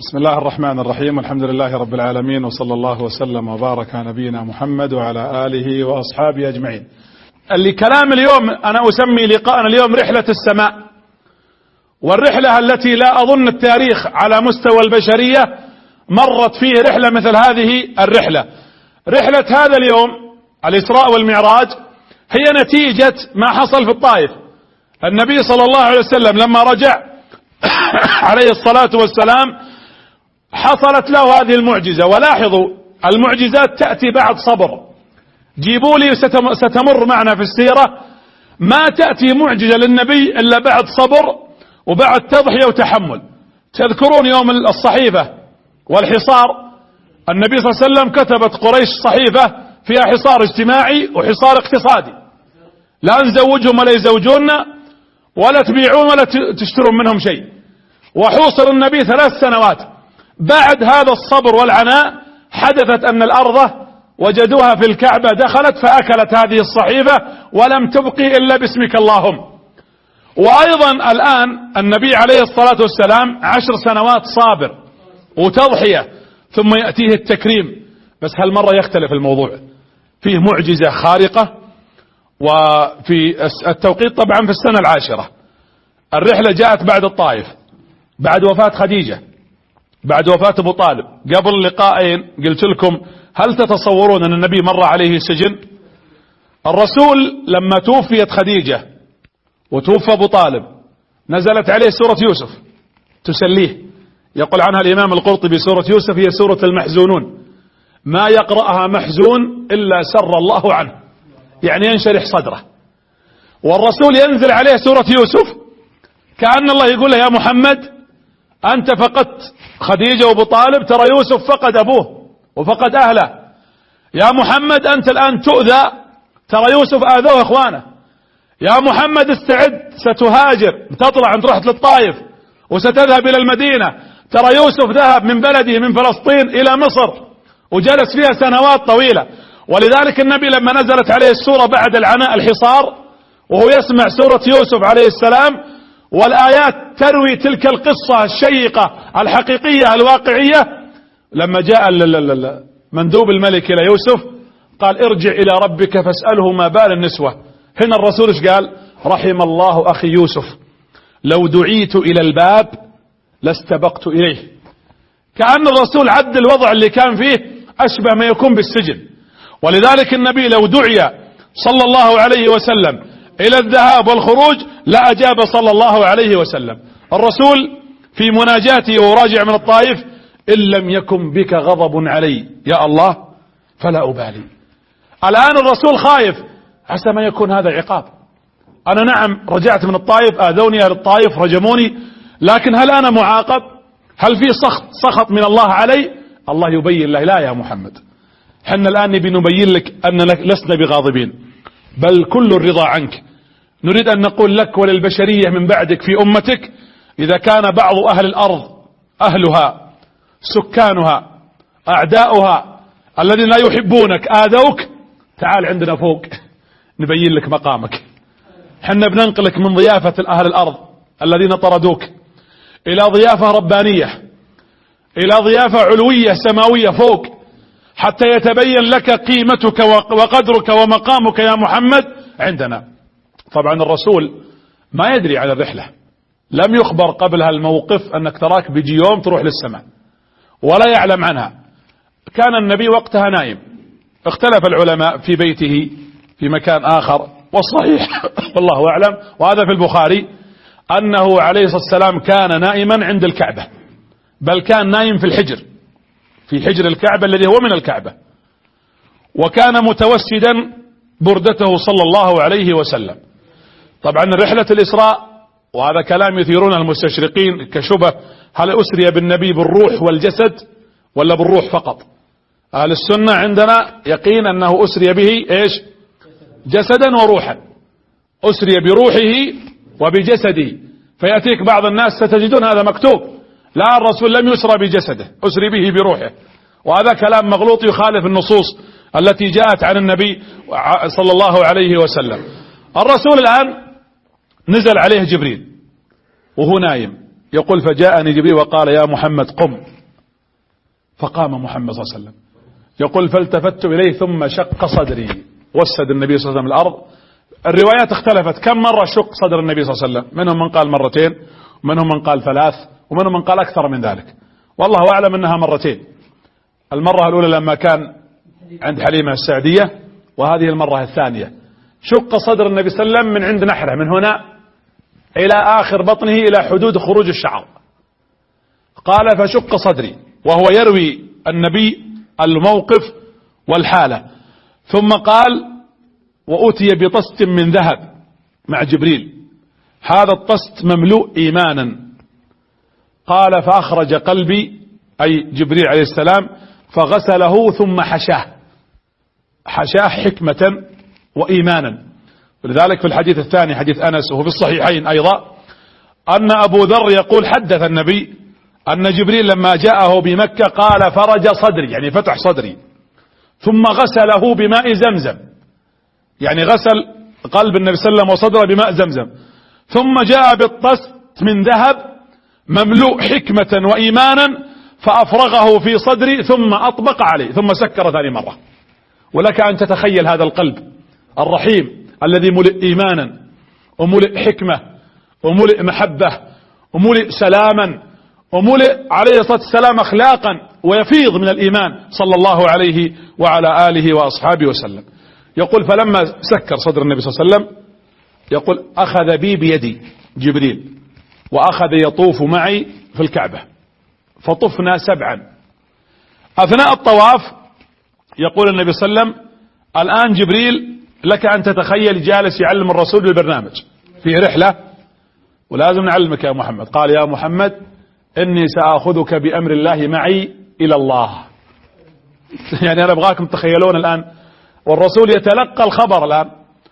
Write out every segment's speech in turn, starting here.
بسم الله الرحمن الرحيم، والحمد لله رب العالمين، وصلى الله وسلم وبارك على نبينا محمد وعلى آله وأصحابه أجمعين. اللي كلام اليوم أنا أسمي لقاءنا اليوم رحلة السماء، والرحلة التي لا أظن التاريخ على مستوى البشرية مرت فيه رحلة مثل هذه الرحلة. رحلة هذا اليوم الإسراء والمعراج هي نتيجة ما حصل في الطائف. النبي صلى الله عليه وسلم لما رجع عليه الصلاة والسلام حصلت له هذه المعجزة. ولاحظوا المعجزات تأتي بعد صبر. جيبوا لي ستمر معنا في السيرة ما تأتي معجزة للنبي إلا بعد صبر وبعد تضحية وتحمل. تذكرون يوم الصحيفة والحصار، النبي صلى الله عليه وسلم كتبت قريش صحيفة فيها حصار اجتماعي وحصار اقتصادي، لا نزوجهم ولا يزوجوننا ولا تبيعون ولا تشترون منهم شيء. وحوصر النبي 3 سنوات. بعد هذا الصبر والعناء حدثت أن الأرض وجدوها في الكعبة دخلت فأكلت هذه الصحيفة ولم تبقي إلا باسمك اللهم. وأيضا الآن النبي عليه الصلاة والسلام 10 سنوات صابر وتضحية ثم يأتيه التكريم. بس هالمرة يختلف الموضوع، فيه معجزة خارقة. وفي التوقيت طبعا في السنة 10. الرحلة جاءت بعد الطائف، بعد وفاة خديجة، بعد وفاة أبو طالب. قبل اللقاءين قلت لكم هل تتصورون أن النبي مر عليه سجن؟ الرسول لما توفيت خديجة وتوفى أبو طالب نزلت عليه سورة يوسف تسليه. يقول عنها الإمام القرطبي سورة يوسف هي سورة المحزونون، ما يقرأها محزون إلا سر الله عنه، يعني ينشرح صدره. والرسول ينزل عليه سورة يوسف كأن الله يقول له يا محمد أنت فقدت خديجة وأبو طالب، ترى يوسف فقد أبوه وفقد أهله. يا محمد أنت الآن تؤذى، ترى يوسف آذوه إخوانه. يا محمد استعد ستهاجر، تطلع أنت رحت للطائف وستذهب إلى المدينة، ترى يوسف ذهب من بلده من فلسطين إلى مصر وجلس فيها سنوات طويلة. ولذلك النبي لما نزلت عليه السورة بعد العناء الحصار وهو يسمع سورة يوسف عليه السلام والآيات تروي تلك القصة الشيقة الحقيقية الواقعية، لما جاء مندوب الملك إلى يوسف قال ارجع إلى ربك فاسأله ما بال النسوة. هنا الرسول ايش قال؟ رحم الله أخي يوسف، لو دعيت إلى الباب لاستبقت إليه. كأن الرسول عد الوضع اللي كان فيه أشبه ما يكون بالسجن. ولذلك النبي لو دعي صلى الله عليه وسلم إلى الذهاب والخروج لا أجاب صلى الله عليه وسلم. الرسول في مناجاته وراجع من الطائف إن لم يكن بك غضب علي يا الله فلا أبالي. الآن الرسول خايف عسى ما يكون هذا عقاب. أنا نعم رجعت من الطائف، آذوني أهل الطائف رجموني، لكن هل أنا معاقب؟ هل في سخط من الله علي؟ الله يبين له لا يا محمد، حنا الآن نبي نبين لك أننا لسنا بغاضبين، بل كل الرضا عنك. نريد أن نقول لك وللبشرية من بعدك في أمتك إذا كان بعض أهل الأرض أهلها سكانها أعداؤها الذين لا يحبونك آذوك، تعال عندنا فوق نبين لك مقامك. حنا بننقلك من ضيافة أهل الأرض الذين طردوك إلى ضيافة ربانية، إلى ضيافة علوية سماوية فوق، حتى يتبين لك قيمتك وقدرك ومقامك يا محمد عندنا. طبعا الرسول ما يدري عن الرحلة، لم يخبر قبل هالموقف أنك تراك بيجي يوم تروح للسماء، ولا يعلم عنها. كان النبي وقتها نائم. اختلف العلماء في بيته في مكان آخر، والصحيح والله أعلم وهذا في البخاري أنه عليه الصلاة والسلام كان نائما عند الكعبة، بل كان نايم في الحجر، في حجر الكعبة الذي هو من الكعبة، وكان متوسدا بردته صلى الله عليه وسلم. طبعا رحلة الإسراء، وهذا كلام يثيرون المستشرقين كشبه، هل أسري بالنبي بالروح والجسد ولا بالروح فقط؟ أهل السنة عندنا يقين أنه أسري به إيش؟ جسدا وروحا. أسري بروحه وبجسده. فيأتيك بعض الناس ستجدون هذا مكتوب، لا الرسول لم يسرى بجسده، أسري به بروحه، وهذا كلام مغلوط يخالف النصوص التي جاءت عن النبي صلى الله عليه وسلم. الرسول الآن نزل عليه جبريل وهو نايم، يقول فجاءني جبريل وقال يا محمد قم، فقام محمد صلى الله عليه وسلم. يقول فالتفت إليه ثم شق صدري، وسد النبي صلى الله عليه وسلم الأرض. الروايات اختلفت كم مرة شق صدر النبي صلى الله عليه وسلم، منهم من قال مرتين، ومنهم من قال ثلاث، ومنهم من قال أكثر من ذلك، والله أعلم أنها مرتين. المرة الأولى لما كان عند حليمة السعدية، وهذه المرة الثانية. شق صدر النبي صلى الله عليه وسلم من عند نحره، من هنا إلى آخر بطنه إلى حدود خروج الشعر. قال فشق صدري، وهو يروي النبي الموقف والحالة. ثم قال وأتي بطست من ذهب مع جبريل، هذا الطست مملوء إيمانا. قال فأخرج قلبي، أي جبريل عليه السلام، فغسله ثم حشاه حكمة وإيمانا. ولذلك في الحديث الثاني حديث أنس وهو في الصحيحين أيضا أن أبو ذر يقول حدث النبي أن جبريل لما جاءه بمكة قال فرج صدري، يعني فتح صدري، ثم غسله بماء زمزم، يعني غسل قلب النبي صلى الله عليه وسلم وصدره بماء زمزم، ثم جاء بالطست من ذهب مملوء حكمة وإيمانا فأفرغه في صدري ثم أطبق عليه ثم سكر ثاني مرة. ولك أن تتخيل هذا القلب الرحيم الذي ملئ إيمانا وملئ حكمة وملئ محبة وملئ سلاما وملئ عليه الصلاة والسلام أخلاقا ويفيض من الإيمان صلى الله عليه وعلى آله وأصحابه وسلم. يقول فلما سكر صدر النبي صلى الله عليه وسلم يقول أخذ بي بيدي جبريل وأخذ يطوف معي في الكعبة، فطفنا 7. أثناء الطواف يقول النبي صلى الله عليه وسلم الآن جبريل لك أن تتخيل جالس يعلم الرسول بالبرنامج في رحلة، ولازم نعلمك يا محمد. قال يا محمد إني سآخذك بأمر الله معي إلى الله. يعني أنا أبغاكم تتخيلون الآن والرسول يتلقى الخبر الآن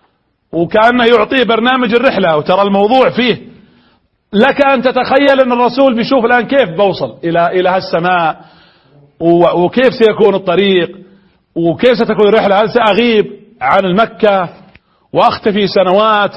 وكأنه يعطيه برنامج الرحلة، وترى الموضوع فيه لك أن تتخيل أن الرسول بيشوف الآن كيف بوصل إلى هالسماء، وكيف سيكون الطريق، وكيف ستكون الرحلة. هل سأغيب عن المكة وأختفي سنوات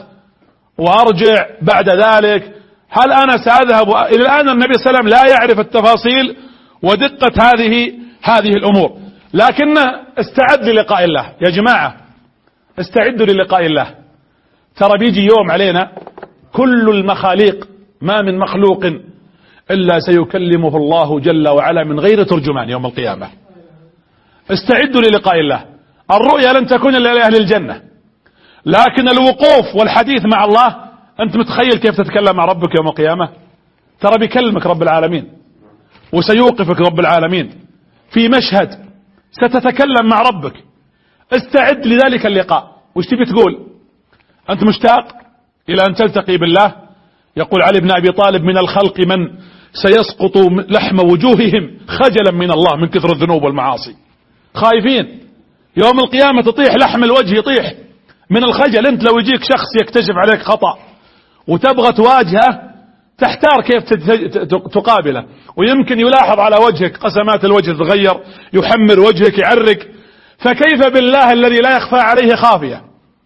وأرجع بعد ذلك؟ هل أنا سأذهب؟ إلى الآن النبي صلى الله عليه وسلم لا يعرف التفاصيل ودقة هذه الأمور، لكنه استعد للقاء الله. يا جماعة استعدوا للقاء الله، ترى بيجي يوم علينا كل المخاليق ما من مخلوق إلا سيكلمه الله جل وعلا من غير ترجمان يوم القيامة. استعدوا للقاء الله. الرؤيا لن تكون إلا لأهل الجنة، لكن الوقوف والحديث مع الله، أنت متخيل كيف تتكلم مع ربك يوم القيامة؟ ترى بيكلمك رب العالمين وسيوقفك رب العالمين في مشهد ستتكلم مع ربك. استعد لذلك اللقاء. وش تبي تقول؟ أنت مشتاق إلى أن تلتقي بالله؟ يقول علي بن أبي طالب من الخلق من سيسقط لحم وجوههم خجلا من الله من كثر الذنوب والمعاصي. خايفين يوم القيامة تطيح لحم الوجه، يطيح من الخجل. انت لو يجيك شخص يكتشف عليك خطأ وتبغى تواجهه تحتار كيف تقابله، ويمكن يلاحظ على وجهك قسمات الوجه تتغير، يحمر وجهك، يعرق. فكيف بالله الذي لا يخفى عليه خافية؟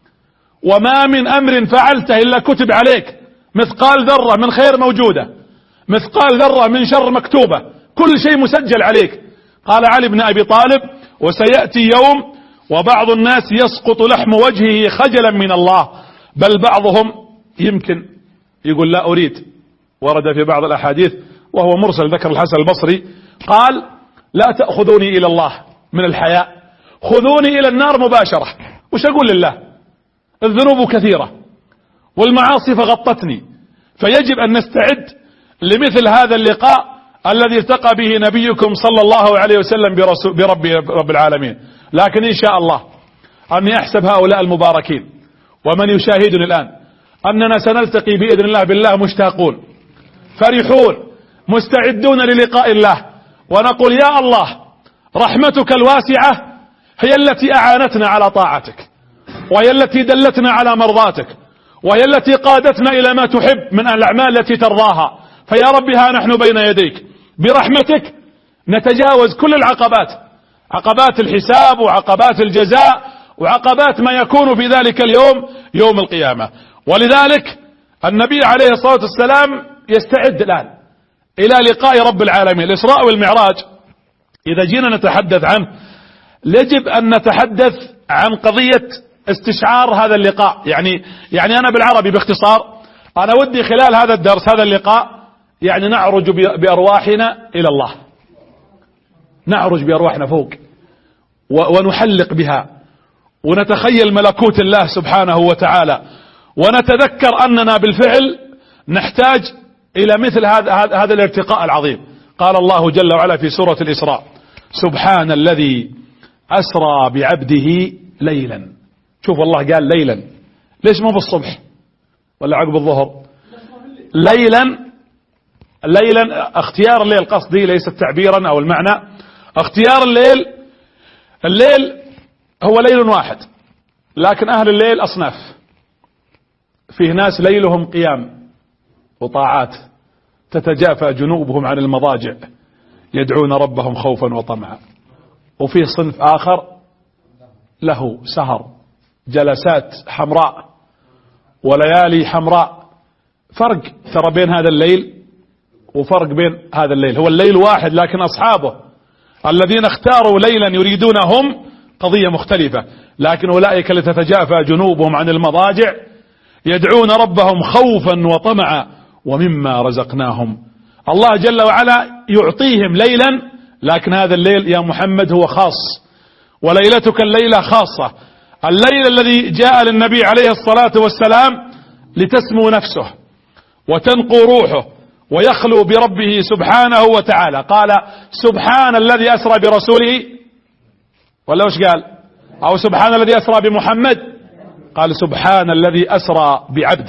وما من أمر فعلته إلا كتب عليك، مثقال ذرة من خير موجودة، مثقال ذرة من شر مكتوبة، كل شيء مسجل عليك. قال علي بن أبي طالب وسيأتي يوم وبعض الناس يسقط لحم وجهه خجلا من الله، بل بعضهم يمكن يقول لا أريد. ورد في بعض الأحاديث وهو مرسل ذكر الحسن البصري قال لا تأخذوني إلى الله من الحياء، خذوني إلى النار مباشرة. وش أقول لله؟ الذنوب كثيرة والمعاصي فغطتني. فيجب أن نستعد لمثل هذا اللقاء الذي التقى به نبيكم صلى الله عليه وسلم برب العالمين. لكن إن شاء الله أني أحسب هؤلاء المباركين ومن يشاهدني الآن أننا سنلتقي بإذن الله بالله مشتاقون فرحون مستعدون للقاء الله، ونقول يا الله رحمتك الواسعة هي التي أعانتنا على طاعتك، وهي التي دلتنا على مرضاتك، وهي التي قادتنا إلى ما تحب من الأعمال التي ترضاها. فيا رب ها نحن بين يديك برحمتك نتجاوز كل العقبات، عقبات الحساب وعقبات الجزاء وعقبات ما يكون في ذلك اليوم يوم القيامة. ولذلك النبي عليه الصلاة والسلام يستعد الآن إلى لقاء رب العالمين. الإسراء والمعراج إذا جينا نتحدث عنه يجب أن نتحدث عن قضية استشعار هذا اللقاء. يعني أنا بالعربي باختصار أنا ودي خلال هذا الدرس هذا اللقاء يعني نعرج بأرواحنا إلى الله، نعرج بأرواحنا فوق ونحلق بها ونتخيل ملكوت الله سبحانه وتعالى، ونتذكر أننا بالفعل نحتاج إلى مثل هذا الارتقاء العظيم. قال الله جل وعلا في سورة الإسراء: سبحان الذي أسرى بعبده ليلا. شوف الله قال ليلا، ليش مو بالصبح ولا عقب الظهر؟ ليلا اختيار الليل قصدي ليس تعبيرا أو المعنى، اختيار الليل هو ليل واحد، لكن أهل الليل أصناف. فيه ناس ليلهم قيام وطاعات تتجافى جنوبهم عن المضاجع يدعون ربهم خوفا وطمعا، وفيه صنف آخر له سهر جلسات حمراء وليالي حمراء. فرق ترى بين هذا الليل وفرق بين هذا الليل، هو الليل واحد لكن أصحابه الذين اختاروا ليلا يريدونهم قضية مختلفة. لكن أولئك الذين تتجافى جنوبهم عن المضاجع يدعون ربهم خوفا وطمعا ومما رزقناهم. الله جل وعلا يعطيهم ليلا، لكن هذا الليل يا محمد هو خاص، وليلتك الليلة خاصة. الليل الذي جاء للنبي عليه الصلاة والسلام لتسمو نفسه وتنقو روحه ويخلو بربه سبحانه وتعالى. قال سبحان الذي أسرى برسوله، ولا وش قال؟ أو سبحان الذي أسرى بمحمد؟ قال سبحان الذي أسرى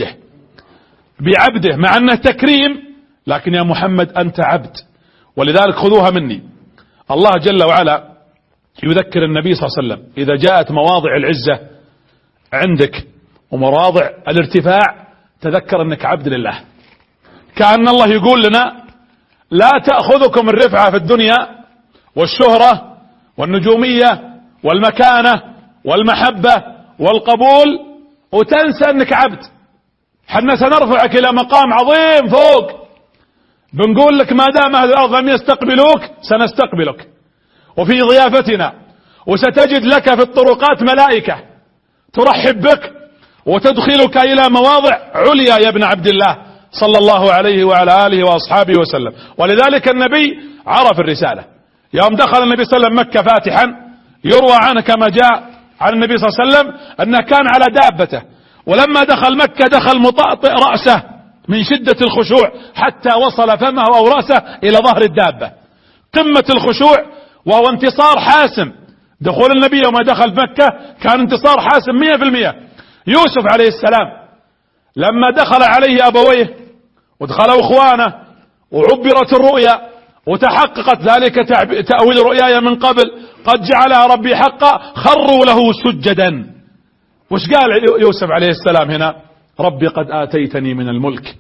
بعبده، مع أنه تكريم، لكن يا محمد أنت عبد. ولذلك خذوها مني، الله جل وعلا يذكر النبي صلى الله عليه وسلم إذا جاءت مواضع العزة عندك ومواضع الارتفاع تذكر أنك عبد لله. كأن الله يقول لنا لا تأخذكم الرفعة في الدنيا والشهرة والنجومية والمكانة والمحبة والقبول وتنسى أنك عبد. حنا سنرفعك إلى مقام عظيم فوق، بنقول لك ما دام أهل الأرض لم يستقبلوك سنستقبلك وفي ضيافتنا، وستجد لك في الطرقات ملائكة ترحب بك وتدخلك إلى مواضع عليا يا ابن عبد الله صلى الله عليه وعلى آله وأصحابه وسلم. ولذلك النبي عرف الرسالة. يوم دخل النبي صلى الله عليه وسلم مكة فاتحا، يروى عنه كما جاء عن النبي صلى الله عليه وسلم أنه كان على دابته، ولما دخل مكة دخل مطأطئ رأسه من شدة الخشوع حتى وصل فمه أو رأسه إلى ظهر الدابة، قمة الخشوع، وهو انتصار حاسم. دخول النبي يوم دخل مكة كان انتصار حاسم 100%. يوسف عليه السلام لما دخل عليه أبويه ودخلوا إخوانه وعبرت الرؤيا وتحققت ذلك تأويل رؤياي من قبل قد جعلها ربي حقا، خروا له سجدا. وش قال يوسف عليه السلام هنا؟ ربي قد آتيتني من الملك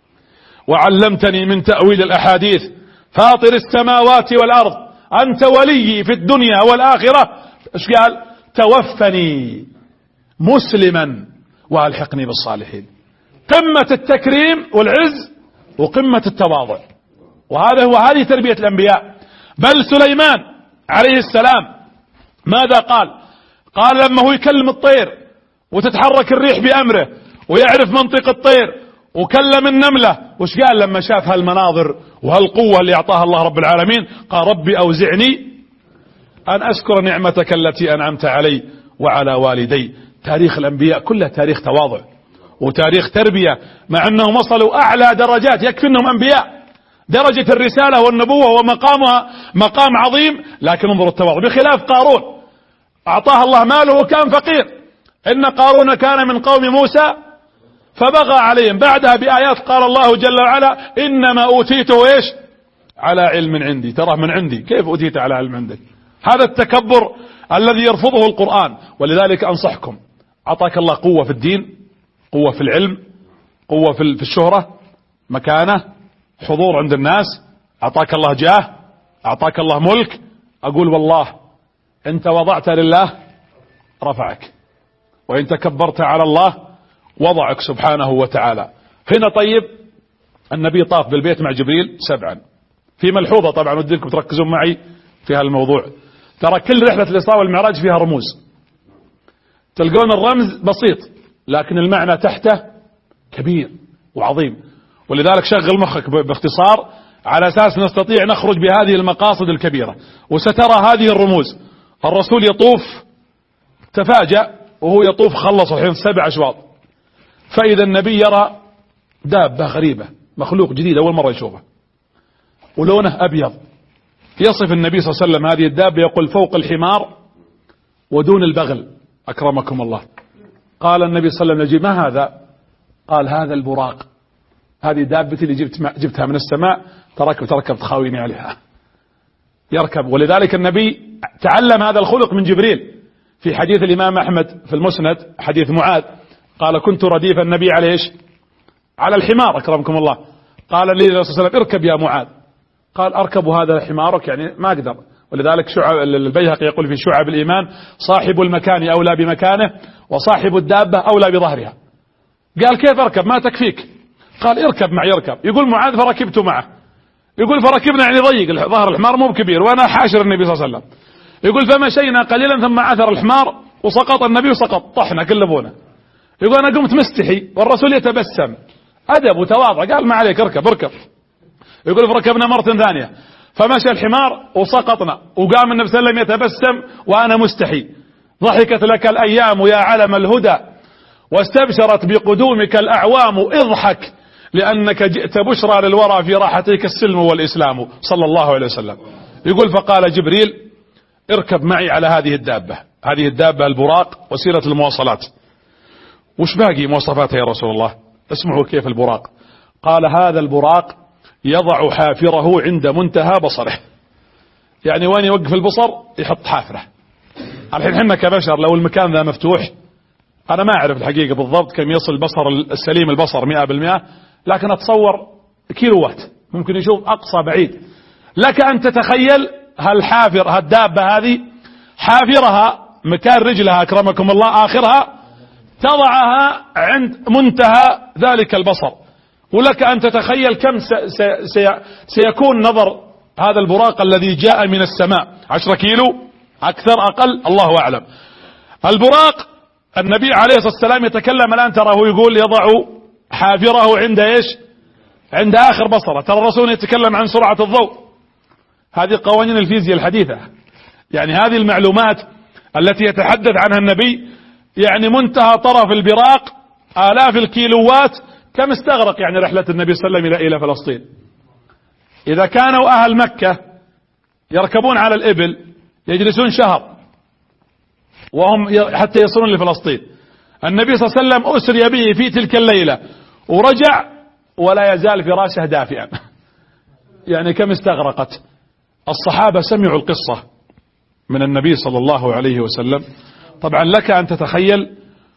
وعلمتني من تأويل الأحاديث فاطر السماوات والأرض أنت ولي في الدنيا والآخرة. ايش قال؟ توفني مسلما وألحقني بالصالحين. قمة التكريم والعز وقمة التواضع، وهذه تربية الأنبياء. بل سليمان عليه السلام ماذا قال؟ قال لما هو يكلم الطير وتتحرك الريح بأمره ويعرف منطق الطير، وكلم النملة، وش قال لما شاف هالمناظر وهالقوة اللي أعطاها الله رب العالمين؟ قال ربي أوزعني أن أشكر نعمتك التي أنعمت علي وعلى والدي. تاريخ الأنبياء كله تاريخ تواضع وتاريخ تربية، مع أنهم وصلوا أعلى درجات، يكفي أنهم أنبياء، درجة الرسالة والنبوة ومقامها مقام عظيم، لكن انظروا التواضع. بخلاف قارون أعطاه الله ماله وكان فقير. إن قارون كان من قوم موسى فبغى عليهم، بعدها بآيات قال الله جل وعلا إنما أوتيته إيش؟ على علم عندي. ترى من عندي، كيف أوتيت على علم عندك؟ هذا التكبر الذي يرفضه القرآن. ولذلك أنصحكم، أعطاك الله قوة في الدين، قوة في العلم، قوة في الشهرة، مكانة، حضور عند الناس، أعطاك الله جاه، أعطاك الله ملك، أقول والله أنت وضعت لله رفعك، وإن تكبرت على الله وضعك سبحانه وتعالى. هنا طيب النبي طاف بالبيت مع جبريل 7. في ملحوظة طبعا ودي انكم تركزون معي في هالموضوع، ترى كل رحلة الإسراء والمعراج فيها رموز، تلقون الرمز بسيط لكن المعنى تحته كبير وعظيم، ولذلك شغل مخك باختصار على أساس نستطيع نخرج بهذه المقاصد الكبيرة. وسترى هذه الرموز. الرسول يطوف، تفاجأ وهو يطوف خلص الحين 7 أشواط، فإذا النبي يرى دابة غريبة، مخلوق جديد أول مرة يشوفه، ولونه أبيض. يصف النبي صلى الله عليه وسلم هذه الدابة يقول فوق الحمار ودون البغل، أكرمكم الله. قال النبي صلى الله عليه وسلم ما هذا؟ قال هذا البراق، هذه دابتي اللي جبتها من السماء، تركب تخاويني عليها، يركب. ولذلك النبي تعلم هذا الخلق من جبريل. في حديث الإمام أحمد في المسند حديث معاذ قال كنت رديف النبي على ايش؟ على الحمار، أكرمكم الله. قال لي الرسول صلى الله عليه وسلم اركب يا معاذ، قال أركب هذا حمارك؟ يعني ما أقدر. ولذلك البيهقي يقول في شعب الإيمان صاحب المكان أولى بمكانه وصاحب الدابة أولى بظهرها. قال كيف أركب ما تكفيك؟ قال اركب معي. يركب. يقول معاذ فركبت معه، يقول فركبنا يعني ضيق ظهر الحمار مو كبير وأنا حاشر النبي صلى الله عليه وسلم. يقول فمشينا قليلا ثم عثر الحمار وسقط النبي وسقط، طحنا كل ابونا. يقول أنا قمت مستحي والرسول يتبسم، أدب وتواضع، قال ما عليك اركب. يقول فركبنا مرة ثانية فمشى الحمار وسقطنا، وقام النبي صلى الله عليه وسلم يتبسم وأنا مستحي. ضحكت لك الأيام يا علم الهدى واستبشرت بقدومك الأعوام، اضحك لأنك جئت بشرى للورى في راحتك السلم والإسلام صلى الله عليه وسلم. يقول فقال جبريل اركب معي على هذه الدابة البراق وسيلة المواصلات. وش باقي مواصفاتها يا رسول الله؟ اسمعوا كيف البراق. قال هذا البراق يضع حافره عند منتهى بصره، يعني وين يوقف البصر يحط حافره. الحين احنا كبشر لو المكان ذا مفتوح، انا ما اعرف الحقيقة بالضبط كم يصل البصر السليم البصر 100%، لكن اتصور كيلوات ممكن يشوف اقصى بعيد. لك ان تتخيل هالدابة هذه حافرها مكان رجلها اكرمكم الله اخرها تضعها عند منتهى ذلك البصر، ولك ان تتخيل كم سيكون نظر هذا البراق الذي جاء من السماء، 10 كيلو اكثر اقل الله اعلم. البراق النبي عليه الصلاة والسلام يتكلم الآن، تراه يقول يضع حافره عند ايش؟ عند آخر بصره. ترى الرسول يتكلم عن سرعة الضوء، هذه قوانين الفيزياء الحديثة، يعني هذه المعلومات التي يتحدث عنها النبي، يعني منتهى طرف البراق آلاف الكيلوات. كم استغرق يعني رحلة النبي صلى الله عليه وسلم إلى فلسطين؟ إذا كانوا أهل مكة يركبون على الإبل يجلسون شهر وهم حتى يصلون لفلسطين، النبي صلى الله عليه وسلم أسري به في تلك الليلة ورجع ولا يزال فراشه دافئا. يعني كم استغرقت؟ الصحابة سمعوا القصة من النبي صلى الله عليه وسلم، طبعا لك أن تتخيل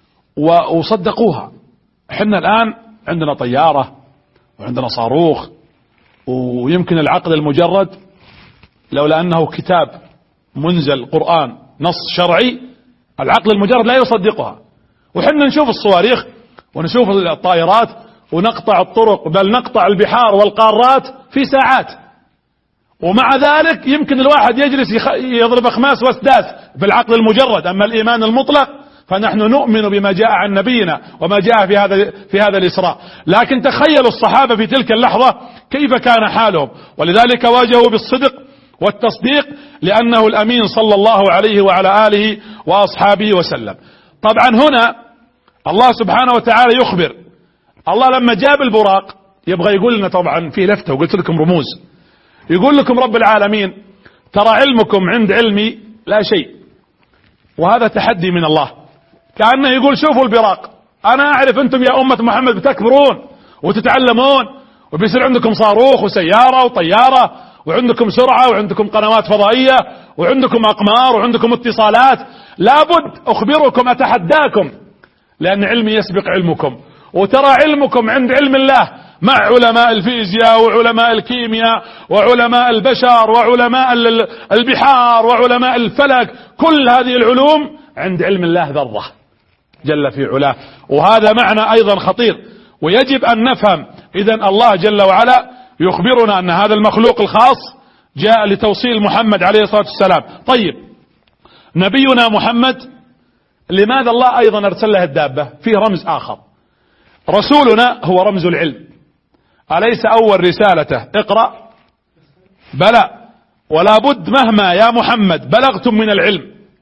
وصدقوها. احنا الآن عندنا طيارة وعندنا صاروخ، ويمكن العقل المجرد لولا أنه كتاب منزل قرآن نص شرعي العقل المجرد لا يصدقها. وحنا نشوف الصواريخ ونشوف الطائرات ونقطع الطرق بل نقطع البحار والقارات في ساعات، ومع ذلك يمكن الواحد يجلس يضرب أخماس واسداس بالعقل المجرد. أما الإيمان المطلق فنحن نؤمن بما جاء عن نبينا وما جاء في هذا الإسراء. لكن تخيلوا الصحابة في تلك اللحظة كيف كان حالهم، ولذلك واجهوا بالصدق والتصديق لأنه الأمين صلى الله عليه وعلى آله وأصحابه وسلم. طبعا هنا الله سبحانه وتعالى يخبر. الله لما جاب البراق يبغى يقول لنا، طبعا في لفتة وقلت لكم رموز، يقول لكم رب العالمين ترى علمكم عند علمي لا شيء، وهذا تحدي من الله. كأنه يقول شوفوا البراق، أنا أعرف أنتم يا أمة محمد بتكبرون وتتعلمون وبيصير عندكم صاروخ وسيارة وطيارة وعندكم سرعة وعندكم قنوات فضائية وعندكم أقمار وعندكم اتصالات، لابد أخبركم أتحداكم لأن علمي يسبق علمكم. وترى علمكم عند علم الله مع علماء الفيزياء وعلماء الكيمياء وعلماء البشر وعلماء البحار وعلماء الفلك، كل هذه العلوم عند علم الله ذرة جل في علاه. وهذا معنى أيضا خطير، ويجب أن نفهم إذن الله جل وعلا يخبرنا أن هذا المخلوق الخاص جاء لتوصيل محمد عليه الصلاة والسلام. طيب، نبينا محمد لماذا الله أيضا أرسل له الدابة؟ فيه رمز آخر. رسولنا هو رمز العلم، أليس أول رسالته اقرأ؟ بلى، ولا بد مهما يا محمد بلغتم من العلم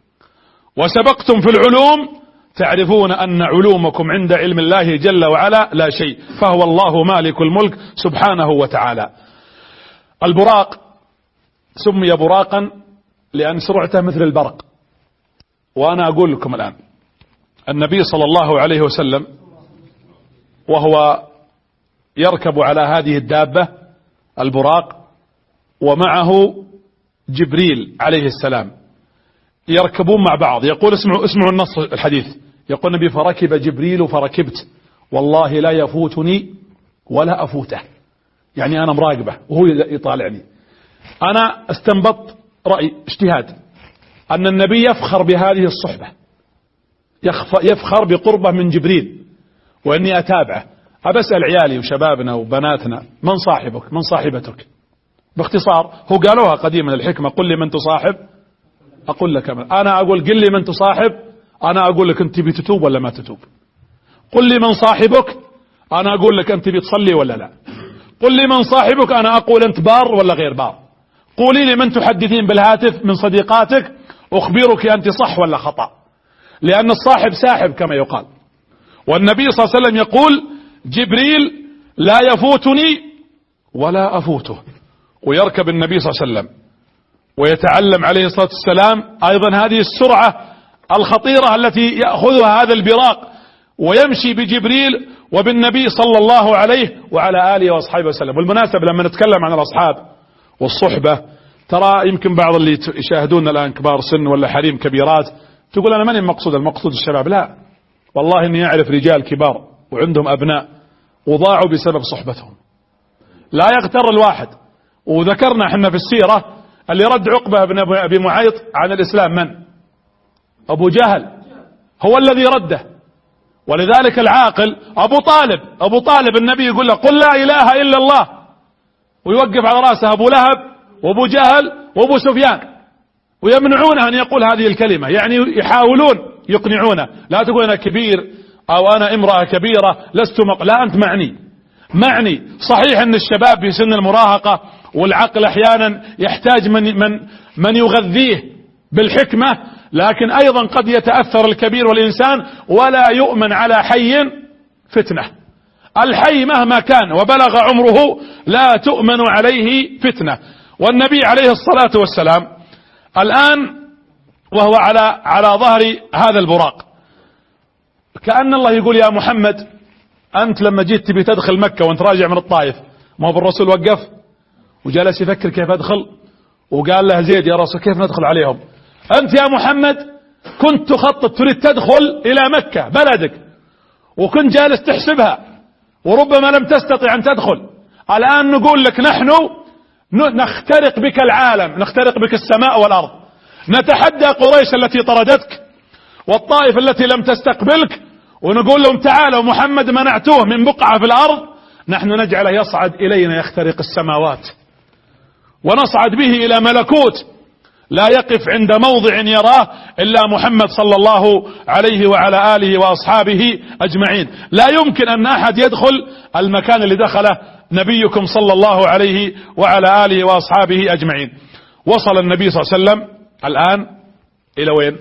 وسبقتم في العلوم تعرفون أن علومكم عند علم الله جل وعلا لا شيء، فهو الله مالك الملك سبحانه وتعالى. البراق سمي براقا لأن سرعته مثل البرق. وأنا أقول لكم الآن النبي صلى الله عليه وسلم وهو يركب على هذه الدابة البراق ومعه جبريل عليه السلام يركبون مع بعض. يقول اسمعوا النص الحديث، يقول النبي فركب جبريل فركبت والله لا يفوتني ولا أفوته، يعني أنا مراقبه وهو يطالعني. أنا استنبط رأي اجتهاد أن النبي يفخر بهذه الصحبة، يفخر بقربه من جبريل وإني أتابعه. أبسأل عيالي وشبابنا وبناتنا من صاحبك من صاحبتك؟ باختصار هو قالوها قديما الحكمة، قل لي من تصاحب أقول لك أنا أقول قل لي من تصاحب، أنا أقول لك أنت بتتوب ولا ما تتوب. قل لي من صاحبك، أنا أقول لك أنت بتصلي ولا لا. قل لي من صاحبك، أنا أقول أنت بار ولا غير بار. قولي لي من تحدثين بالهاتف من صديقاتك، أخبرك أنت صح ولا خطأ، لأن الصاحب ساحب كما يقال. والنبي صلى الله عليه وسلم يقول جبريل لا يفوتني ولا أفوته، ويركب النبي صلى الله عليه وسلم ويتعلم عليه الصلاة والسلام أيضا هذه السرعة الخطيرة التي يأخذها هذا البراق، ويمشي بجبريل وبالنبي صلى الله عليه وعلى آله وأصحابه وسلم. والمناسبة لما نتكلم عن الأصحاب والصحبة، ترى يمكن بعض اللي يشاهدون الآن كبار سن ولا حريم كبيرات تقول أنا ماني المقصود الشباب. لا والله إني أعرف رجال كبار وعندهم أبناء وضاعوا بسبب صحبتهم. لا يغتر الواحد. وذكرنا احنا في السيرة اللي رد عقبة بن أبي معيط عن الإسلام من؟ أبو جهل هو الذي رده. ولذلك العاقل أبو طالب النبي يقول له قل لا إله إلا الله، ويوقف على رأسه أبو لهب وأبو جهل وأبو سفيان ويمنعونه أن يقول هذه الكلمة، يعني يحاولون يقنعونه. لا تقول أنا كبير أو أنا امرأة كبيرة لست لا أنت معني. صحيح أن الشباب في سن المراهقة والعقل أحيانا يحتاج من يغذيه بالحكمة، لكن أيضا قد يتأثر الكبير والإنسان ولا يؤمن على حي فتنة. الحي مهما كان وبلغ عمره لا تؤمن عليه فتنة. والنبي عليه الصلاة والسلام الآن وهو على ظهر هذا البراق، كأن الله يقول يا محمد أنت لما جيت تبي تدخل مكة وانت راجع من الطائف، ما هو بالرسول وقف وجلس يفكر كيف أدخل، وقال له زيد يا رسول كيف ندخل عليهم؟ أنت يا محمد كنت تخطط تريد تدخل إلى مكة بلدك، وكنت جالس تحسبها وربما لم تستطع أن تدخل. الآن نقول لك نحن نخترق بك العالم، نخترق بك السماء والأرض، نتحدى قريش التي طردتك والطائف التي لم تستقبلك، ونقول لهم تعالوا محمد منعتوه من بقعة في الأرض، نحن نجعله يصعد إلينا يخترق السماوات ونصعد به إلى ملكوت لا يقف عند موضع يراه إلا محمد صلى الله عليه وعلى آله وأصحابه أجمعين. لا يمكن أن أحد يدخل المكان اللي دخله نبيكم صلى الله عليه وعلى آله وأصحابه أجمعين. وصل النبي صلى الله عليه وسلم الآن إلى وين؟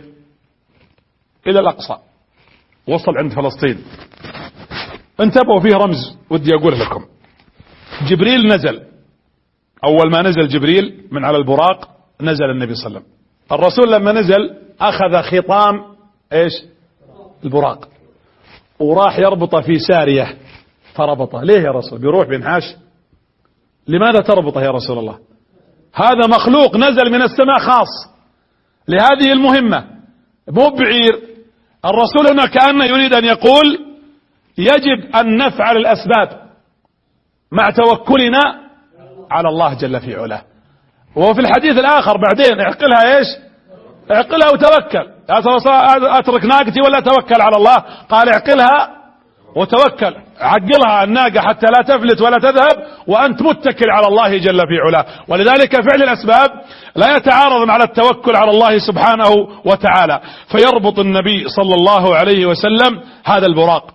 إلى الأقصى، وصل عند فلسطين. انتبهوا فيه رمز ودي أقول لكم. جبريل نزل، أول ما نزل جبريل من على البراق نزل النبي صلى الله عليه وسلم. الرسول لما نزل أخذ خطام إيش؟ البراق، وراح يربطه في سارية فربطه. ليه يا رسول؟ بيروح بينحاش. لماذا تربطه يا رسول الله؟ هذا مخلوق نزل من السماء خاص لهذه المهمة، مو بعير. الرسول هنا كأنه يريد أن يقول يجب أن نفعل الأسباب مع توكلنا على الله جل في علاه. وفي الحديث الآخر بعدين اعقلها ايش؟ اعقلها وتوكل. اترك ناقتي ولا توكل على الله؟ قال اعقلها وتوكل، عقلها الناقة حتى لا تفلت ولا تذهب وأنت متكل على الله جل في علاه. ولذلك فعل الأسباب لا يتعارض مع التوكل على الله سبحانه وتعالى. فيربط النبي صلى الله عليه وسلم هذا البراق،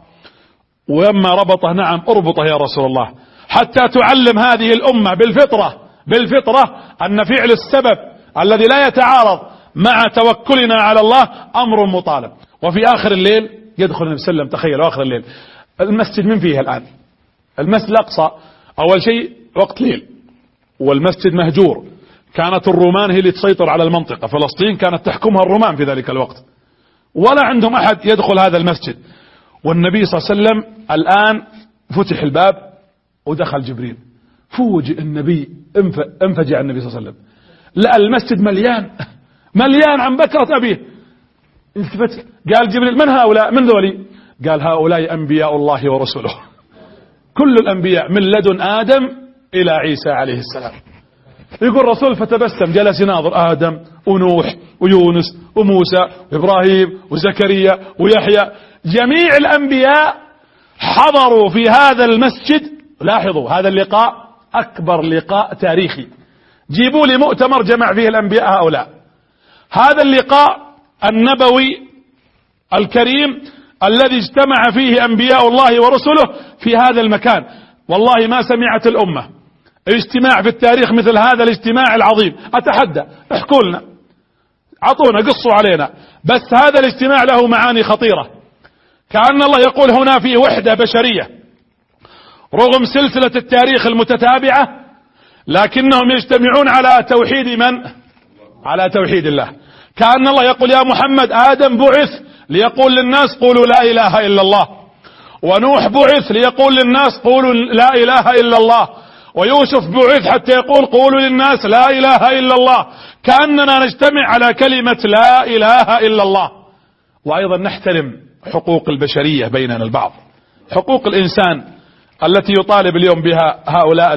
ولما ربطه نعم اربطه يا رسول الله، حتى تعلم هذه الأمة بالفطرة أن فعل السبب الذي لا يتعارض مع توكلنا على الله أمر مطالب. وفي آخر الليل يدخل النبي صلى الله عليه وسلم، تخيل آخر الليل المسجد من فيه الآن؟ المسجد الأقصى أول شيء وقت ليل والمسجد مهجور، كانت الرومان هي اللي تسيطر على المنطقة، فلسطين كانت تحكمها الرومان في ذلك الوقت، ولا عندهم أحد يدخل هذا المسجد. والنبي صلى الله عليه وسلم الآن فتح الباب ودخل جبريل، فوجئ النبي، انفجع النبي صلى الله عليه وسلم، لقى المسجد مليان عن بكرة أبيه. التفت قال جبريل من هؤلاء؟ من ذولي؟ قال هؤلاء أنبياء الله ورسوله، كل الأنبياء من لدن آدم إلى عيسى عليه السلام. يقول الرسول فتبسم، جلس يناظر آدم ونوح ويونس وموسى وإبراهيم وزكريا ويحيى، جميع الأنبياء حضروا في هذا المسجد. لاحظوا هذا اللقاء أكبر لقاء تاريخي، جيبوا لي مؤتمر جمع فيه الأنبياء هؤلاء. هذا اللقاء النبوي الكريم الذي اجتمع فيه أنبياء الله ورسله في هذا المكان، والله ما سمعت الأمة اجتماع في التاريخ مثل هذا الاجتماع العظيم. أتحدى احكوا لنا، عطونا، قصوا علينا، بس هذا الاجتماع له معاني خطيرة. كأن الله يقول هنا فيه وحدة بشرية رغم سلسلة التاريخ المتتابعة، لكنهم يجتمعون على توحيد من؟ على توحيد الله. كأن الله يقول يا محمد آدم بعث ليقول للناس قولوا لا إله إلا الله، ونوح بعث ليقول للناس قولوا لا إله إلا الله، ويوسف بعث حتى يقول قولوا للناس لا إله إلا الله. كأننا نجتمع على كلمة لا إله إلا الله. وأيضا نحترم حقوق البشرية بيننا البعض، حقوق الإنسان التي يطالب اليوم بها هؤلاء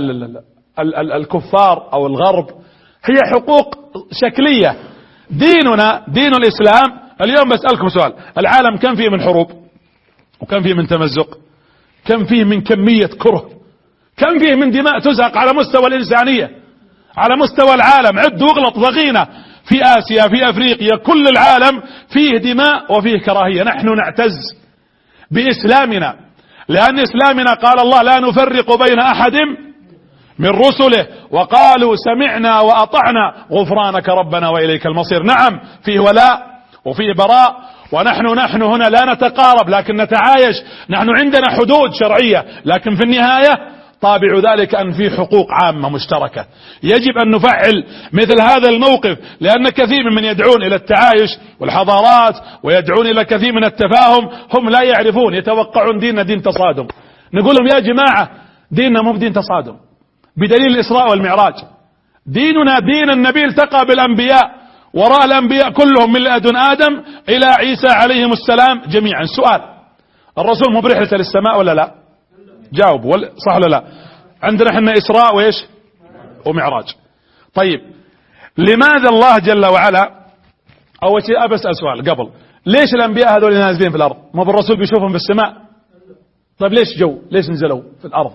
الكفار أو الغرب، هي حقوق شكلية. ديننا دين الإسلام. اليوم بسألكم سؤال، العالم كم فيه من حروب، وكم فيه من تمزق، كم فيه من كمية كره، كم فيه من دماء تزهق على مستوى الإنسانية، على مستوى العالم. عد واغلط ضغينة في آسيا، في أفريقيا، كل العالم فيه دماء وفيه كراهية. نحن نعتز بإسلامنا، لأن إسلامنا قال الله لا نفرق بين أحد من رسله، وقالوا سمعنا وأطعنا غفرانك ربنا وإليك المصير. نعم فيه ولاء وفيه براء، ونحن هنا لا نتقارب لكن نتعايش. نحن عندنا حدود شرعية، لكن في النهاية طابع ذلك أن في حقوق عامة مشتركة يجب أن نفعل مثل هذا الموقف، لأن كثير من يدعون إلى التعايش والحضارات ويدعون إلى كثير من التفاهم هم لا يعرفون، يتوقعون ديننا دين تصادم. نقول لهم يا جماعة ديننا مو بدين تصادم، بدليل الإسراء والمعراج. ديننا دين النبي التقى بالأنبياء، وراء الأنبياء كلهم من لدن آدم إلى عيسى عليهم السلام جميعا. سؤال، الرسول مو برحلة للسماء ولا لا؟ جاوب صح ولا لا؟ عندنا احنا إسراء وإيش ومعراج. طيب لماذا الله جل وعلا، أول شيء أسأل سؤال قبل، ليش الأنبياء هذول نازلين في الأرض؟ ما بالرسول بيشوفهم في السماء؟ طيب ليش نزلوا في الأرض؟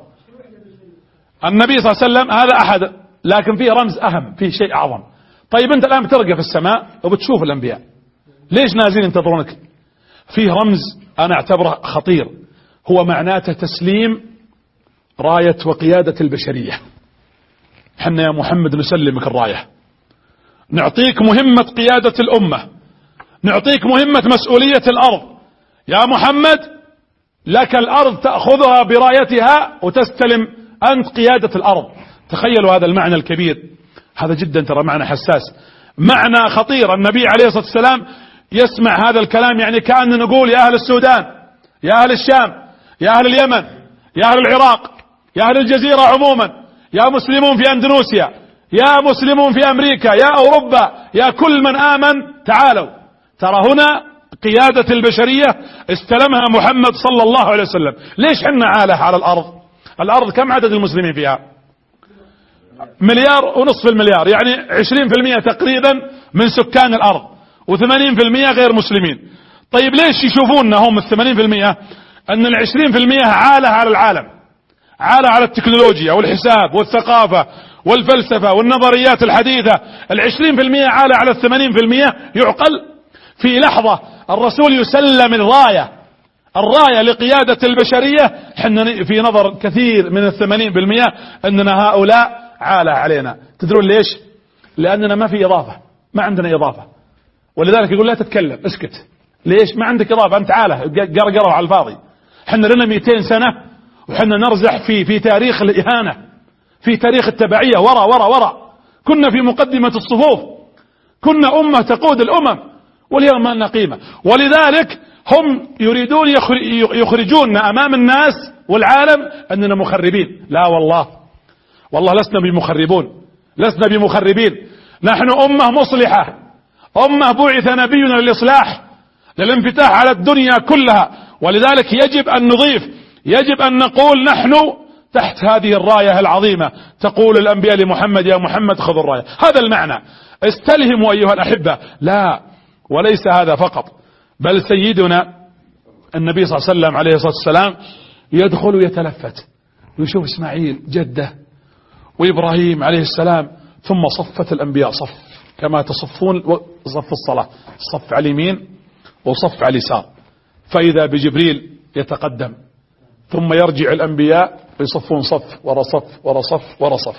النبي صلى الله عليه وسلم هذا أحد، لكن فيه رمز أهم، فيه شيء أعظم. طيب أنت الآن بترقى في السماء وبتشوف الأنبياء، ليش نازلين ينتظرونك؟ فيه رمز أنا أعتبره خطير، هو معناته تسليم راية وقيادة البشرية. حنا يا محمد نسلمك الراية، نعطيك مهمة قيادة الأمة، نعطيك مهمة مسؤولية الأرض. يا محمد لك الأرض تأخذها برايتها وتستلم أنت قيادة الأرض. تخيلوا هذا المعنى الكبير، هذا جدا ترى معنى حساس، معنى خطير. النبي عليه الصلاة والسلام يسمع هذا الكلام، يعني كأن نقول يا أهل السودان، يا أهل الشام، يا أهل اليمن، يا أهل العراق، يا أهل الجزيرة عموما، يا مسلمون في أندونيسيا، يا مسلمون في أمريكا، يا أوروبا، يا كل من آمن، تعالوا. ترى هنا قيادة البشرية استلمها محمد صلى الله عليه وسلم. ليش حنا عالة على الأرض؟ الأرض كم عدد المسلمين فيها؟ 1.5 مليار، يعني 20% تقريبا من سكان الأرض، و80% غير مسلمين. طيب ليش يشوفوننا هم 80%؟ أن 20% عالة على العالم، عالة على التكنولوجيا والحساب والثقافة والفلسفة والنظريات الحديثة. 20% عالة على 80%. يعقل في لحظة الرسول يسلم الراية لقيادة البشرية، حنا في نظر كثير من 80% أننا هؤلاء عالة علينا. تدرون ليش؟ لأننا ما في إضافة، ما عندنا إضافة، ولذلك يقول لا تتكلم، اسكت. ليش؟ ما عندك إضافة، أنت عالة قرقروا على الفاضي. حنا لنا 200 سنة وحنا نرزح في تاريخ الإهانة، في تاريخ التبعية، ورا كنا في مقدمة الصفوف، كنا أمة تقود الأمم، واليوم ما لنا قيمة. ولذلك هم يريدون يخرجوننا أمام الناس والعالم أننا مخربين. لا والله لسنا بمخربين، نحن أمة مصلحة، أمة بعث نبينا للإصلاح، للانفتاح على الدنيا كلها. ولذلك يجب أن نضيف، يجب أن نقول نحن تحت هذه الراية العظيمة. تقول الأنبياء لمحمد يا محمد خذ الراية. هذا المعنى. استلهموا أيها الأحبة. لا، وليس هذا فقط، بل سيدنا النبي صلى الله عليه وسلم عليه الصلاة والسلام يدخل ويتلفت ويشوف إسماعيل جده وإبراهيم عليه السلام، ثم صفت الأنبياء صف كما تصفون صف الصلاة، صف على اليمين وصف على اليسار، فإذا بجبريل يتقدم، ثم يرجع الأنبياء ويصفون صف ورا صف ورا صف ورا صف.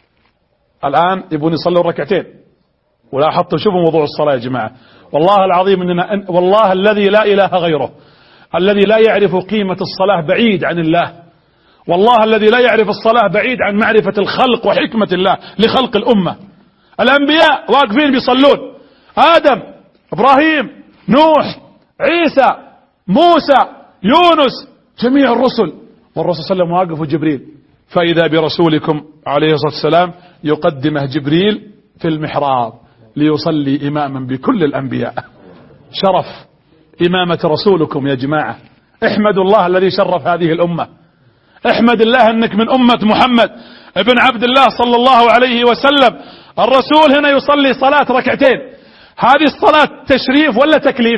الآن يبون يصلوا ركعتين، ولا حطوا. شوفوا موضوع الصلاة يا جماعة، والله العظيم إننا والله الذي لا إله غيره، الذي لا يعرف قيمة الصلاة بعيد عن الله، والله الذي لا يعرف الصلاة بعيد عن معرفة الخلق وحكمة الله لخلق الأمة. الأنبياء واقفين بيصلون، آدم، إبراهيم، نوح، عيسى، موسى، يونس، جميع الرسل، والرسول صلى الله عليه وسلم واقف وجبريل، فإذا برسولكم عليه الصلاة والسلام يقدمه جبريل في المحراب ليصلي إماما بكل الأنبياء. شرف إمامة رسولكم يا جماعة. احمدوا الله الذي شرف هذه الأمة، احمد الله أنك من أمة محمد ابن عبد الله صلى الله عليه وسلم. الرسول هنا يصلي صلاة ركعتين، هذه الصلاة تشريف ولا تكليف؟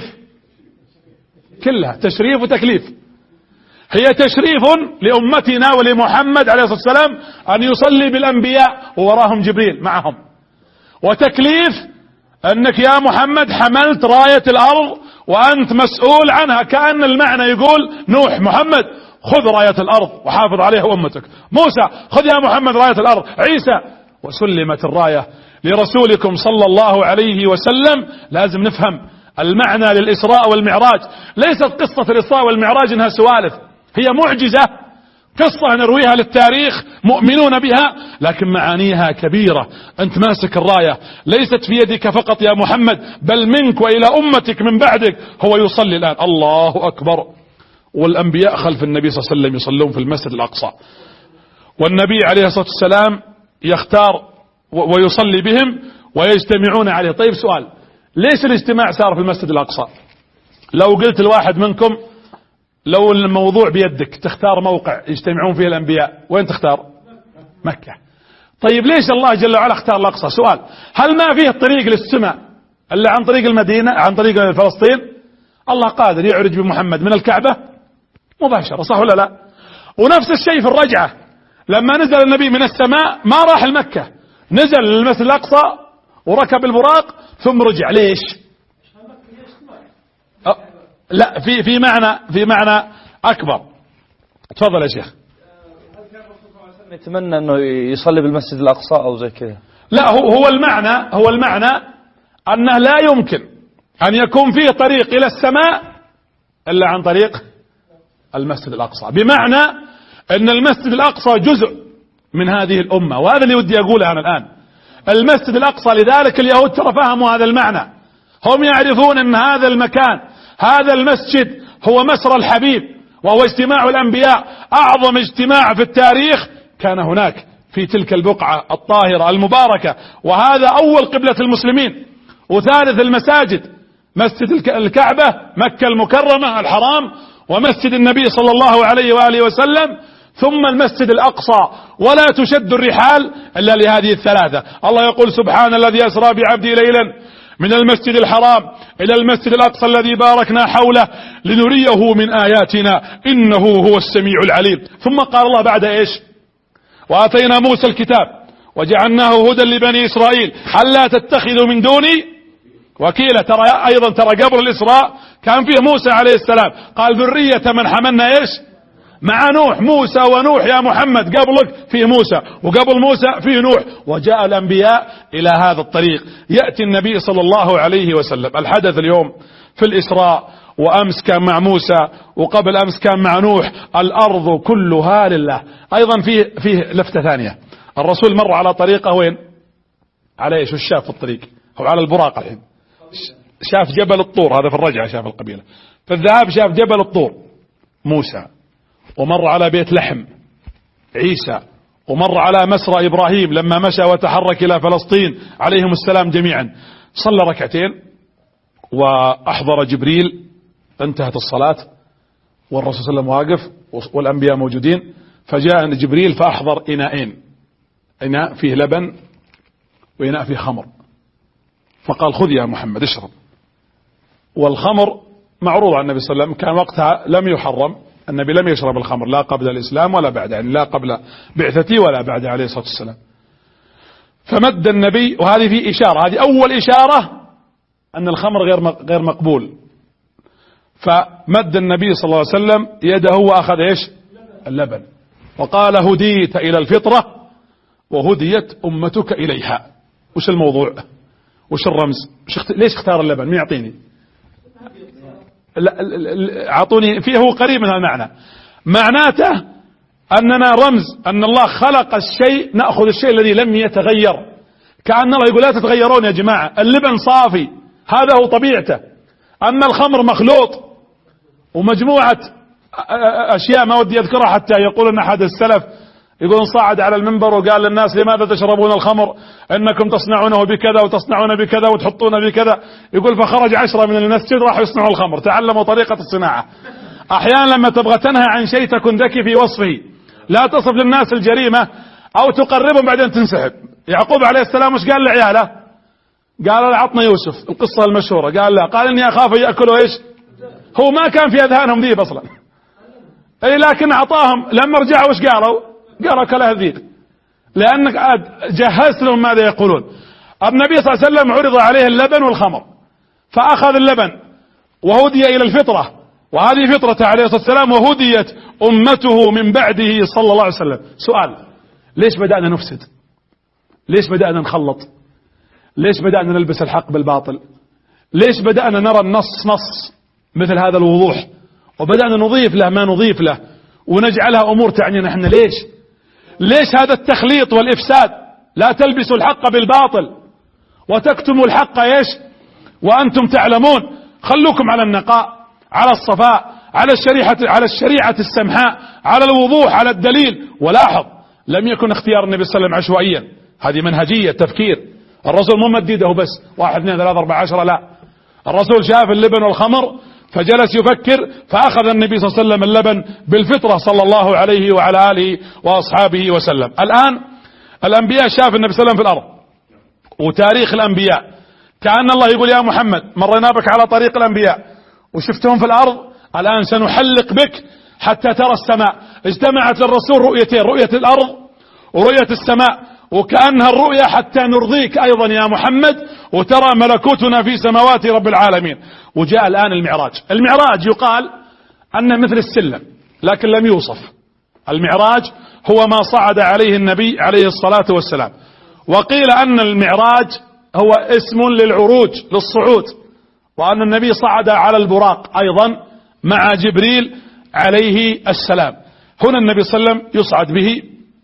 كلها تشريف وتكليف. هي تشريف لأمتنا ولمحمد عليه الصلاة والسلام أن يصلي بالأنبياء ووراهم جبريل معهم، وتكليف أنك يا محمد حملت راية الأرض وأنت مسؤول عنها. كأن المعنى يقول نوح محمد خذ راية الأرض وحافظ عليها أمتك، موسى خذ يا محمد راية الأرض، عيسى، وسلمت الراية لرسولكم صلى الله عليه وسلم. لازم نفهم المعنى للإسراء والمعراج. ليست قصة الإسراء والمعراج إنها سوالف، هي معجزة، قصة نرويها للتاريخ مؤمنون بها، لكن معانيها كبيرة. أنت ماسك الراية، ليست في يدك فقط يا محمد، بل منك وإلى أمتك من بعدك. هو يصلي الآن، الله أكبر، والأنبياء خلف النبي صلى الله عليه وسلم يصلون في المسجد الأقصى، والنبي عليه الصلاة والسلام يختار ويصلي بهم ويجتمعون عليه. طيب سؤال، ليش الاجتماع صار في المسجد الأقصى؟ لو قلت الواحد منكم لو الموضوع بيدك تختار موقع يجتمعون فيه الأنبياء، وين تختار؟ مكة. طيب ليش الله جل وعلا اختار الأقصى؟ سؤال، هل ما فيه طريق للسماء إلا عن طريق المدينة، عن طريق فلسطين؟ الله قادر يعرج بمحمد من الكعبة مباشرة، صح ولا لا؟ ونفس الشيء في الرجعة، لما نزل النبي من السماء ما راح المكة، نزل للمسجد الأقصى وركب البراق ثم رجع. ليش؟ لا، في معنى أكبر. تفضل يا شيخ. هل كان الرسول صلى الله عليه وسلم يتمنى أنه يصلي بالمسجد الأقصى أو زي كذا؟ لا، هو المعنى أنه لا يمكن أن يكون فيه طريق إلى السماء إلا عن طريق المسجد الأقصى، بمعنى أن المسجد الأقصى جزء من هذه الأمة، وهذا اللي ودي أقوله أنا الآن. المسجد الأقصى، لذلك اليهود ترى فهموا هذا المعنى، هم يعرفون أن هذا المكان، هذا المسجد هو مسرى الحبيب، وهو اجتماع الأنبياء، أعظم اجتماع في التاريخ كان هناك في تلك البقعة الطاهرة المباركة، وهذا أول قبلة المسلمين، وثالث المساجد مسجد الكعبة مكة المكرمة الحرام، ومسجد النبي صلى الله عليه وآله وسلم، ثم المسجد الأقصى. ولا تشد الرحال إلا لهذه الثلاثة. الله يقول سبحان الذي أسرى بعبده ليلا من المسجد الحرام إلى المسجد الأقصى الذي باركنا حوله لنريه من آياتنا إنه هو السميع العليم. ثم قال الله بعد إيش؟ وآتينا موسى الكتاب وجعلناه هدى لبني إسرائيل ألا تتخذوا من دوني وكيلا. ترى قبل الإسراء كان فيه موسى عليه السلام، قال ذرية من حملنا إيش؟ مع نوح. موسى ونوح يا محمد، قبلك فيه موسى وقبل موسى فيه نوح. وجاء الأنبياء إلى هذا الطريق. يأتي النبي صلى الله عليه وسلم. الحدث اليوم في الإسراء، وأمس كان مع موسى وقبل أمس كان مع نوح. الأرض كلها لله. أيضا فيه لفتة ثانية. الرسول مر على طريقه وين؟ على إيش؟ وش شاف في الطريق؟ هو على البراق الحين. شاف جبل الطور، هذا في الرجعة شاف القبيلة. في الذهاب شاف جبل الطور موسى، ومر على بيت لحم عيسى، ومر على مسرى إبراهيم لما مشى وتحرك إلى فلسطين عليهم السلام جميعا. صلى ركعتين وأحضر جبريل، انتهت الصلاة والرسول صلى الله عليه وسلم واقف والأنبياء موجودين. فجاء جبريل فأحضر إناءين، إناء فيه لبن وإناء فيه خمر، فقال خذ يا محمد اشرب. والخمر معروض عن النبي صلى الله عليه وسلم، كان وقتها لم يحرم، النبي لم يشرب الخمر لا قبل الإسلام ولا بعد، يعني لا قبل بعثته ولا بعد عليه الصلاة والسلام. فمد النبي، وهذه في إشارة، هذه أول إشارة أن الخمر غير مقبول. فمد النبي صلى الله عليه وسلم يده وأخذ إيش؟ اللبن، وقال هديت إلى الفطرة وهديت أمتك إليها. وش الموضوع؟ وش الرمز؟ ليش اختار اللبن؟ مين يعطيني؟ اعطوني فيه، هو قريب من المعنى. معناته أننا رمز أن الله خلق الشيء، نأخذ الشيء الذي لم يتغير. كأن الله يقول لا تتغيرون يا جماعة، اللبن صافي هذا هو طبيعته، أما الخمر مخلوط ومجموعة أشياء ما ودي أذكرها، حتى يقول أن أحد السلف يقول صعد على المنبر وقال للناس لماذا تشربون الخمر؟ إنكم تصنعونه بكذا وتصنعون بكذا وتحطون بكذا. يقول فخرج 10 من المسجد راحوا يصنعوا الخمر، تعلموا طريقة الصناعة. أحيانا لما تبغى تنهى عن شيء تكن ذكي في وصفه، لا تصف للناس الجريمة أو تقربهم بعدين تنسحب. يعقوب عليه السلام وش قال لعياله؟ قال عطنا يوسف، القصة المشهورة. قال لا، قال إني أخاف يأكلوا إيش؟ هو ما كان في أذهانهم ذيب أصلا، أي لكن أعطاهم. لما رجعوا وش قالوا؟ قالوا كلها الذيب، لأنك جهزت لهم ماذا يقولون. النبي صلى الله عليه وسلم عرض عليه اللبن والخمر، فأخذ اللبن وهدي إلى الفطرة، وهذه فطرة عليه الصلاة والسلام، وهديت أمته من بعده صلى الله عليه وسلم. سؤال: ليش بدأنا نفسد؟ ليش بدأنا نخلط؟ ليش بدأنا نلبس الحق بالباطل؟ ليش بدأنا نرى النص نص مثل هذا الوضوح، وبدأنا نضيف له ما نضيف له ونجعلها أمور تعنينا احنا؟ ليش هذا التخليط والإفساد؟ لا تلبسوا الحق بالباطل وتكتموا الحق ايش وأنتم تعلمون. خلوكم على النقاء، على الصفاء، على الشريعة السمحاء، على الوضوح، على الدليل. ولاحظ، لم يكن اختيار النبي صلى الله عليه وسلم عشوائيا، هذه منهجية تفكير. الرسول مو مديده بس 1 2 3 4 10، لا، الرسول شاف اللبن والخمر فجلس يفكر، فأخذ النبي صلى الله عليه وسلم اللبن بالفطرة صلى الله عليه وعلى آله وأصحابه وسلم. الآن الأنبياء شاف النبي صلى الله عليه وسلم في الأرض، وتاريخ الأنبياء كأن الله يقول يا محمد مرينا بك على طريق الأنبياء وشفتهم في الأرض، الآن سنحلق بك حتى ترى السماء. اجتمعت للرسول رؤيتين، رؤية الأرض ورؤية السماء، وكأنها الرؤية حتى نرضيك أيضا يا محمد وترى ملكوتنا في سماوات رب العالمين. وجاء الآن المعراج يقال أن مثل السلم لكن لم يوصف. المعراج هو ما صعد عليه النبي عليه الصلاة والسلام، وقيل أن المعراج هو اسم للعروج للصعود، وأن النبي صعد على البراق أيضا مع جبريل عليه السلام. هنا النبي صلى الله عليه وسلم يصعد به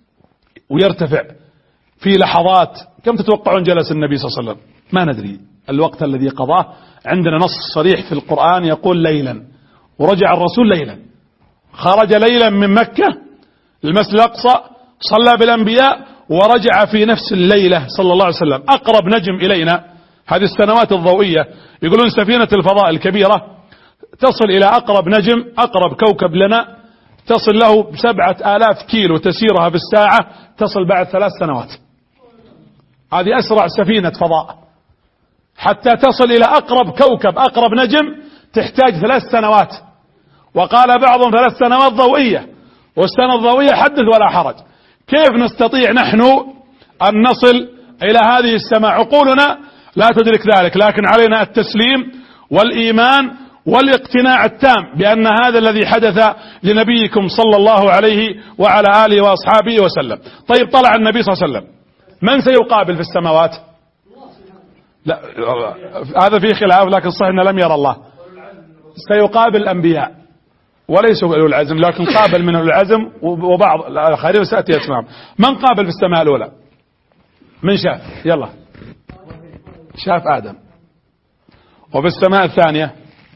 ويرتفع في لحظات. كم تتوقعون جلس النبي صلى الله عليه وسلم؟ ما ندري الوقت الذي قضاه. عندنا نص صريح في القرآن يقول ليلا، ورجع الرسول ليلا، خرج ليلا من مكة للمسجد الأقصى، صلى بالأنبياء ورجع في نفس الليلة صلى الله عليه وسلم. أقرب نجم إلينا هذه السنوات الضوئية، يقولون سفينة الفضاء الكبيرة تصل إلى أقرب نجم، أقرب كوكب لنا تصل له ب7,000 كيلو تسيرها بالساعة، تصل بعد 3 سنوات. هذه أسرع سفينة فضاء. حتى تصل إلى أقرب كوكب أقرب نجم تحتاج 3 سنوات، وقال بعضهم 3 سنوات ضوئية، والسنة الضوئية حدث ولا حرج. كيف نستطيع نحن أن نصل إلى هذه السماء؟ عقولنا لا تدرك ذلك، لكن علينا التسليم والإيمان والاقتناع التام بأن هذا الذي حدث لنبيكم صلى الله عليه وعلى آله وأصحابه وسلم. طيب طلع النبي صلى الله عليه وسلم، من سيقابل في السماوات؟ لا هذا فيه خلاف، لكن صحيح أنه لم يرى الله. سيقابل الأنبياء وليس أولو العزم، لكن قابل من أولو العزم وبعض الآخرين وسأتي أسمائهم. من قابل في السماء الأولى؟ من شاف؟ يلا شاف آدم. وفي السماء الثانية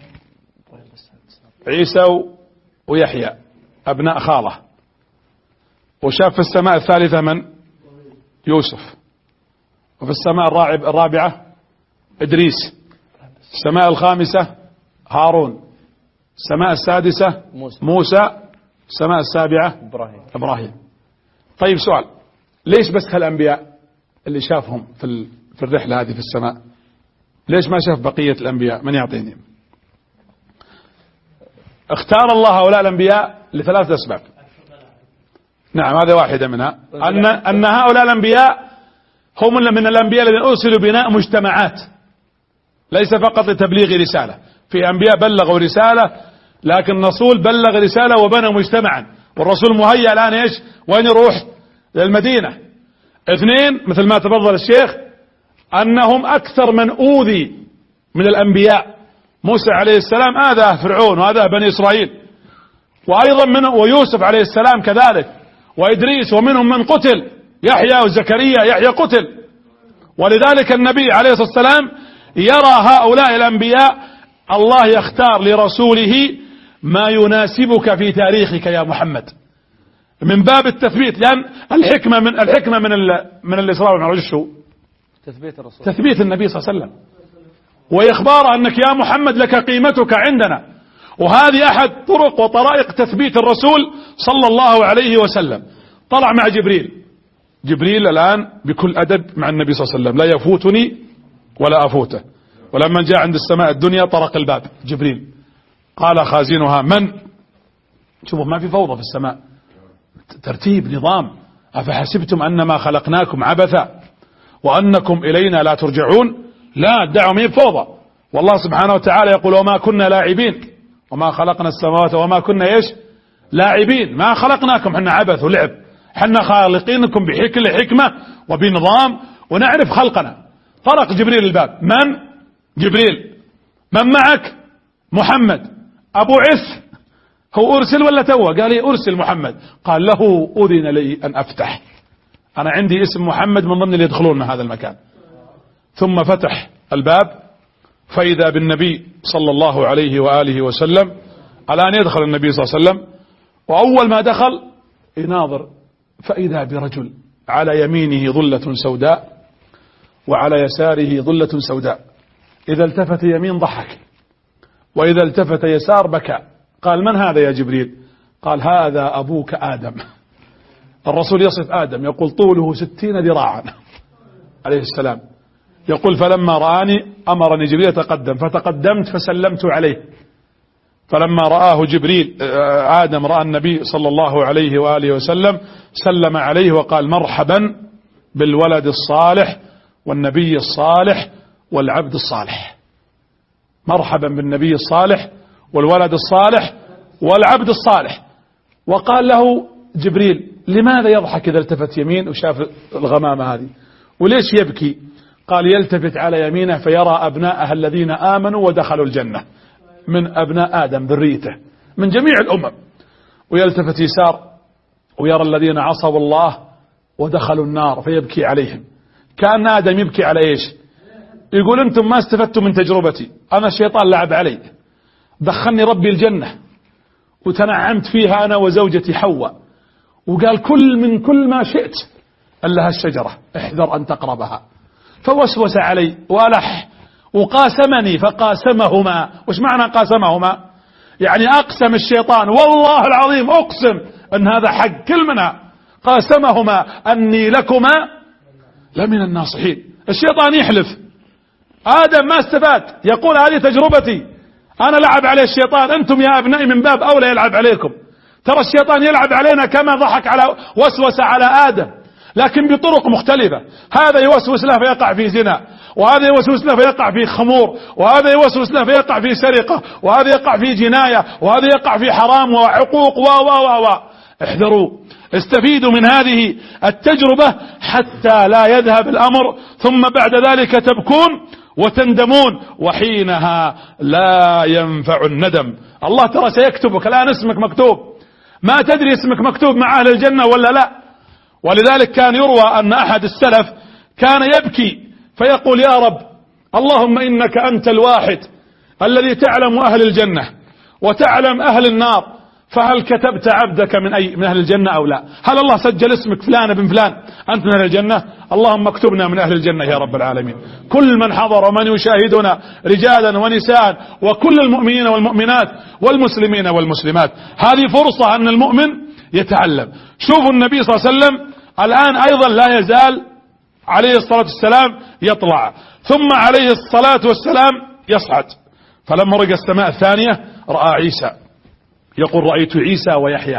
عيسى ويحيى أبناء خاله. وشاف في السماء الثالثة من؟ يوسف. وفي السماء الرابعة إدريس. السماء الخامسة هارون. السماء السادسة موسى. السماء السابعة إبراهيم. طيب سؤال، ليش بس هالأنبياء اللي شافهم في الرحلة هذه في السماء؟ ليش ما شاف بقية الأنبياء؟ من يعطيني؟ اختار الله هؤلاء الأنبياء ل3 أسباب. نعم هذه واحدة منها، أن هؤلاء الأنبياء هم من الأنبياء الذين أرسلوا بناء مجتمعات، ليس فقط لتبليغ رسالة. في أنبياء بلغوا رسالة، لكن الرسول بلغ رسالة وبنى مجتمعا، والرسول مهيأ الآن ايش؟ وين يروح؟ للمدينة. 2 مثل ما تفضل الشيخ، أنهم أكثر من أوذي من الأنبياء. موسى عليه السلام آذاه فرعون وآذاه بني إسرائيل، وأيضا ويوسف عليه السلام كذلك، وإدريس، ومنهم من قتل، يحيى وزكريا. يحيى قتل. ولذلك النبي عليه الصلاة والسلام يرى هؤلاء الأنبياء الله يختار لرسوله ما يناسبك في تاريخك يا محمد، من باب التثبيت. لأن الحكمة من الإسراء والمعراج شو؟ تثبيت النبي صلى الله عليه وسلم، وإخبار أنك يا محمد لك قيمتك عندنا. وهذه أحد طرق وطرائق تثبيت الرسول صلى الله عليه وسلم. طلع مع جبريل الآن بكل أدب مع النبي صلى الله عليه وسلم، لا يفوتني ولا أفوته. ولما جاء عند السماء الدنيا طرق الباب جبريل، قال خازنها من؟ شوفوا ما في فوضى في السماء، ترتيب نظام. أفحسبتم أنما خلقناكم عبثا وأنكم إلينا لا ترجعون؟ لا، الدعوة ما هي فوضى. والله سبحانه وتعالى يقول وما كنا لاعبين وما خلقنا السماوات وما كنا ايش؟ لاعبين. ما خلقناكم حنا عبث ولعب، حنا خالقينكم بحكمة حكمة وبنظام ونعرف خلقنا. طرق جبريل الباب. من؟ جبريل. من معك؟ محمد. أبو عث هو أرسل ولا توه؟ قال لي أرسل محمد. قال له أذن لي أن أفتح، أنا عندي اسم محمد من ضمن اللي يدخلون من هذا المكان. ثم فتح الباب فإذا بالنبي صلى الله عليه وآله وسلم. الآن يدخل النبي صلى الله عليه وسلم، وأول ما دخل يناظر فإذا برجل على يمينه ظلة سوداء وعلى يساره ظلة سوداء، إذا التفت يمين ضحك وإذا التفت يسار بكى. قال من هذا يا جبريل؟ قال هذا أبوك آدم. الرسول يصف آدم يقول طوله 60 ذراعا عليه السلام. يقول فلما رآني أمرني جبريل يتقدم، فتقدمت فسلمت عليه. فلما رآه جبريل آدم رأى النبي صلى الله عليه وآله وسلم سلم عليه وقال مرحبا بالولد الصالح والنبي الصالح والعبد الصالح. مرحبا بالنبي الصالح والولد الصالح والعبد الصالح. وقال له جبريل لماذا يضحك إذا التفت يمين وشاف الغمامة هذه، وليش يبكي؟ قال يلتفت على يمينه فيرى أبناءها الذين آمنوا ودخلوا الجنة من أبناء آدم ذريته من جميع الأمم، ويلتفت يسار ويرى الذين عصوا الله ودخلوا النار فيبكي عليهم. كأن آدم يبكي على إيش؟ يقول أنتم ما استفدتم من تجربتي، أنا الشيطان لعب علي، دخلني ربي الجنة وتنعمت فيها أنا وزوجتي حواء، وقال كل ما شئت إلا هالشجرة احذر أن تقربها، فوسوس علي وألح وقاسمني فقاسمهما. وش معنى قاسمهما؟ يعني أقسم الشيطان والله العظيم أقسم أن هذا حق كل منها، قاسمهما أني لكما لمن الناصحين. الشيطان يحلف آدم ما استفاد، يقول هذه تجربتي، أنا لعب عليه الشيطان، أنتم يا أبنائي من باب أولى يلعب عليكم. ترى الشيطان يلعب علينا كما ضحك على وسوس على آدم، لكن بطرق مختلفة. هذا يوسوس له فيقع في زنا، وهذا يوسوس له فيقع في خمور، وهذا يوسوس له فيقع في سرقة، وهذا يقع في جناية، وهذا يقع في حرام وعقوق احذروا، استفيدوا من هذه التجربة حتى لا يذهب الأمر ثم بعد ذلك تبكون وتندمون، وحينها لا ينفع الندم. الله ترى سيكتبك، الآن اسمك مكتوب، ما تدري اسمك مكتوب مع أهل الجنة ولا لا. ولذلك كان يروى أن أحد السلف كان يبكي فيقول يا رب اللهم إنك أنت الواحد الذي تعلم أهل الجنة وتعلم أهل النار، فهل كتبت عبدك من أهل الجنة أو لا؟ هل الله سجل اسمك فلان بن فلان أنت من أهل الجنة؟ اللهم اكتبنا من أهل الجنة يا رب العالمين. كل من حضر ومن يشاهدنا رجالا ونساء وكل المؤمنين والمؤمنات والمسلمين والمسلمات، هذه فرصة أن المؤمن يتعلم. شوفوا النبي صلى الله عليه وسلم الآن أيضا لا يزال عليه الصلاة والسلام يطلع، ثم عليه الصلاة والسلام يصعد. فلما رأى السماء الثانية رأى عيسى، يقول رأيت عيسى ويحيى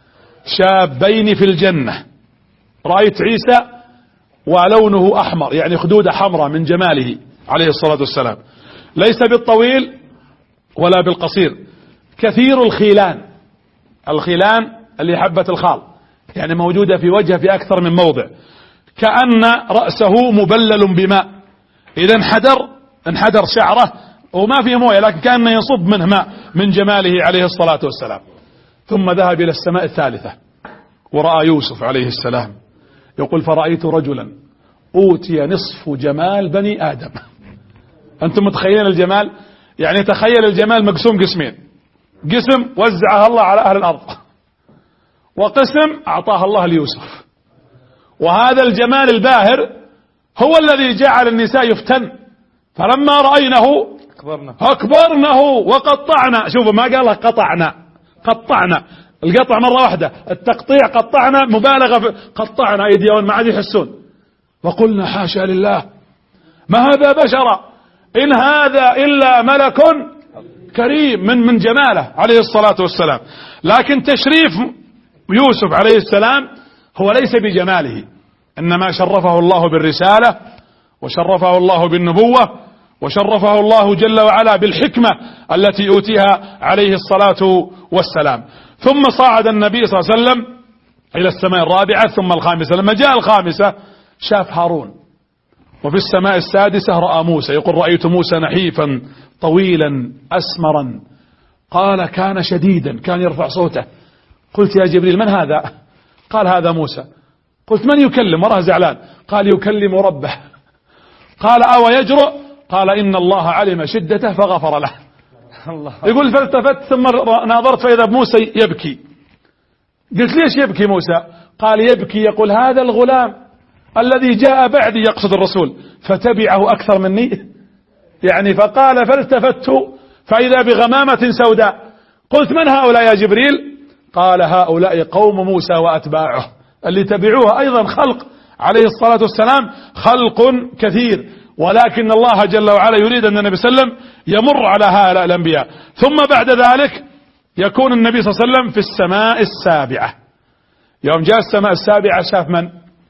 شابين في الجنة. رأيت عيسى ولونه أحمر، يعني خدوده حمراء من جماله عليه الصلاة والسلام، ليس بالطويل ولا بالقصير، كثير الخيلان. الخيلان اللي حبة الخال، يعني موجودة في وجهه في أكثر من موضع، كأن رأسه مبلل بماء، إذا انحدر شعره وما فيه مويه، لكن كأنه يصب منه ماء من جماله عليه الصلاة والسلام. ثم ذهب إلى السماء الثالثة ورأى يوسف عليه السلام، يقول فرأيت رجلا أوتي نصف جمال بني آدم. أنتم متخيلين الجمال؟ يعني تخيل الجمال مقسوم قسمين، قسم وزعها الله على أهل الأرض، وقسم أعطاه الله ليوسف. وهذا الجمال الباهر هو الذي جعل النساء يفتن، فلما رأينه أكبرنه وقطعنا. شوفوا ما قال قطعنا القطع مرة واحدة، التقطيع قطعنا مبالغة في قطعنا أيديهم ما عاد يحسون. وقلنا حاشا لله ما هذا بشرا إن هذا إلا ملك كريم، من جماله عليه الصلاة والسلام. لكن تشريف يوسف عليه السلام هو ليس بجماله، إنما شرفه الله بالرسالة، وشرفه الله بالنبوة، وشرفه الله جل وعلا بالحكمة التي أوتيها عليه الصلاة والسلام. ثم صعد النبي صلى الله عليه وسلم إلى السماء الرابعة ثم الخامسة. لما جاء الخامسة شاف هارون، وفي السماء السادسة رأى موسى، يقول رأيت موسى نحيفا طويلا أسمرا، قال كان شديدا، كان يرفع صوته. قلت يا جبريل من هذا؟ قال هذا موسى. قلت من يكلم؟ وراه زعلان. قال يكلم ربه. قال أو يجرؤ؟ قال إن الله علم شدته فغفر له. يقول فالتفت ثم ناظرت فإذا بموسى يبكي. قلت ليش يبكي موسى؟ قال يبكي يقول هذا الغلام الذي جاء بعدي، يقصد الرسول، فتبعه أكثر مني، يعني فقال فالتفت فإذا بغمامة سوداء. قلت من هؤلاء يا جبريل؟ قال هؤلاء قوم موسى وأتباعه، اللي تبعوه أيضا خلق عليه الصلاة والسلام، خلق كثير، ولكن الله جل وعلا يريد أن النبي صلى الله عليه وسلم يمر على هؤلاء الأنبياء. ثم بعد ذلك يكون النبي صلى الله عليه وسلم في السماء السابعة. يوم جاء السماء السابعة شاف من؟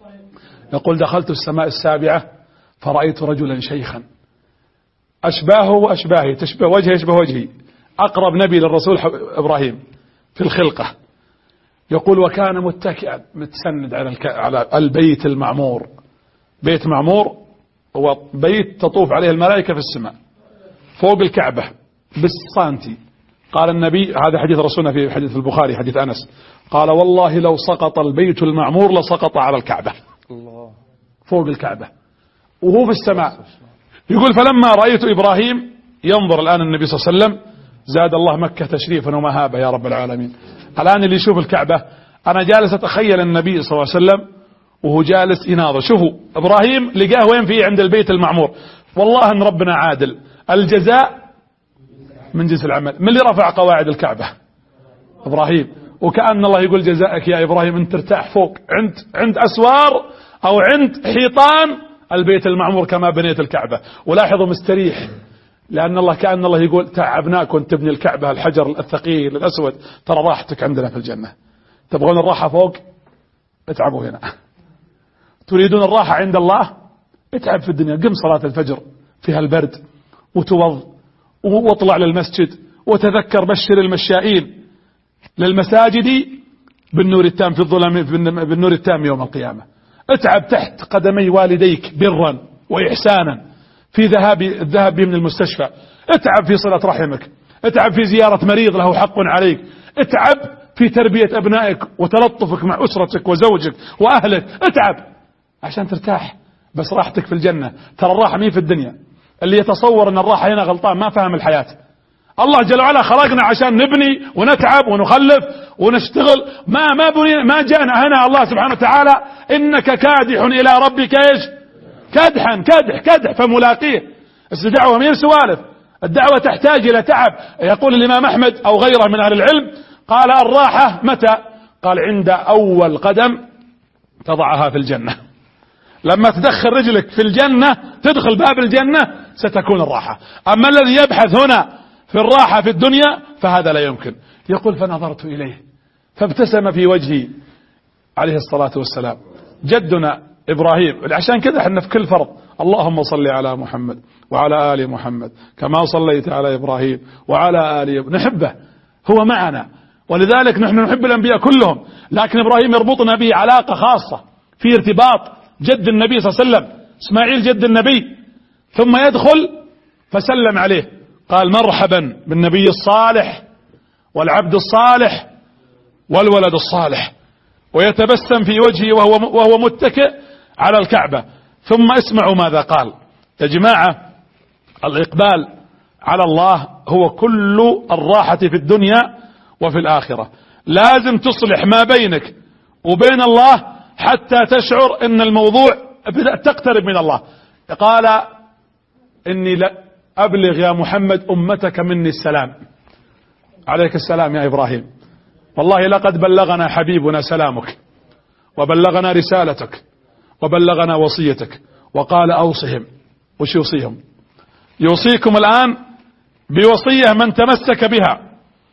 يقول دخلت السماء السابعة فرأيت رجلا شيخا أشباهه وأشباهي، تشبه وجهه يشبه وجهي، أقرب نبي للرسول إبراهيم في الخلقة. يقول وكان متكئا متسند على البيت المعمور. بيت معمور هو بيت تطوف عليه الملائكة في السماء فوق الكعبة بالسانتي. قال النبي، هذا حديث رسولنا في حديث البخاري حديث أنس، قال والله لو سقط البيت المعمور لسقط على الكعبة، فوق الكعبة وهو في السماء. يقول فلما رأيت إبراهيم ينظر الآن النبي صلى الله عليه وسلم، زاد الله مكة تشريفا ومهابة يا رب العالمين. الآن اللي يشوف الكعبة، أنا جالس أتخيل النبي صلى الله عليه وسلم وهو جالس يناظر. شوفوا إبراهيم لقاه وين؟ فيه عند البيت المعمور. والله أن ربنا عادل، الجزاء من جنس العمل. من اللي رفع قواعد الكعبة؟ إبراهيم. وكأن الله يقول جزاءك يا إبراهيم أن ترتاح فوق عند أسوار أو عند حيطان البيت المعمور كما بنيت الكعبة. ولاحظوا مستريح، لأن الله كأن الله يقول تعبناكم تبني الكعبة الحجر الثقيل الأسود، ترى راحتك عندنا في الجنة. تبغون الراحة فوق؟ اتعبوا هنا. تريدون الراحة عند الله؟ اتعب في الدنيا. قم صلاة الفجر في هالبرد وتوض واطلع للمسجد وتذكر بشر المشائين للمساجد بالنور التام في الظلام بالنور التام يوم القيامة. اتعب تحت قدمي والديك برا وإحسانا في الذهاب من المستشفى. اتعب في صلة رحمك. اتعب في زيارة مريض له حق عليك. اتعب في تربية أبنائك وتلطفك مع أسرتك وزوجك وأهلك. اتعب عشان ترتاح، بس راحتك في الجنة. ترى الراحة مين في الدنيا. اللي يتصور أن الراحة هنا غلطان، ما فهم الحياة. الله جل وعلا خلقنا عشان نبني ونتعب ونخلف ونشتغل. ما جاءنا هنا الله سبحانه وتعالى إنك كادح إلى ربك ايش؟ كدح فملاقيه. الدعوة مين سوالف. الدعوة تحتاج إلى تعب. يقول الإمام أحمد أو غيره من أهل العلم، قال الراحة متى؟ قال عند أول قدم تضعها في الجنة. لما تدخل رجلك في الجنة، تدخل باب الجنة، ستكون الراحة. أما الذي يبحث هنا في الراحة في الدنيا فهذا لا يمكن. يقول فنظرت إليه فابتسم في وجهي عليه الصلاة والسلام جدنا إبراهيم. عشان كذا احنا في كل فرض اللهم صل على محمد وعلى آل محمد كما صليت على إبراهيم وعلى آل نحبه، هو معنا. ولذلك نحن نحب الأنبياء كلهم، لكن إبراهيم يربطنا به علاقة خاصة في ارتباط. جد النبي صلى الله عليه وسلم إسماعيل جد النبي، ثم يدخل فسلم عليه قال مرحبا بالنبي الصالح والعبد الصالح والولد الصالح، ويتبسم في وجهه وهو متكئ على الكعبة. ثم اسمعوا ماذا قال. يا جماعة، الإقبال على الله هو كل الراحة في الدنيا وفي الآخرة. لازم تصلح ما بينك وبين الله حتى تشعر ان الموضوع بدأت تقترب من الله. قال إني أبلغ يا محمد أمتك مني السلام. عليك السلام يا إبراهيم، والله لقد بلغنا حبيبنا سلامك وبلغنا رسالتك وبلغنا وصيتك. وقال أوصهم. وش يوصيهم؟ يوصيكم الآن بوصية من تمسك بها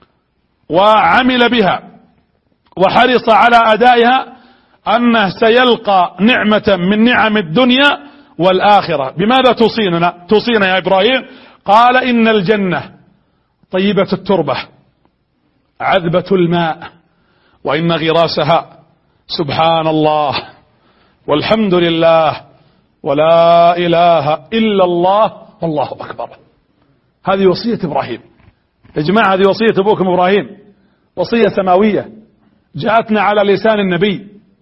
وعمل بها وحرص على أدائها أنه سيلقى نعمة من نعم الدنيا والآخرة. بماذا توصينا يا إبراهيم؟ قال إن الجنة طيبة التربة عذبة الماء، وإن غراسها سبحان الله والحمد لله ولا إله إلا الله والله أكبر. هذه وصية إبراهيم يا جماعة، هذه وصية أبوكم إبراهيم، وصية سماوية جاءتنا على لسان النبي.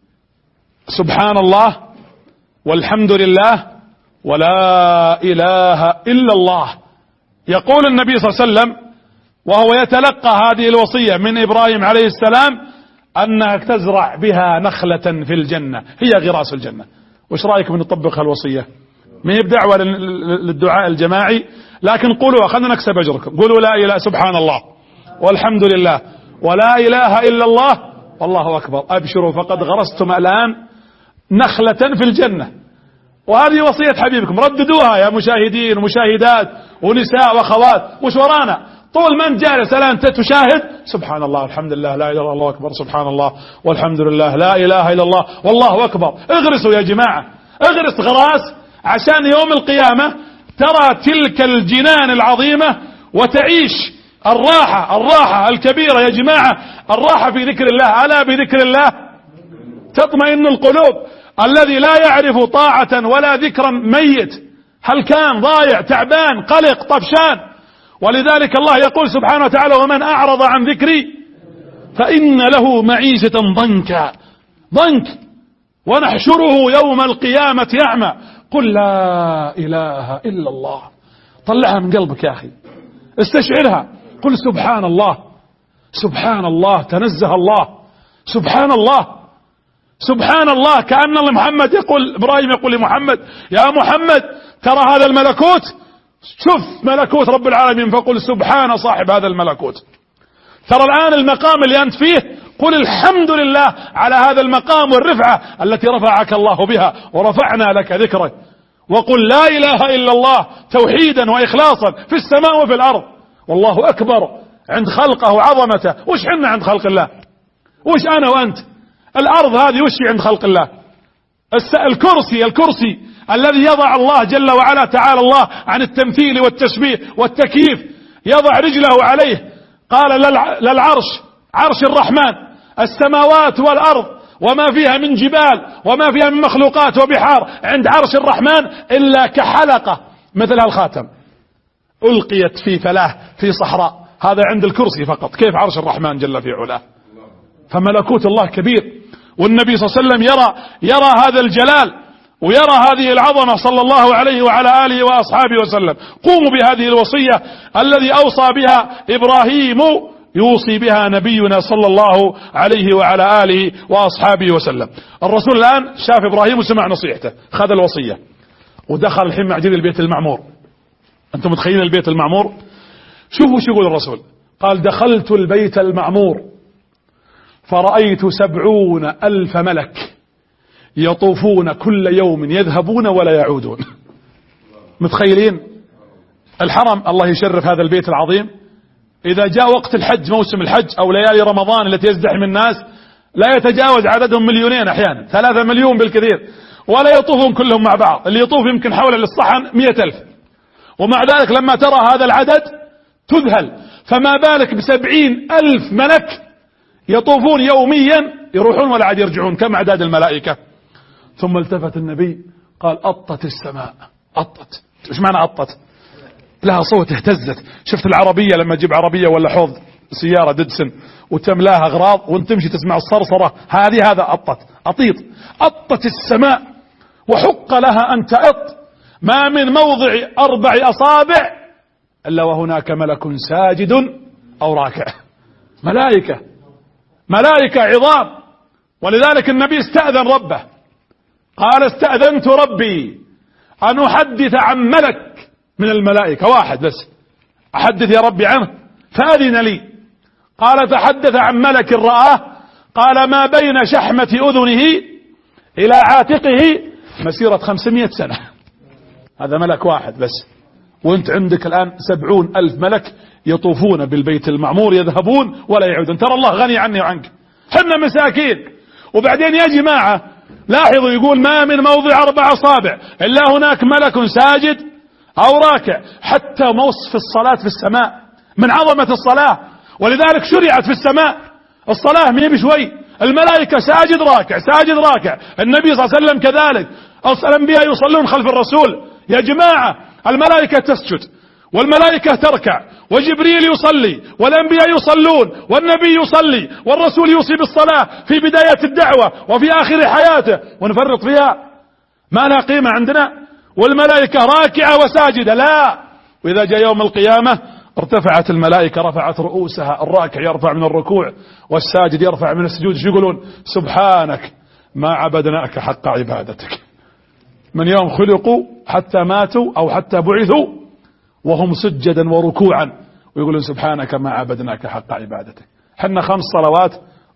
سبحان الله والحمد لله ولا إله إلا الله. يقول النبي صلى الله عليه وسلم وهو يتلقى هذه الوصية من إبراهيم عليه السلام أنك تزرع بها نخلة في الجنة هي غراس الجنة. وش رأيكم أن نطبق هالوصية؟ ما هي بدعوة للدعاء الجماعي، لكن قولوا خلنا نكسب أجركم. قولوا لا إله سبحان الله والحمد لله ولا إله إلا الله والله أكبر. أبشروا فقد غرستم الآن نخلة في الجنة. وهذه وصية حبيبكم، رددوها يا مشاهدين ومشاهدات ونساء وأخوات. وش ورانا؟ طول ما انت جالس الآن تشاهد سبحان الله والحمد لله لا إله إلا الله أكبر سبحان الله والحمد لله لا إله إلا الله والله أكبر. اغرسوا يا جماعة، اغرس غراس عشان يوم القيامة ترى تلك الجنان العظيمة وتعيش الراحة الكبيرة. يا جماعة، الراحة في ذكر الله. ألا بذكر الله تطمئن القلوب. الذي لا يعرف طاعة ولا ذكرا ميت، هل كان ضايع تعبان قلق طفشان. ولذلك الله يقول سبحانه وتعالى ومن أعرض عن ذكري فإن له معيشة ضنك ونحشره يوم القيامة أعمى. قل لا إله إلا الله. طلعها من قلبك يا أخي، استشعرها. قل سبحان الله سبحان الله تنزه الله سبحان الله سبحان الله. كأن محمد يقول إبراهيم يقول لمحمد يا محمد ترى هذا الملكوت، شوف ملكوت رب العالمين، فقل سبحان صاحب هذا الملكوت. ترى الآن المقام اللي أنت فيه، قل الحمد لله على هذا المقام والرفعة التي رفعك الله بها ورفعنا لك ذكرك. وقل لا إله إلا الله توحيدا وإخلاصا في السماء وفي الأرض. والله أكبر عند خلقه وعظمته. وش حنا عند خلق الله؟ وش أنا وأنت؟ الأرض هذه وش عند خلق الله؟ الكرسي الذي يضع الله جل وعلا تعالى الله عن التمثيل والتشبيه والتكييف، يضع رجله عليه. قال للعرش عرش الرحمن، السماوات والأرض وما فيها من جبال وما فيها من مخلوقات وبحار عند عرش الرحمن إلا كحلقة مثل الخاتم ألقيت في فلاة في صحراء. هذا عند الكرسي فقط، كيف عرش الرحمن جل في علاه؟ فملكوت الله كبير. والنبي صلى الله عليه وسلم يرى هذا الجلال ويرى هذه العظمة صلى الله عليه وعلى آله وأصحابه وسلم. قوموا بهذه الوصية الذي أوصى بها إبراهيم يوصي بها نبينا صلى الله عليه وعلى آله وأصحابه وسلم. الرسول الآن شاف إبراهيم وسمع نصيحته، خذ الوصية ودخل الحين مع جبريل البيت المعمور. أنتم متخيلين البيت المعمور؟ شوفوا شو يقول الرسول، قال دخلت البيت المعمور فرأيت 70,000 ملك يطوفون كل يوم يذهبون ولا يعودون. متخيلين الحرم؟ الله يشرف هذا البيت العظيم. إذا جاء وقت الحج، موسم الحج أو ليالي رمضان التي يزدحم الناس، لا يتجاوز عددهم 2,000,000 أحيانا 3 مليون بالكثير، ولا يطوفون كلهم مع بعض. اللي يطوف يمكن حول للصحن 100,000. ومع ذلك لما ترى هذا العدد تذهل، فما بالك ب70,000 ملك يطوفون يوميا، يروحون ولا عاد يرجعون. كم أعداد الملائكة؟ ثم التفت النبي قال أطت السماء. أطت ايش معنى أطت؟ لها صوت، اهتزت. شفت العربية لما تجيب عربية ولا حوض سيارة ديدسن وتملاها أغراض وانت تمشي تسمع الصرصرة، هذا أطت، أطيط. أطت السماء وحق لها أن تأط، ما من موضع 4 أصابع إلا وهناك ملك ساجد أو راكع. ملائكة عظام. ولذلك النبي استأذن ربه، قال استأذنت ربي أن أحدث عن ملك من الملائكة واحد بس، أحدث يا ربي عنه، فأذن لي. قال فحدث عن ملك رآه، قال ما بين شحمة أذنه إلى عاتقه مسيرة 500 سنة. هذا ملك واحد بس، وانت عندك الآن 70,000 ملك يطوفون بالبيت المعمور يذهبون ولا يعودون. ترى الله غني عني وعنك، حنا مساكين. وبعدين يا جماعة لاحظوا، يقول ما من موضع 4 أصابع إلا هناك ملك ساجد أو راكع. حتى وصف الصلاة في السماء من عظمة الصلاة، ولذلك شرعت في السماء الصلاة ما هي بشوي. الملائكة ساجد راكع ساجد راكع، النبي صلى الله عليه وسلم كذلك، الأنبياء يصلون خلف الرسول. يا جماعة الملائكة تسجد والملائكة تركع وجبريل يصلي والأنبياء يصلون والنبي يصلي والرسول يوصي بالصلاة في بداية الدعوة وفي آخر حياته، ونفرط فيها؟ ما لها قيمة عندنا؟ والملائكة راكعة وساجدة لا. وإذا جاء يوم القيامة ارتفعت الملائكة، رفعت رؤوسها، الراكع يرفع من الركوع والساجد يرفع من السجود. شو يقولون؟ سبحانك ما عبدناك حق عبادتك. من يوم خلقوا حتى ماتوا أو حتى بعثوا وهم سجدا وركوعا، ويقولون سبحانك ما عبدناك حق عبادتك. حنا 5 صلوات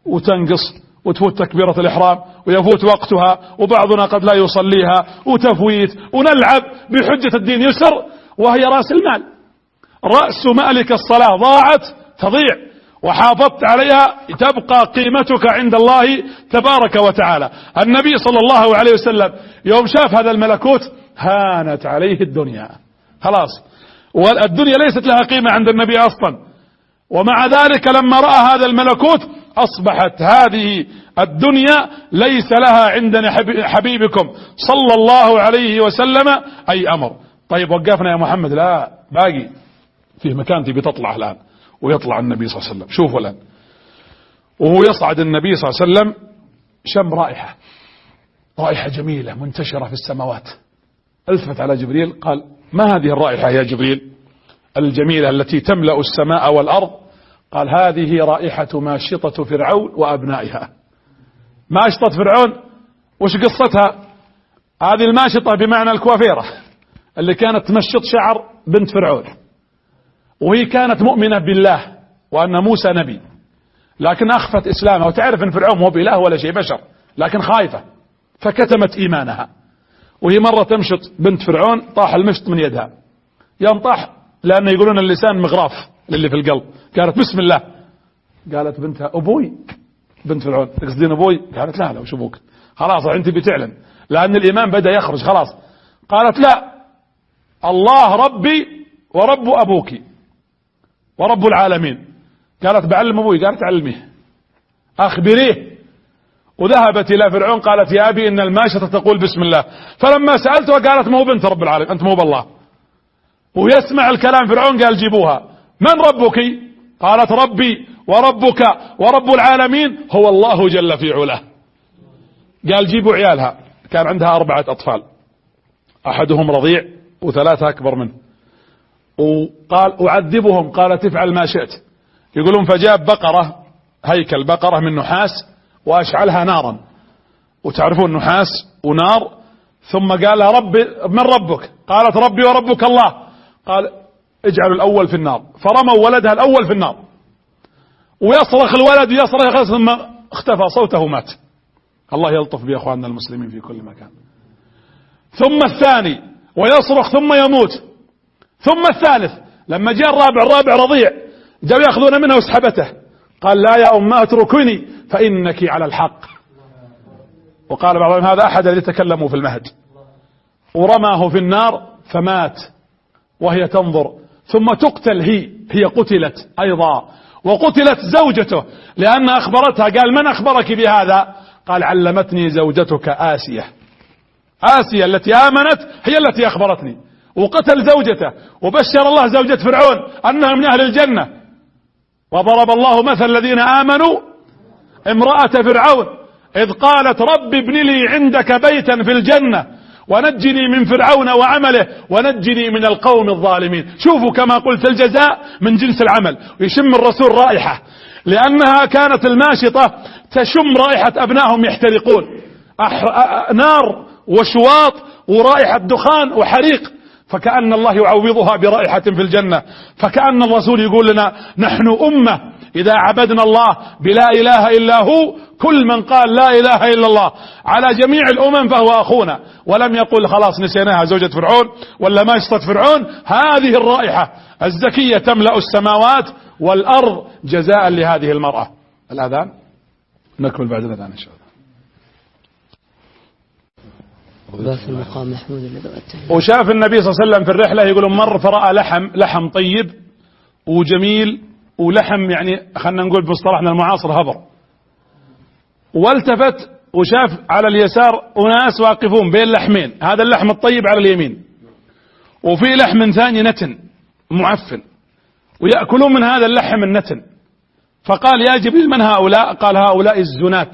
وتنقص وتفوت تكبيرة الإحرام ويفوت وقتها، وبعضنا قد لا يصليها، وتفويت، ونلعب بحجة الدين يسر، وهي رأس المال. رأس مالك الصلاة ضاعت تضيع، وحافظت عليها تبقى قيمتك عند الله تبارك وتعالى. النبي صلى الله عليه وسلم يوم شاف هذا الملكوت هانت عليه الدنيا، خلاص، والدنيا ليست لها قيمة عند النبي أصلا. ومع ذلك لما رأى هذا الملكوت أصبحت هذه الدنيا ليس لها عندنا حبيبكم صلى الله عليه وسلم أي أمر. طيب وقفنا يا محمد، لا باقي فيه مكان تبي تطلع الآن. ويطلع النبي صلى الله عليه وسلم، شوفوا الآن وهو يصعد النبي صلى الله عليه وسلم شم رائحة جميلة منتشرة في السماوات. التفت على جبريل قال ما هذه الرائحة يا جبريل الجميلة التي تملأ السماء والأرض؟ قال هذه رائحة ماشطة فرعون وأبنائها. ماشطة فرعون وش قصتها؟ هذه الماشطة بمعنى الكوافيرة اللي كانت تمشط شعر بنت فرعون، وهي كانت مؤمنة بالله وأن موسى نبي، لكن أخفت إسلامها، وتعرف أن فرعون مو بإله ولا شيء بشر، لكن خايفة فكتمت إيمانها. وهي مرة تمشط بنت فرعون، طاح المشط من يدها. يوم طاح، لأن يقولون اللسان مغراف للي في القلب، قالت بسم الله. قالت بنتها أبوي، بنت فرعون تقصدين أبوي؟ قالت لا وش أبوك، خلاص أنت بتعلن، لأن الإيمان بدأ يخرج خلاص. قالت لا، الله ربي ورب أبوك ورب العالمين. قالت بعلم أبوي. قالت علميه، أخبريه. وذهبت إلى فرعون قالت يا أبي إن الماشطة تقول بسم الله. فلما سألتها قالت ما هو بنت رب العالمين، أنت مو بالله. ويسمع الكلام فرعون قال جيبوها. من ربك؟ قالت ربي وربك ورب العالمين هو الله جل في علاه. قال جيبوا عيالها. كان عندها 4 أطفال، أحدهم رضيع و3 أكبر منه. وقال أعذبهم، قالت افعل ما شئت. يقولون فجاب بقرة، هيكل بقرة من نحاس، وأشعلها نارا، وتعرفون نحاس ونار. ثم قال لها ربي من ربك؟ قالت ربي وربك الله. قال اجعلوا الأول في النار. فرموا ولدها الأول في النار، ويصرخ الولد يصرخ، ثم اختفى صوته مات. الله يلطف بأخواننا المسلمين في كل مكان. ثم الثاني ويصرخ ثم يموت. ثم الثالث. لما جاء الرابع رضيع، جاءوا يأخذون منه وسحبته. قال لا يا أمه اتركني فإنك على الحق. وقال بعضهم هذا أحد الذي تكلموا في المهد. ورماه في النار فمات وهي تنظر. ثم تقتل هي قتلت أيضا، وقتلت زوجته، لأنها أخبرتها. قال من أخبرك بهذا؟ قال علمتني زوجتك آسية. آسية التي آمنت هي التي أخبرتني. وقتل زوجته. وبشر الله زوجة فرعون أنها من أهل الجنة. وضرب الله مثل الذين آمنوا امرأة فرعون إذ قالت رب ابن لي عندك بيتا في الجنة ونجني من فرعون وعمله ونجني من القوم الظالمين. شوفوا كما قلت الجزاء من جنس العمل. ويشم الرسول رائحة، لأنها كانت الماشطة تشم رائحة أبنائهم يحترقون، نار وشواط ورائحة دخان وحريق، فكأن الله يعوضها برائحة في الجنة. فكأن الرسول يقول لنا نحن أمة إذا عبدنا الله بلا إله إلا هو، كل من قال لا إله إلا الله على جميع الأمم فهو أخونا. ولم يقل خلاص نسيناها زوجة فرعون ولا ماشطة فرعون. هذه الرائحة الزكية تملأ السماوات والأرض جزاء لهذه المرأة. الأذان نكمل بعد الأذان إن شاء الله. في المقام محمود وشاف النبي صلى الله عليه وسلم في الرحلة يقولون مر فرأى لحم طيب وجميل، ولحم يعني خلنا نقول بمصطلحنا المعاصر هبر. والتفت وشاف على اليسار أناس واقفون بين لحمين، هذا اللحم الطيب على اليمين، وفي لحم ثاني نتن معفن، ويأكلون من هذا اللحم النتن. فقال يا جبريل من هؤلاء؟ قال هؤلاء الزنات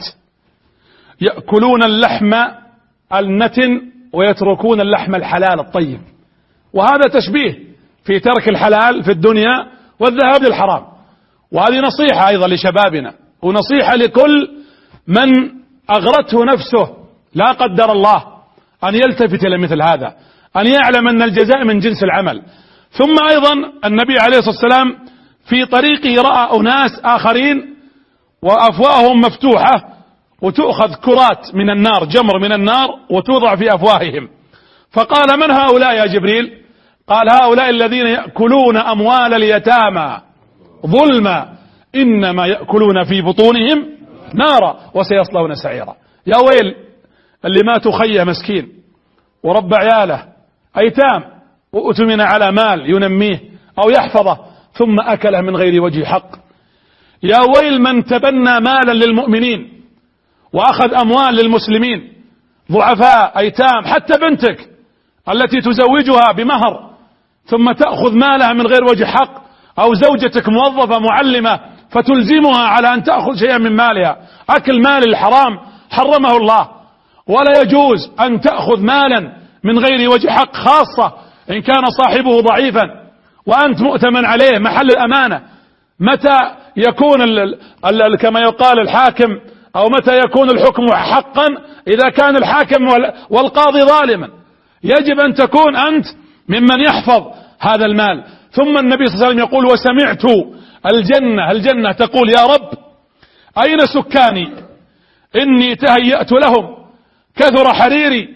يأكلون اللحم النتن ويتركون اللحم الحلال الطيب. وهذا تشبيه في ترك الحلال في الدنيا والذهاب للحرام. وهذه نصيحة أيضا لشبابنا، ونصيحة لكل من أغرته نفسه لا قدر الله أن يلتفت إلى مثل هذا، أن يعلم أن الجزاء من جنس العمل. ثم أيضا النبي عليه الصلاة والسلام في طريقه رأى أناس آخرين وأفواههم مفتوحة وتؤخذ كرات من النار، جمر من النار، وتوضع في أفواههم. فقال من هؤلاء يا جبريل؟ قال هؤلاء الذين يأكلون أموال اليتامى ظلما إنما يأكلون في بطونهم نارا وسيصلون سعيرا. يا ويل اللي ماتوا خيه مسكين وربى عياله أيتام وأتمن على مال ينميه أو يحفظه ثم أكله من غير وجه حق. يا ويل من تبنى مالا للمؤمنين وأخذ أموال للمسلمين، ضعفاء أيتام، حتى بنتك التي تزوجها بمهر ثم تأخذ مالها من غير وجه حق، أو زوجتك موظفة معلمة فتلزمها على أن تأخذ شيئا من مالها. أكل مال الحرام حرمه الله، ولا يجوز أن تأخذ مالا من غير وجه حق، خاصة إن كان صاحبه ضعيفا وأنت مؤتمن عليه محل الأمانة. متى يكون كما يقال الحاكم، أو متى يكون الحكم حقا؟ إذا كان الحاكم والقاضي ظالما. يجب أن تكون أنت ممن يحفظ هذا المال. ثم النبي صلى الله عليه وسلم يقول وسمعت الجنة تقول يا رب أين سكاني؟ إني تهيأت لهم، كثر حريري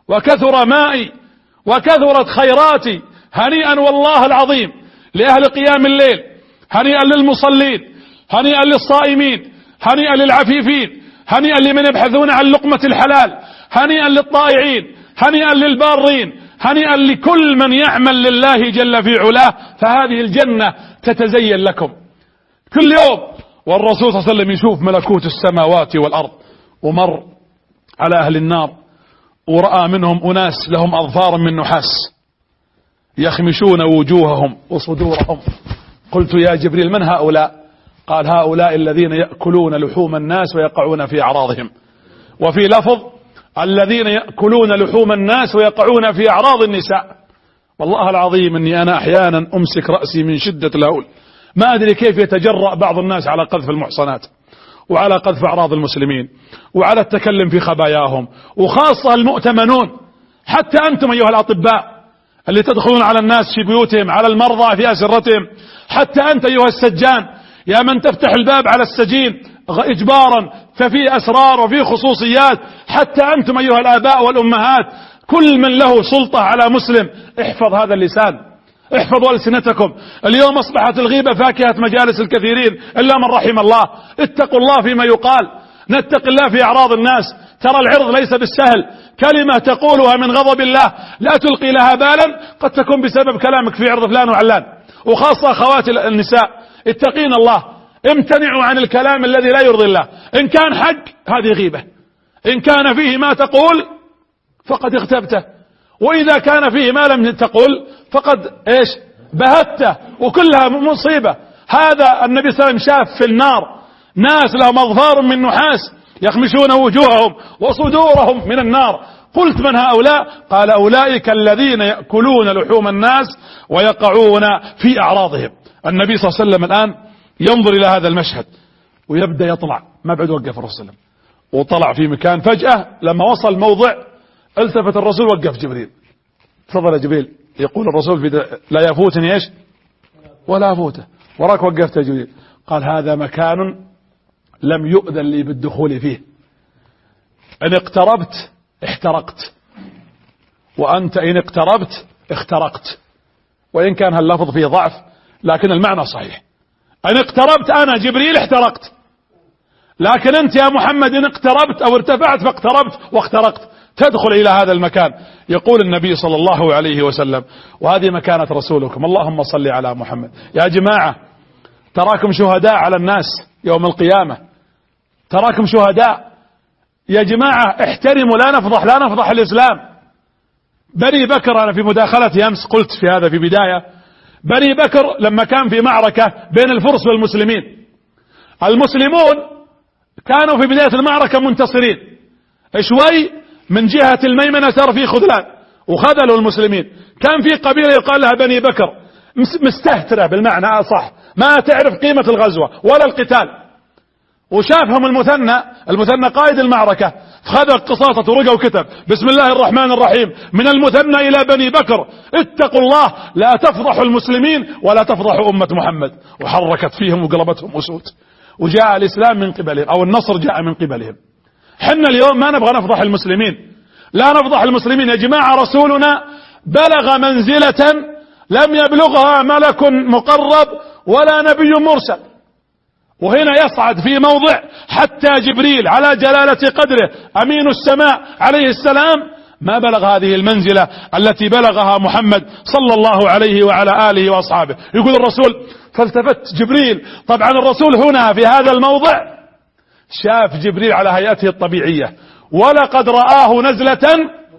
وكثر مائي وكثرت خيراتي. هنيئا والله العظيم لأهل قيام الليل، هنيئا للمصلين، هنيئا للصائمين، هنيئا للعفيفين، هنيئا لمن يبحثون عن لقمة الحلال، هنيئا للطائعين، هنيئا للبارين، هنيئا لكل من يعمل لله جل في علاه. فهذه الجنة تتزين لكم كل يوم. والرسول صلى الله عليه وسلم يشوف ملكوت السماوات والأرض، ومر على أهل النار ورأى منهم أناس لهم أظفار من نحاس يخمشون وجوههم وصدورهم. قلت يا جبريل من هؤلاء؟ قال هؤلاء الذين يأكلون لحوم الناس ويقعون في أعراضهم. وفي لفظ الذين يأكلون لحوم الناس ويقعون في أعراض النساء. والله العظيم أني أنا أحيانا أمسك رأسي من شدة الهول، ما أدري كيف يتجرأ بعض الناس على قذف المحصنات وعلى قذف أعراض المسلمين وعلى التكلم في خباياهم، وخاصة المؤتمنون. حتى أنتم أيها الأطباء اللي تدخلون على الناس في بيوتهم، على المرضى في أسرتهم، حتى أنت أيها السجان يا من تفتح الباب على السجين إجبارا، ففي أسرار وفي خصوصيات. حتى أنتم أيها الآباء والأمهات، كل من له سلطة على مسلم احفظ هذا اللسان، احفظوا ألسنتكم. اليوم أصبحت الغيبة فاكهة مجالس الكثيرين إلا من رحم الله. اتقوا الله فيما يقال، نتق الله في أعراض الناس. ترى العرض ليس بالسهل، كلمة تقولها من غضب الله لا تلقي لها بالا قد تكون بسبب كلامك في عرض فلان وعلان. وخاصة أخوات النساء اتقين الله، امتنعوا عن الكلام الذي لا يرضي الله. إن كان حق هذه غيبة، إن كان فيه ما تقول فقد اغتبته، وإذا كان فيه ما لم تقل فقد ايش بهته، وكلها مصيبة. هذا النبي صلى الله عليه وسلم شاف في النار ناس لهم أظفار من نحاس يخمشون وجوههم وصدورهم من النار. قلت من هؤلاء؟ قال أولئك الذين يأكلون لحوم الناس ويقعون في أعراضهم. النبي صلى الله عليه وسلم الآن ينظر إلى هذا المشهد ويبدأ يطلع، ما بعد وقف الرسول صلى الله عليه وسلم، وطلع في مكان. فجأة لما وصل موضع التفت الرسول وقف جبريل. تفضل يا جبريل. يقول الرسول في لا يفوتني ايش ولا أفوته، وراك وقفت يا جبريل. قال هذا مكان لم يؤذن لي بالدخول فيه، إن اقتربت احترقت، وأنت إن اقتربت اخترقت. وإن كان هاللفظ فيه ضعف لكن المعنى صحيح. إن اقتربت أنا جبريل احترقت، لكن أنت يا محمد إن اقتربت أو ارتفعت فاقتربت واخترقت. تدخل إلى هذا المكان. يقول النبي صلى الله عليه وسلم، وهذه مكانة رسولكم، اللهم صل على محمد. يا جماعة تراكم شهداء على الناس يوم القيامة، تراكم شهداء يا جماعة. احترموا، لا نفضح الإسلام. بني بكر، أنا في مداخلتي أمس قلت في هذا في بداية، بني بكر لما كان في معركة بين الفرس والمسلمين، المسلمون كانوا في بداية المعركة منتصرين، شوي من جهة الميمنة صار في خذلان وخذلوا المسلمين. كان في قبيلة يقال لها بني بكر مستهترة بالمعنى أصح، ما تعرف قيمة الغزوة ولا القتال. وشافهم المثنى قائد المعركة، خذ القصاصة ورقة وكتب بسم الله الرحمن الرحيم من المثنى إلى بني بكر، اتقوا الله لا تفضحوا المسلمين ولا تفضحوا أمة محمد. وحركت فيهم وقلبتهم أسود، وجاء الإسلام من قبلهم أو النصر جاء من قبلهم. حنا اليوم ما نبغى نفضح المسلمين، لا نفضح المسلمين يا جماعة. رسولنا بلغ منزلة لم يبلغها ملك مقرب ولا نبي مرسل، وهنا يصعد في موضع حتى جبريل على جلالة قدره أمين السماء عليه السلام ما بلغ هذه المنزلة التي بلغها محمد صلى الله عليه وعلى آله وأصحابه. يقول الرسول فالتفت جبريل، طبعا الرسول هنا في هذا الموضع شاف جبريل على هيئته الطبيعية، ولقد رآه نزلة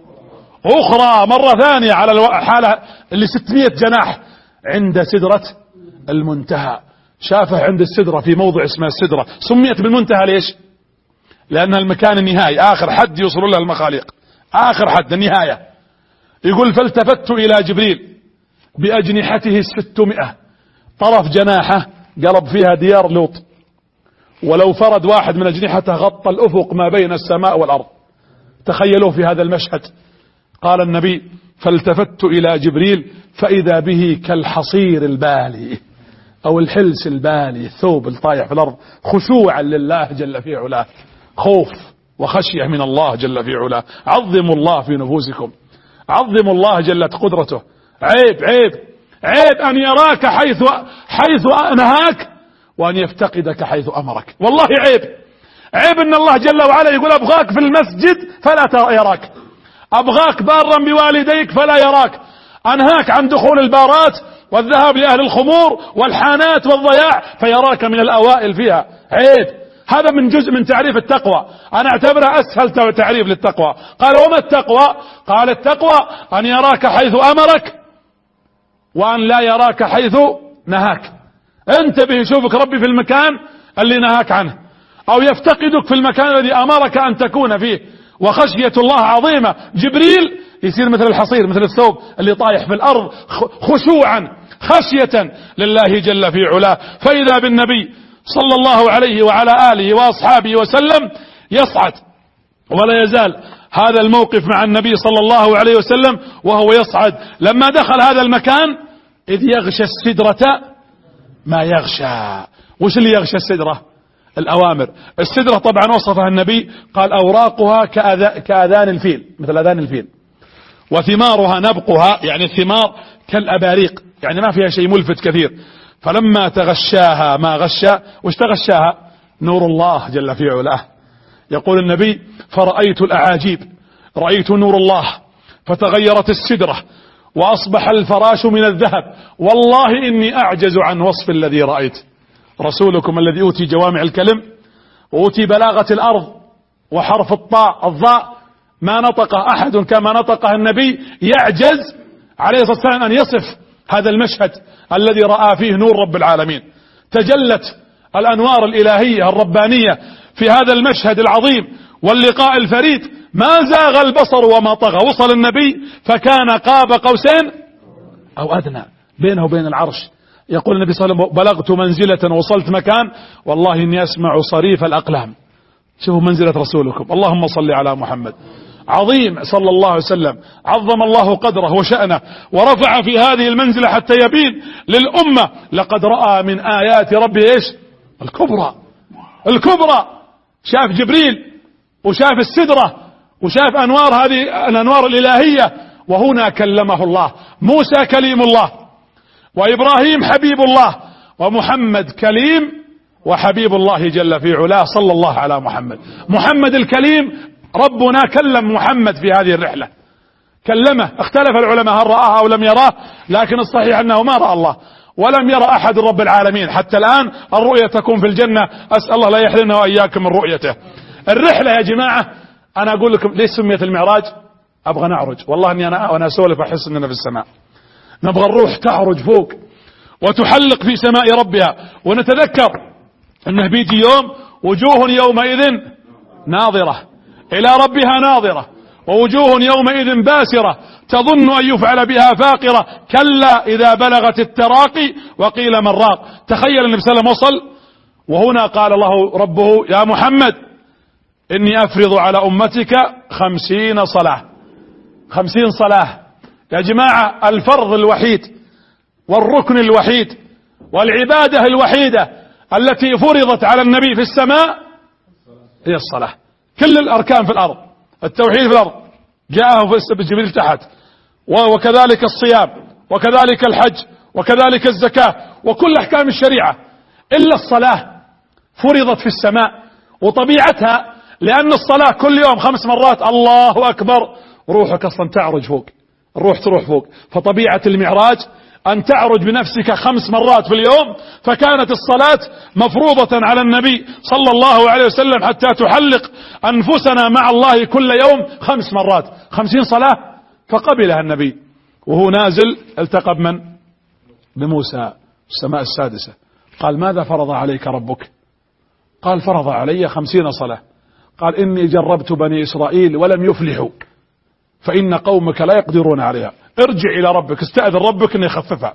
أخرى مرة ثانية على الحالة اللي 600 جناح عند سدرة المنتهى. شافه عند السدرة في موضع اسمه السدرة، سميت بالمنتهى ليش؟ لأنها المكان النهائي، آخر حد يوصل له المخاليق، آخر حد النهاية. يقول فالتفت إلى جبريل بأجنحته 600، طرف جناحه قلب فيها ديار لوط، ولو فرد واحد من أجنحته غطى الأفق ما بين السماء والأرض. تخيلوا في هذا المشهد. قال النبي فالتفت إلى جبريل فإذا به كالحصير البالي أو الحلس البالي، الثوب الطايح في الأرض، خشوعا لله جل في علاه، خوف وخشية من الله جل في علاه. عظموا الله في نفوسكم، عظموا الله جلت قدرته. عيب عيب عيب أن يراك حيث نهاك وأن يفتقدك حيث أمرك. والله عيب عيب أن الله جل وعلا يقول أبغاك في المسجد فلا يراك، أبغاك بارا بوالديك فلا يراك، أنهاك عن دخول البارات والذهاب لأهل الخمور والحانات والضياع فيراك من الأوائل فيها. عيب. هذا من جزء من تعريف التقوى، أنا أعتبرها أسهل تعريف للتقوى. قال وما التقوى؟ قال التقوى أن يراك حيث أمرك وأن لا يراك حيث نهاك. انتبه يشوفك ربي في المكان اللي نهاك عنه، أو يفتقدك في المكان الذي أمرك أن تكون فيه. وخشية الله عظيمة. جبريل يصير مثل الحصير، مثل الثوب اللي طايح في الأرض خشوعا خشية لله جل في علاه. فإذا بالنبي صلى الله عليه وعلى آله وأصحابه وسلم يصعد، ولا يزال هذا الموقف مع النبي صلى الله عليه وسلم وهو يصعد. لما دخل هذا المكان إذ يغشى السدرة ما يغشى. وش اللي يغشى السدرة؟ الأوامر. السدرة طبعا وصفها النبي قال أوراقها كأذان الفيل، مثل أذان الفيل، وثمارها نبقها، يعني الثمار كالأباريق، يعني ما فيها شيء ملفت كثير. فلما تغشاها ما غشى. وش تغشاها؟ نور الله جل في علاه. يقول النبي فرأيت الأعاجيب، رأيت نور الله فتغيرت السدرة وأصبح الفراش من الذهب. والله إني أعجز عن وصف الذي رأيت. رسولكم الذي أوتي جوامع الكلم وأوتي بلاغة الأرض وحرف الضاء ما نطق أحد كما نطقه النبي، يعجز عليه الصلاة والسلام أن يصف هذا المشهد الذي رأى فيه نور رب العالمين. تجلت الأنوار الإلهية الربانية في هذا المشهد العظيم واللقاء الفريد. ما زاغ البصر وما طغى. وصل النبي فكان قاب قوسين أو أدنى بينه وبين العرش. يقول النبي صلى الله عليه وسلم بلغت منزلة وصلت مكان والله إني أسمع صريف الأقلام. شوفوا منزلة رسولكم. اللهم صل على محمد. عظيم صلى الله عليه وسلم، عظم الله قدره وشأنه ورفع في هذه المنزلة حتى يبين للأمة لقد رأى من آيات ربه إيش؟ الكبرى. شاف جبريل وشاف السدرة وشاف أنوار هذه الأنوار الإلهية. وهنا كلمه الله. موسى كليم الله، وإبراهيم حبيب الله، ومحمد كليم وحبيب الله جل في علاه. صلى الله على محمد. محمد الكليم ربنا كلم محمد في هذه الرحلة، كلمه. اختلف العلماء هل رآه أو لم يراه، لكن الصحيح أنه ما رأى الله ولم يرى أحد رب العالمين حتى الآن. الرؤية تكون في الجنة، أسأل الله لا يحرمنا وإياكم من رؤيته. الرحلة يا جماعة أنا أقول لكم ليش سميت المعراج؟ أبغى نعرج. والله أني أنا أسولف أحس أننا في السماء. نبغى الروح تعرج فوق وتحلق في سماء ربها، ونتذكر أنه بيجي يوم وجوه يومئذ ناظرة إلى ربها ناظرة، ووجوه يومئذ باسرة تظن أن يفعل بها فاقرة. كلا إذا بلغت التراقي وقيل من راق. تخيل النبي صلى الله عليه وسلم وصل، وهنا قال الله ربه يا محمد إني أفرض على أمتك 50 صلاة. 50 صلاة يا جماعة. الفرض الوحيد والركن الوحيد والعبادة الوحيدة التي فرضت على النبي في السماء هي الصلاة. كل الأركان في الأرض، التوحيد في الأرض جاءه في جبريل تحت، وكذلك الصيام وكذلك الحج وكذلك الزكاة وكل أحكام الشريعة، إلا الصلاة فرضت في السماء. وطبيعتها لأن الصلاة كل يوم 5 مرات الله أكبر، روحك أصلا تعرج فوق، الروح تروح فوق. فطبيعة المعراج أن تعرج بنفسك 5 مرات في اليوم. فكانت الصلاة مفروضة على النبي صلى الله عليه وسلم حتى تحلق أنفسنا مع الله كل يوم 5 مرات. 50 صلاة. فقبلها النبي وهو نازل التقى بمن؟ بموسى السماء السادسة. قال ماذا فرض عليك ربك؟ قال فرض علي 50 صلاة. قال إني جربت بني إسرائيل ولم يفلحوا، فإن قومك لا يقدرون عليها. ارجع إلى ربك، استأذن ربك أن يخففها.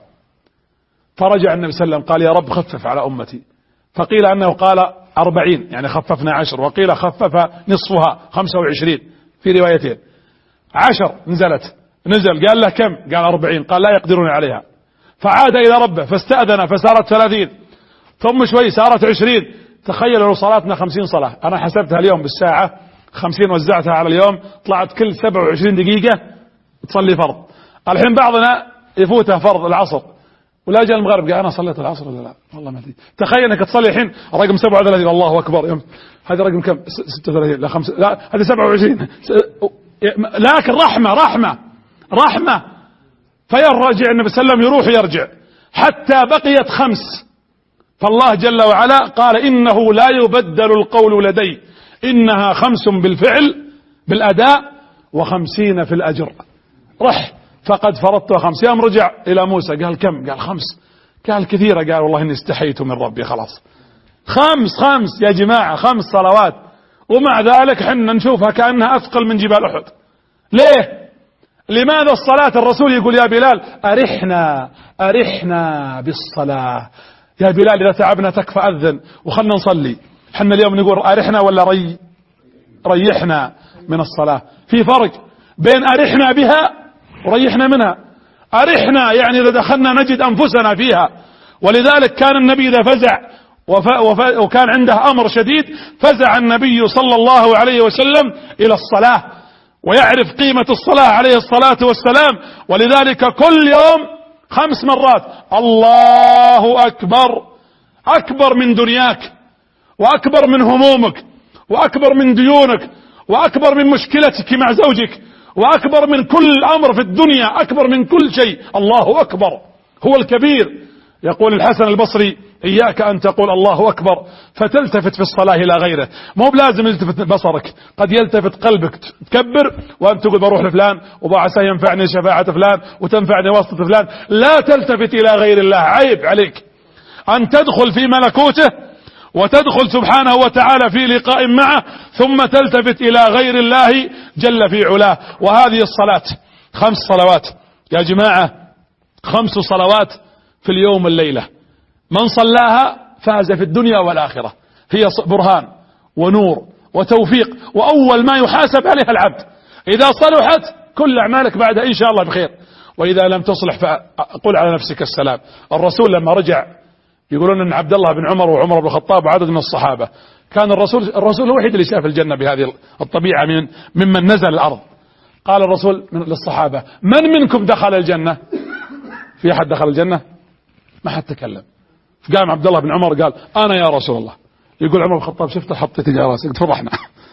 فرجع النبي صلى الله عليه وسلم قال يا رب خفف على أمتي. فقيل أنه قال 40 يعني خففنا 10، وقيل خفف نصفها 25 في روايتين. 10 نزل قال له كم؟ قال 40. قال لا يقدرون عليها. فعاد إلى ربه فاستأذن فصارت 30، ثم شوي صارت 20. تخيلوا لو صلاتنا 50 صلاة، أنا حسبتها اليوم بالساعة 50 وزعتها على اليوم، طلعت كل 27 دقيقة تصلي فرض. الحين بعضنا يفوته فرض العصر ولا جاء المغرب قال أنا صليت العصر ولا لا، والله ما أدري. تخيل أنك تصلي الحين رقم 37، الله أكبر، هذا رقم كم؟ 36 لا 5 لا هذا 27. لكن رحمة فيرجع النبي صلى الله عليه وسلم، يروح يرجع حتى بقيت 5. فالله جل وعلا قال إنه لا يبدل القول لدي، إنها 5 بالفعل بالأداء و50 في الأجر. رح فقد فرضت 5. يوم رجع إلى موسى قال كم؟ قال 5. قال كثيرة. قال والله إني استحيت من ربي خلاص. 5 يا جماعة، 5 صلوات، ومع ذلك حنا نشوفها كأنها أثقل من جبال أحد. ليه؟ لماذا الصلاة؟ الرسول يقول يا بلال أرحنا بالصلاة، يا بلال إذا تعبنا تكفى أذن وخلنا نصلي. حنا اليوم نقول أرحنا ولا ريحنا من الصلاة. في فرق بين أرحنا بها وريحنا منها. أرحنا يعني إذا دخلنا نجد أنفسنا فيها، ولذلك كان النبي إذا فزع وكان عنده أمر شديد فزع النبي صلى الله عليه وسلم إلى الصلاة، ويعرف قيمة الصلاة عليه الصلاة والسلام. ولذلك كل يوم 5 مرات الله أكبر، أكبر من دنياك، وأكبر من همومك، وأكبر من ديونك، وأكبر من مشكلتك مع زوجك، وأكبر من كل أمر في الدنيا، أكبر من كل شيء. الله أكبر هو الكبير. يقول الحسن البصري إياك أن تقول الله أكبر فتلتفت في الصلاة إلى غيره. مو بلازم يلتفت بصرك، قد يلتفت قلبك تكبر وأنت تقول بروح لفلان وعسى ينفعني شفاعة فلان وتنفعني واسطة فلان. لا تلتفت إلى غير الله، عيب عليك أن تدخل في ملكوته وتدخل سبحانه وتعالى في لقاء معه ثم تلتفت إلى غير الله جل في علاه. وهذه الصلاة 5 صلوات يا جماعة، 5 صلوات في اليوم والليلة، من صلاها فاز في الدنيا والآخرة. هي برهان ونور وتوفيق، وأول ما يحاسب عليها العبد. إذا صلحت كل أعمالك بعدها إن شاء الله بخير، وإذا لم تصلح فقل على نفسك السلام. الرسول لما رجع يقولون أن عبد الله بن عمر وعمر بن الخطاب وعدد من الصحابة، كان الرسول الوحيد اللي شاف الجنة بهذه الطبيعة ممن نزل الأرض. قال الرسول للصحابة من منكم دخل الجنة؟ في أحد دخل الجنة؟ ما حد تكلم. فقام عبد الله بن عمر قال أنا يا رسول الله. يقول عمر بن الخطاب شفت حطيت على راسك فضحنا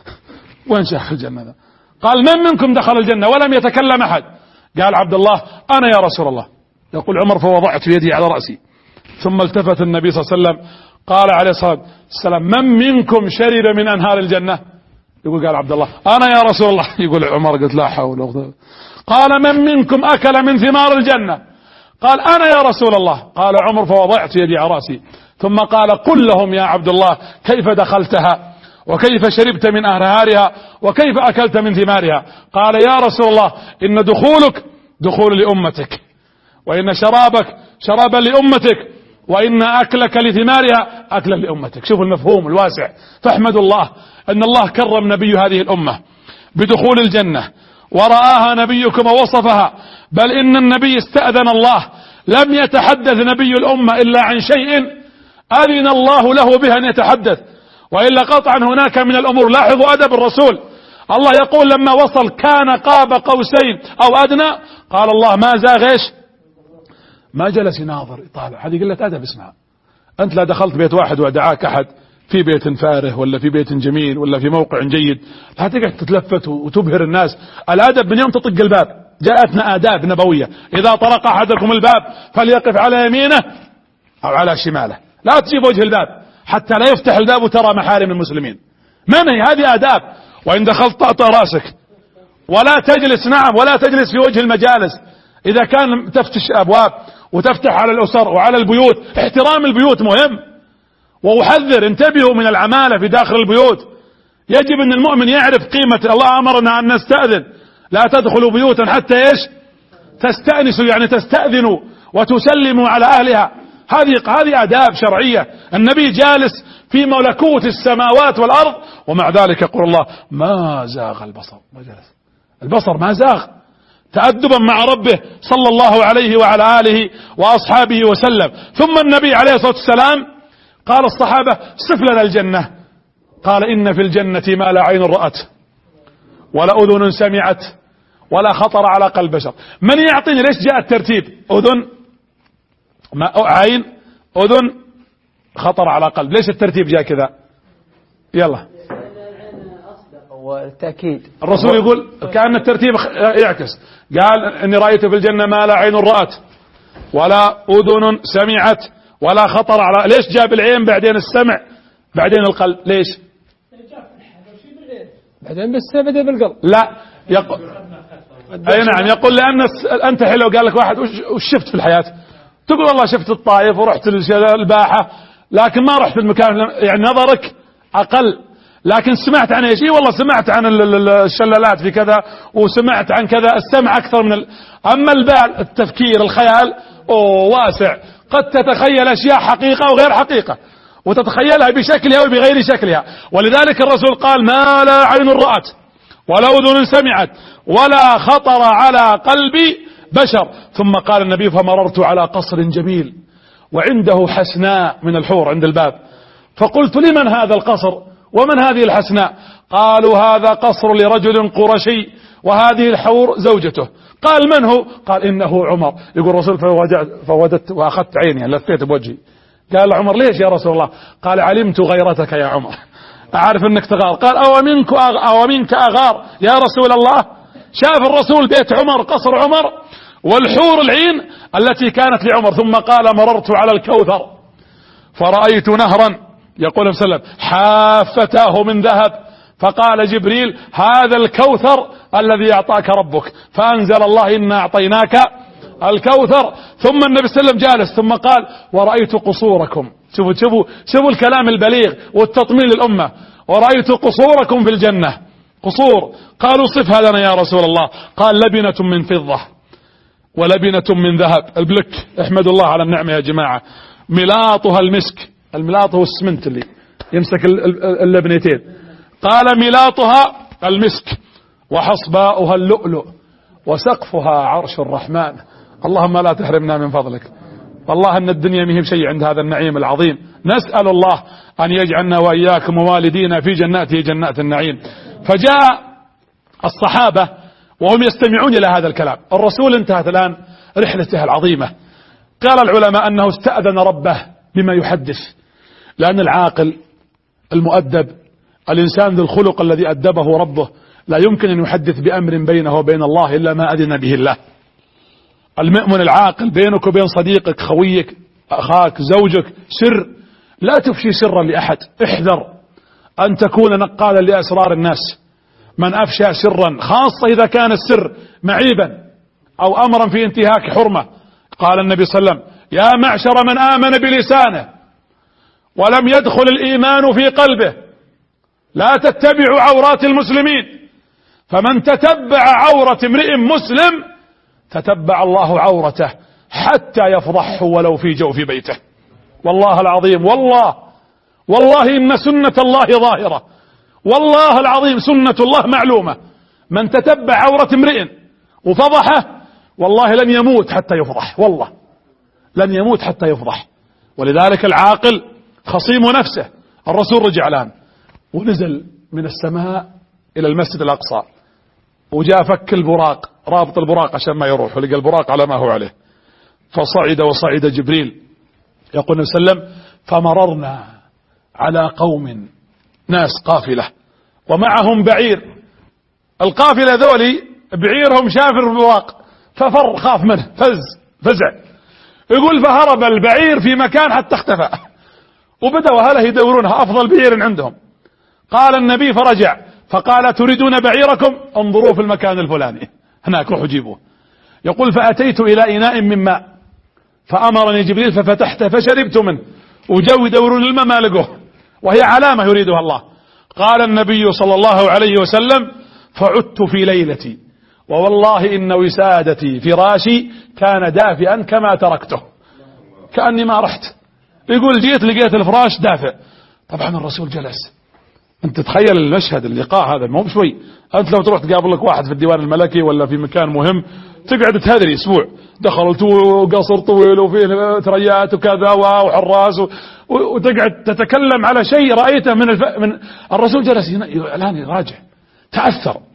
وين شيخ الجنة ذا؟ قال من منكم دخل الجنة؟ ولم يتكلم أحد. قال عبد الله أنا يا رسول الله. يقول عمر فوضعت يدي على رأسي، ثم التفت النبي صلى الله عليه وسلم قال عليه الصلاة والسلام من منكم شرب من أنهار الجنة؟ يقول قال عبد الله أنا يا رسول الله. يقول عمر قلت لا حول ولا قوة. قال من منكم أكل من ثمار الجنة؟ قال أنا يا رسول الله. قال عمر فوضعت يدي على رأسي، ثم قال قل لهم يا عبد الله كيف دخلتها وكيف شربت من أنهارها وكيف أكلت من ثمارها؟ قال يا رسول الله إن دخولك دخول لأمتك، وإن شرابك شرابا لأمتك، وإن أكلك لثمارها أكلا لأمتك. شوفوا المفهوم الواسع. فاحمد الله أن الله كرم نبي هذه الأمة بدخول الجنة ورآها نبيكم ووصفها. بل إن النبي استأذن الله، لم يتحدث نبي الأمة إلا عن شيء أذن الله له به أن يتحدث، وإلا قطعا هناك من الأمور. لاحظوا أدب الرسول. الله يقول لما وصل كان قاب قوسين أو أدنى، قال الله ما زاغ ايش؟ ما جلس يناظر يطالع. هذه قلة أدب. اسمع، أنت لا دخلت بيت واحد ودعاك أحد في بيت فارغ ولا في بيت جميل ولا في موقع جيد لا تقعد تتلفت وتبهر الناس. الأدب من يوم تطق الباب. جاءتنا آداب نبوية، إذا طرق أحدكم الباب فليقف على يمينه أو على شماله، لا تجيب وجه الباب حتى لا يفتح الباب وترى محارم المسلمين. من هي هذه آداب؟ وإن دخلت طأطأ راسك ولا تجلس. نعم، ولا تجلس في وجه المجالس. إذا كان تفتش أبواب وتفتح على الأسر وعلى البيوت، احترام البيوت مهم. وأحذر انتبهوا من العمالة في داخل البيوت. يجب أن المؤمن يعرف قيمة. الله أمرنا أن نستأذن، لا تدخلوا بيوتا حتى ايش؟ تستأنسوا، يعني تستأذنوا وتسلموا على أهلها. هذه آداب شرعية. النبي جالس في ملكوت السماوات والأرض ومع ذلك يقول الله ما زاغ البصر. ما جلس البصر، ما زاغ، تأدبا مع ربه صلى الله عليه وعلى آله وأصحابه وسلم. ثم النبي عليه الصلاة والسلام قال الصحابة صف لنا الجنة. قال إن في الجنة ما لا عين رأت ولا أذن سمعت ولا خطر على قلب بشر. من يعطيني ليش جاء الترتيب؟ أذن، عين، أذن، خطر على قلب. ليش الترتيب جاء كذا؟ يلا. والتأكيد. الرسول يقول كأن الترتيب يعكس، قال إني رأيت في الجنة ما لا عين رأت ولا أذن سمعت ولا خطر على. ليش جاب العين بعدين السمع بعدين القلب؟ ليش؟ بعدين بعدين بالقلب. لا يقول أي نعم، يقول لأن أنت حلو، قال لك واحد وش شفت في الحياة؟ تقول والله شفت الطائف ورحت الباحة، لكن ما رحت المكان، يعني نظرك أقل. لكن سمعت عن ايش؟ والله سمعت عن الشلالات في كذا وسمعت عن كذا. السمع أكثر من أما البال، التفكير، الخيال واسع، قد تتخيل أشياء حقيقة وغير حقيقة، وتتخيلها بشكلها وبغير شكلها. ولذلك الرسول قال ما لا عين رأت ولا أذن سمعت ولا خطر على قلب بشر. ثم قال النبي فمررت على قصر جميل وعنده حسناء من الحور عند الباب، فقلت لمن هذا القصر ومن هذه الحسناء؟ قالوا هذا قصر لرجل قرشي وهذه الحور زوجته. قال من هو؟ قال إنه عمر. يقول الرسول فوددت وأخذت عيني لفيت بوجهي. قال عمر ليش يا رسول الله؟ قال علمت غيرتك يا عمر، أعرف أنك تغار. قال أو منك أغار يا رسول الله؟ شاف الرسول بيت عمر، قصر عمر والحور العين التي كانت لعمر. ثم قال مررت على الكوثر فرأيت نهرا، يقول صلى الله عليه وسلم حافتاه من ذهب، فقال جبريل هذا الكوثر الذي أعطاك ربك، فأنزل الله إنا أعطيناك الكوثر. ثم النبي صلى الله عليه وسلم جالس ثم قال ورأيت قصوركم. شوفوا الكلام البليغ والتطمين للأمة. ورأيت قصوركم في الجنة. قصور، قالوا صفها لنا يا رسول الله. قال لبنة من فضة ولبنة من ذهب. البلك، احمد الله على النعمة يا جماعة. ملاطها المسك، الملاط هو السمنت اللي يمسك اللبنتين. قال ملاطها المسك وحصباؤها اللؤلؤ وسقفها عرش الرحمن. اللهم لا تحرمنا من فضلك. والله أن الدنيا مهم شيء عند هذا النعيم العظيم. نسأل الله أن يجعلنا وإياكم ووالدينا في جناته جنات النعيم. فجاء الصحابة وهم يستمعون إلى هذا الكلام. الرسول انتهت الآن رحلته العظيمة. قال العلماء أنه استأذن ربه بما يحدث، لأن العاقل المؤدب الإنسان ذو الخلق الذي أدبه ربه لا يمكن أن يحدث بأمر بينه وبين الله إلا ما أذن به الله. المؤمن العاقل بينك وبين صديقك، خويك، أخاك، زوجك سر، لا تفشي سرا لأحد. احذر أن تكون نقالا لأسرار الناس. من أفشى سرا، خاصة إذا كان السر معيبا أو أمرا في انتهاك حرمة، قال النبي صلى الله عليه وسلم يا معشر من آمن بلسانه ولم يدخل الإيمان في قلبه لا تتبعوا عورات المسلمين، فمن تتبع عورة امرئ مسلم تتبع الله عورته حتى يفضحه ولو في جوف بيته. والله العظيم، والله إن سنة الله ظاهرة، والله العظيم سنة الله معلومة. من تتبع عورة امرئ وفضحه والله لن يموت حتى يفضح، والله لن يموت حتى يفضح. ولذلك العاقل خصيم نفسه. الرسول رجع الآن ونزل من السماء إلى المسجد الأقصى وجاء فك البراق، رابط البراق عشان ما يروح، ولقى البراق على ما هو عليه. فصعد وصعد جبريل. يقول النبي صلى الله عليه وسلم فمررنا على قوم، ناس قافلة ومعهم بعير. القافلة ذولي بعيرهم شافر البراق ففر، خاف منه، فزع. يقول فهرب البعير في مكان حتى اختفى، وبدأوا أهله يدورونها أفضل بعير عندهم. قال النبي فرجع فقال تريدون بعيركم؟ انظروا في المكان الفلاني هناك، روحوا جيبوه. يقول فأتيت إلى إناء من ماء فأمرني جبريل ففتحته فشربت منه، وجو يدورون الماء ما لقوه، وهي علامة يريدها الله. قال النبي صلى الله عليه وسلم فعدت في ليلتي ووالله إن وسادتي فراشي كان دافئا كما تركته، كأني ما رحت. يقول جيت لقيت الفراش دافئ. طبعا الرسول جلس. انت تخيل المشهد، اللقاء هذا مو بشوي. انت لو تروح تقابل لك واحد في الديوان الملكي ولا في مكان مهم تقعد تهذري اسبوع، دخلت وقصر طويل وفيه ثريات وكذا وحراس وتقعد تتكلم على شيء رأيته من الرسول جلس الآن يراجع، تأثر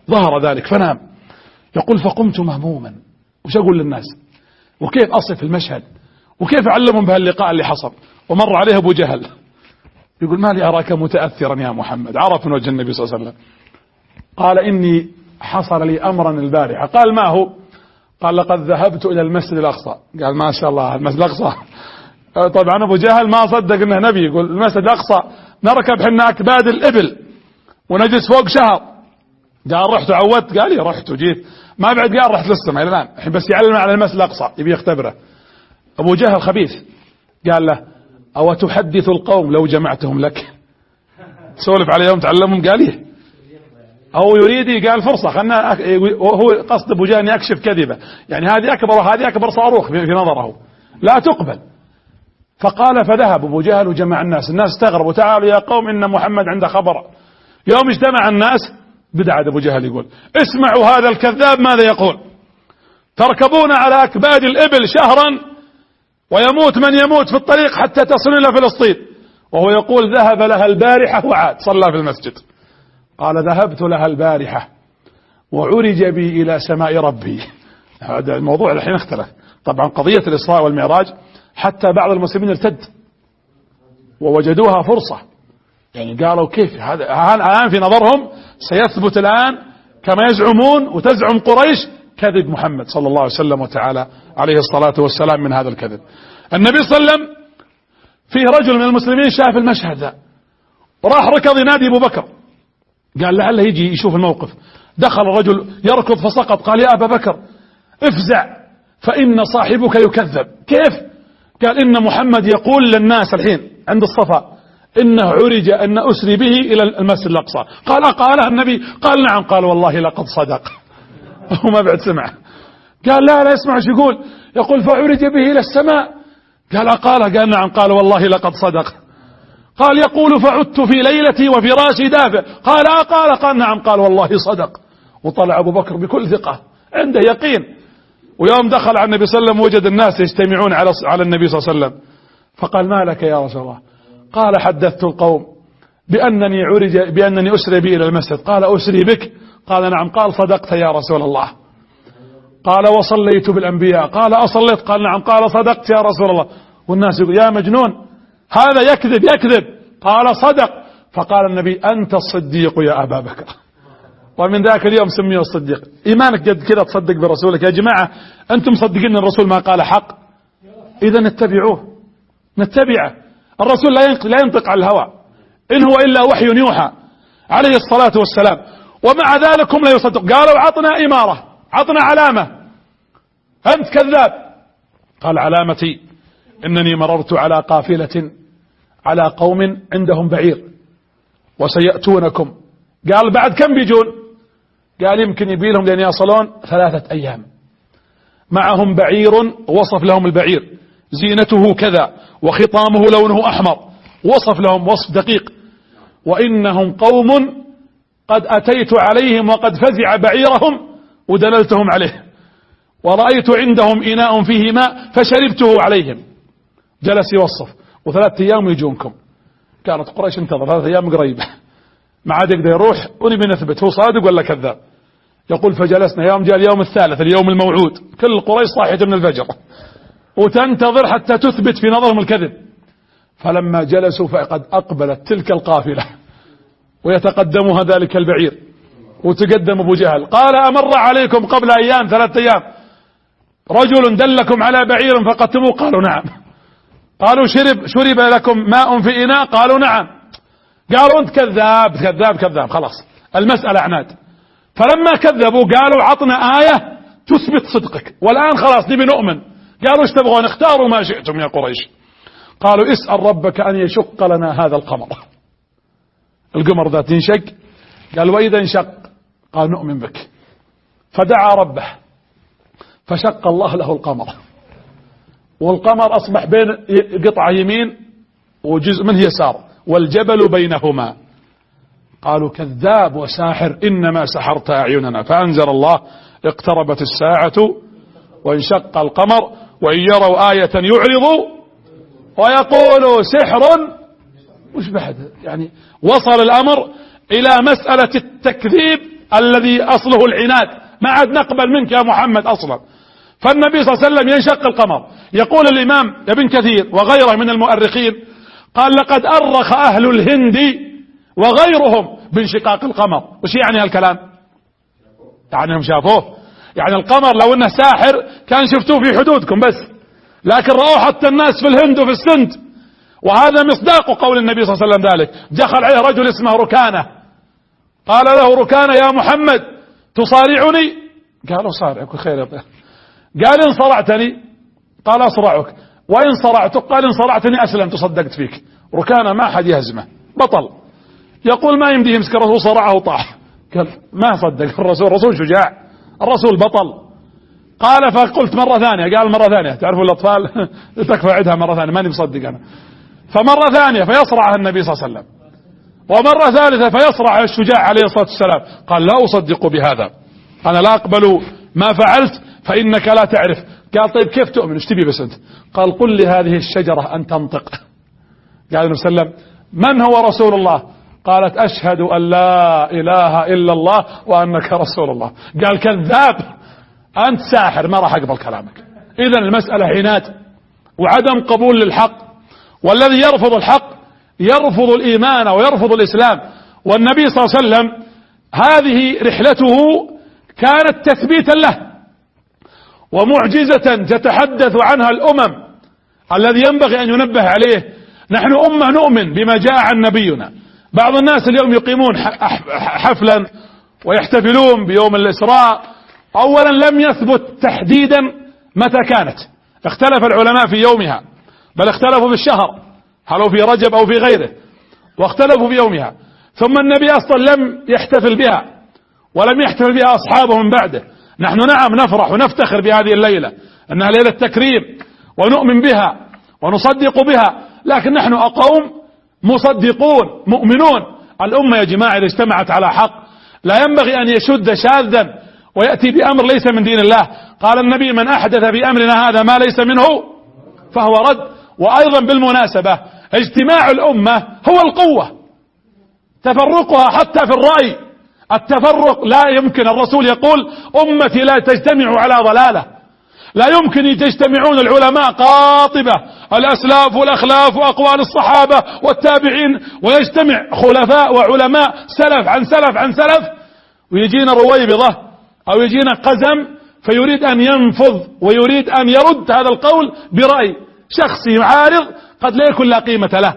ظهر ذلك فنام. يقول فقمت مهموما، وش أقول للناس وكيف أصف المشهد وكيف أعلمهم بهاللقاء اللي حصل. ومر عليه أبو جهل يقول ما لي أراك متأثرا يا محمد، عرف من وجه النبي صلى الله عليه وسلم. قال إني حصل لي أمرا البارحة. قال ما هو؟ قال لقد ذهبت إلى المسجد الأقصى. قال ما شاء الله المسجد الأقصى. طبعا أبو جهل ما صدق أنه نبي، يقول المسجد الأقصى نركب حنا أكباد الإبل ونجلس فوق شهر. قال رحت وعودت. قال لي رحت وجيت ما بعد. قال رحت للسماء إلى الآن الحين بس يعلم على المسجد الأقصى يبي يختبره. أبو جهل خبيث قال له أو تحدث القوم لو جمعتهم لك، تسولف عليهم تعلمهم. قال لي أو يريد قال فرصة خلنا وهو قصد أبو جهل يكشف كذبة، يعني هذه أكبر وهذه أكبر صاروخ في نظره لا تقبل. فقال فذهب أبو جهل وجمع الناس استغربوا تعالوا يا قوم إن محمد عنده خبر. يوم اجتمع الناس بدأ أبو جهل يقول اسمعوا هذا الكذاب ماذا يقول، تركبون على أكباد الإبل شهرا ويموت من يموت في الطريق حتى تصلون إلى فلسطين، وهو يقول ذهب لها البارحة وعاد صلى في المسجد. قال ذهبت لها البارحة وعرج بي إلى سماء ربي. هذا الموضوع الحين اختلف طبعا. قضية الإسراء والمعراج حتى بعض المسلمين ارتد ووجدوها فرصة، يعني قالوا كيف هذا الآن في نظرهم سيثبت الآن كما يزعمون وتزعم قريش كذب محمد صلى الله عليه وسلم وتعالى عليه الصلاة والسلام من هذا الكذب. النبي صلى الله عليه وسلم فيه رجل من المسلمين شاف المشهد ذا وراح ركض ينادي أبو بكر، قال لعله يجي يشوف الموقف. دخل الرجل يركض فسقط. قال يا أبا بكر افزع فإن صاحبك يكذب. كيف؟ قال إن محمد يقول للناس الحين عند الصفا إنه عرج أن أسري به إلى المسجد الأقصى. قال النبي؟ قال نعم. قال والله لقد صدق. وما بعد سمع. قال لا اسمع ايش يقول فعرج به إلى السماء. قال نعم. قال والله لقد صدق. قال يقول فعدت في ليلتي وفراشي دافئ. قال نعم. قال والله صدق. وطلع أبو بكر بكل ثقة عنده يقين. ويوم دخل على النبي صلى الله عليه وسلم وجد الناس يجتمعون على النبي صلى الله عليه وسلم. فقال ما لك يا رسول الله؟ قال حدثت القوم بأنني أسري بي إلى المسجد. قال أسري بك؟ قال نعم. قال صدقت يا رسول الله. قال وصليت بالأنبياء؟ قال أصليت؟ قال نعم. قال صدقت يا رسول الله. والناس يقول يا مجنون هذا يكذب. قال صدق. فقال النبي أنت الصديق يا أبا بكر. ومن ذاك اليوم سميه الصديق. إيمانك قد كذا تصدق برسولك يا جماعة. أنتم مصدقين الرسول ما قال حق، إذا نتبعوه نتبعه. الرسول لا ينطق على الهوى إن هو إلا وحي يوحى عليه الصلاة والسلام. ومع ذلك هم لا يصدق. قالوا عطنا إمارة، عطنا علامة. أنت كذاب. قال علامتي إنني مررت على قافلة على قوم عندهم بعير وسيأتونكم. قال بعد كم بيجون؟ قال يمكن يبيلهم لأن يصلون 3 أيام. معهم بعير، وصف لهم البعير زينته كذا وخطامه لونه أحمر، وصف لهم وصف دقيق. وإنهم قوم قد أتيت عليهم وقد فزع بعيرهم ودللتهم عليه، ورأيت عندهم إناء فيه ماء فشربته عليهم. جلس يوصف. و3 أيام يجونكم. كانت قريش انتظر 3 أيام قريبة ما عاد يقدر يروح ونبي نثبت هو صادق ولا كذاب. يقول فجلسنا يوم جاء اليوم الثالث اليوم الموعود، كل قريش صاحية من الفجر وتنتظر حتى تثبت في نظرهم الكذب. فلما جلسوا فقد أقبلت تلك القافلة ويتقدمها ذلك البعير، وتقدم أبو جهل قال أمر عليكم قبل أيام 3 أيام رجل دلكم على بعير فقدتموه؟ قالوا نعم. قالوا شرب لكم ماء في إناء؟ قالوا نعم. قالوا أنت كذاب. خلاص المسألة عناد. فلما كذبوا قالوا عطنا آية تثبت صدقك، والآن خلاص نبي نؤمن. قالوا ايش تبغون؟ اختاروا ما شئتم يا قريش. قالوا اسأل ربك أن يشق لنا هذا القمر. القمر ذات ينشق. قال وإذا انشق؟ قال نؤمن بك. فدعا ربه فشق الله له القمر، والقمر أصبح بين قطعة يمين وجزء منه يسار والجبل بينهما. قالوا كذاب وساحر إنما سحرت أعيننا. فأنزل الله اقتربت الساعة وانشق القمر وإن يروا آية يعرضوا ويقولوا سحر. مش بعد يعني وصل الأمر إلى مسألة التكذيب الذي أصله العناد، ما عاد نقبل منك يا محمد أصلا. فالنبي صلى الله عليه وسلم ينشق القمر. يقول الإمام ابن كثير وغيره من المؤرخين قال لقد أرخ أهل الهند وغيرهم بانشقاق القمر. وش يعني هالكلام؟ يعني هم شافوه، يعني القمر لو انه ساحر كان شفتوه في حدودكم بس، لكن رأوه حتى الناس في الهند وفي السند. وهذا مصداق قول النبي صلى الله عليه وسلم ذلك. دخل عليه رجل اسمه ركانة، قال له ركانة يا محمد تصارعني؟ قال صارعك خير يا ابني. قال إن صرعتني؟ قال أصرعك. وإن صرعتك؟ قال إن صرعتني أسلم تصدقت فيك. ركانة ما حد يهزمه، بطل. يقول ما يمدي يمسك الرسول، صرعه طاح. قال ما صدق الرسول شجاع، الرسول بطل. قال فقلت مرة ثانية، قال مرة ثانية، تعرفوا الأطفال تكفى عدها مرة ثانية، ماني مصدق أنا. فمرة ثانية فيصرعها النبي صلى الله عليه وسلم، ومرة ثالثة فيصرع الشجاع عليه الصلاة والسلام. قال لا أصدق بهذا، أنا لا أقبل ما فعلت فإنك لا تعرف. قال طيب كيف تؤمن؟ ايش تبي بس أنت؟ قال قل لي هذه الشجرة أن تنطق. قال النبي صلى الله عليه وسلم من هو رسول الله؟ قالت أشهد أن لا إله إلا الله وأنك رسول الله. قال كذاب، أنت ساحر، ما راح أقبل كلامك. إذن المسألة عناد وعدم قبول للحق، والذي يرفض الحق يرفض الإيمان ويرفض الإسلام. والنبي صلى الله عليه وسلم هذه رحلته كانت تثبيتا له ومعجزة تتحدث عنها الأمم، الذي ينبغي أن ينبه عليه. نحن أمة نؤمن بما جاء عن نبينا. بعض الناس اليوم يقيمون حفلا ويحتفلون بيوم الإسراء. أولا لم يثبت تحديدا متى كانت، اختلف العلماء في يومها، بل اختلفوا في الشهر، هل هو في رجب أو في غيره، واختلفوا في يومها. ثم النبي أصلا لم يحتفل بها ولم يحتفل بها أصحابه من بعده. نحن نعم نفرح ونفتخر بهذه الليلة أنها ليلة تكريم ونؤمن بها ونصدق بها، لكن نحن أقوم مصدقون مؤمنون. الأمة يا جماعة إذا اجتمعت على حق لا ينبغي أن يشد شاذا ويأتي بأمر ليس من دين الله. قال النبي من أحدث في أمرنا هذا ما ليس منه فهو رد. وأيضا بالمناسبة اجتماع الأمة هو القوة، تفرقها حتى في الرأي التفرق لا يمكن. الرسول يقول أمتي لا تجتمع على ضلالة، لا يمكن تجتمعون العلماء قاطبة الأسلاف والأخلاف وأقوال الصحابة والتابعين، ويجتمع خلفاء وعلماء سلف عن سلف عن سلف، ويجينا رويبضة أو يجينا قزم فيريد أن ينفض ويريد أن يرد هذا القول برأي شخصي عارض قد لا يكون لا قيمة له.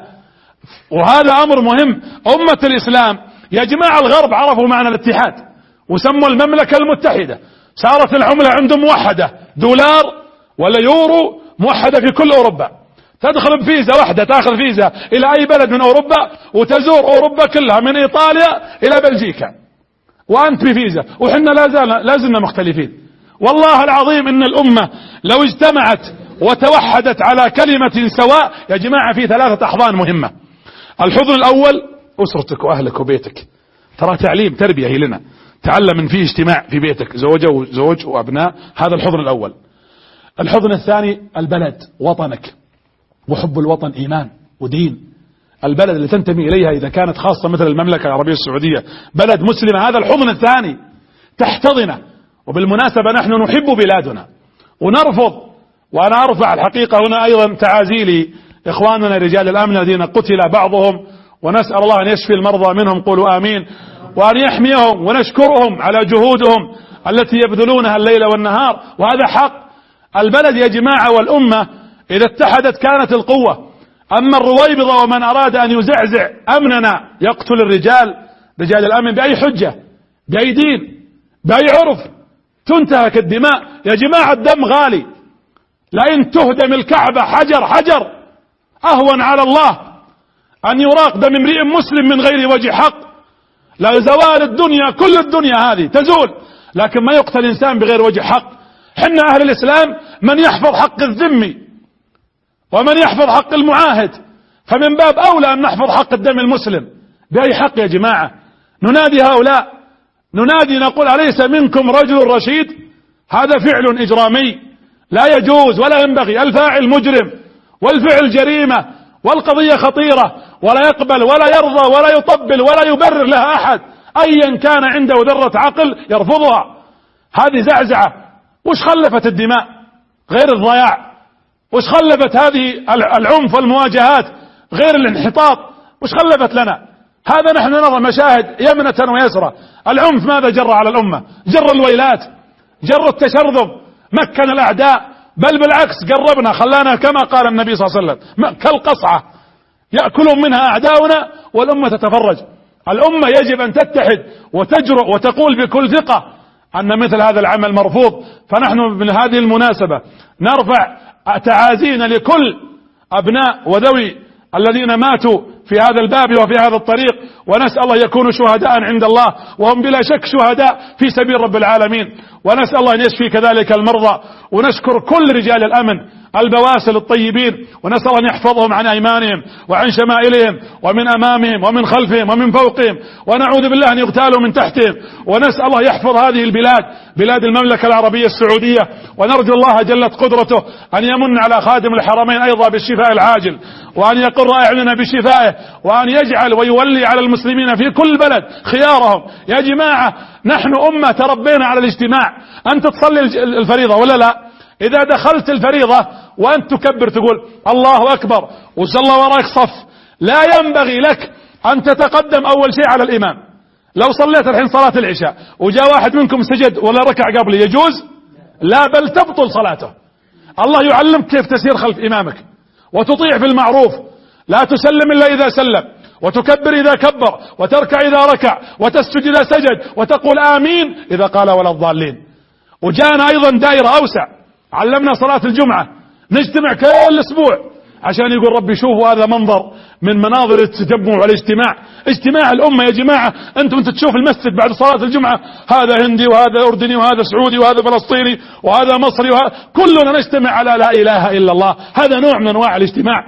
وهذا أمر مهم. أمة الإسلام يا جماعة الغرب عرفوا معنى الاتحاد وسموا المملكة المتحدة، صارت العملة عندهم موحدة، دولار ولا يورو موحدة في كل أوروبا. تدخل بفيزا واحدة تأخذ فيزا إلى أي بلد من أوروبا وتزور أوروبا كلها من إيطاليا إلى بلجيكا وأنت بفيزا، وحنا لا زلنا مختلفين. والله العظيم إن الأمة لو اجتمعت وتوحدت على كلمة سواء يا جماعة في 3 أحضان مهمة. الحضن الأول أسرتك وأهلك وبيتك، ترى تعليم تربية هي لنا، تعلم من فيه اجتماع في بيتك، زوج وأبناء، هذا الحضن الأول. الحضن الثاني البلد، وطنك، وحب الوطن إيمان ودين. البلد اللي تنتمي إليها إذا كانت خاصة مثل المملكة العربية السعودية بلد مسلمة، هذا الحضن الثاني تحتضنه. وبالمناسبة نحن نحب بلادنا ونرفض، وأنا أرفع الحقيقة هنا أيضا تعازيلي إخواننا رجال الأمن الذين قتل بعضهم، ونسأل الله أن يشفي المرضى منهم، قولوا آمين، وأن يحميهم، ونشكرهم على جهودهم التي يبذلونها الليل والنهار، وهذا حق. البلد يا جماعة والأمة إذا اتحدت كانت القوة. أما الرويبضة ومن أراد أن يزعزع أمننا يقتل رجال الأمن بأي حجة، بأي دين، بأي عرف، تنتهك الدماء. يا جماعة الدم غالي، لئن تهدم الكعبة حجر أهون على الله أن يراق دم امرئ مسلم من غير وجه حق. لا زوال الدنيا، كل الدنيا هذه تزول، لكن ما يقتل إنسان بغير وجه حق. حنا أهل الإسلام من يحفظ حق الذمي ومن يحفظ حق المعاهد، فمن باب أولى أن نحفظ حق الدم المسلم. بأي حق يا جماعة؟ ننادي هؤلاء، ننادي نقول أليس منكم رجل رشيد؟ هذا فعل إجرامي لا يجوز ولا ينبغي، الفاعل مجرم والفعل جريمة والقضية خطيرة، ولا يقبل ولا يرضى ولا يطبل ولا يبرر لها أيا كان عنده ذرة عقل يرفضها. هذه زعزعة. وش خلفت الدماء غير الضياع؟ وش خلفت هذه العنف والمواجهات غير الانحطاط؟ وش خلفت لنا؟ هذا نحن نرى مشاهد يمنة ويسرى. العنف ماذا جر على الأمة؟ جر الويلات، جر التشرذم، مكن الأعداء، بل بالعكس قربنا، خلانا كما قال النبي صلى الله عليه وسلم كالقصعة يأكلون منها أعداؤنا والأمة تتفرج. الأمة يجب أن تتحد وتجرؤ وتقول بكل ثقة أن مثل هذا العمل مرفوض. فنحن من هذه المناسبة نرفع تعازينا لكل أبناء وذوي الذين ماتوا في هذا الباب وفي هذا الطريق، ونسأل الله يكونوا شهداء عند الله، وهم بلا شك شهداء في سبيل رب العالمين. ونسأل الله أن يشفي كذلك المرضى، ونشكر كل رجال الأمن البواسل الطيبين، ونسأل الله أن يحفظهم عن أيمانهم وعن شمائلهم ومن أمامهم ومن خلفهم ومن فوقهم، ونعوذ بالله أن يغتالوا من تحتهم. ونسأل الله يحفظ هذه البلاد، بلاد المملكة العربية السعودية، ونرجو الله جلت قدرته أن يمن على خادم الحرمين أيضا بالشفاء العاجل، وأن يقر أعيننا بشفائه، وأن يجعل ويولي على المسلمين في كل بلد خيارهم. يا جماعة نحن أمة تربينا على الاجتماع. أنت تصلي الفريضة ولا لا؟ إذا دخلت الفريضة وأنت تكبر تقول الله أكبر وصلى وراك صف، لا ينبغي لك أن تتقدم أول شيء على الإمام. لو صليت الحين صلاة العشاء وجاء واحد منكم سجد ولا ركع قبل يجوز؟ لا، بل تبطل صلاته. الله يعلمك كيف تسير خلف إمامك وتطيع في المعروف، لا تسلم إلا إذا سلم، وتكبر إذا كبر، وتركع إذا ركع، وتسجد إذا سجد، وتقول آمين إذا قال ولا الضالين. وجاءنا أيضا دائرة أوسع، علمنا صلاة الجمعة نجتمع كل أسبوع عشان يقول ربي شوفوا هذا منظر من مناظر التجمع والاجتماع. اجتماع الأمة يا جماعة. أنتم تشوف المسجد بعد صلاة الجمعة هذا هندي وهذا أردني وهذا سعودي وهذا فلسطيني وهذا مصري كلنا نجتمع على لا إله إلا الله. هذا نوع من أنواع الاجتماع،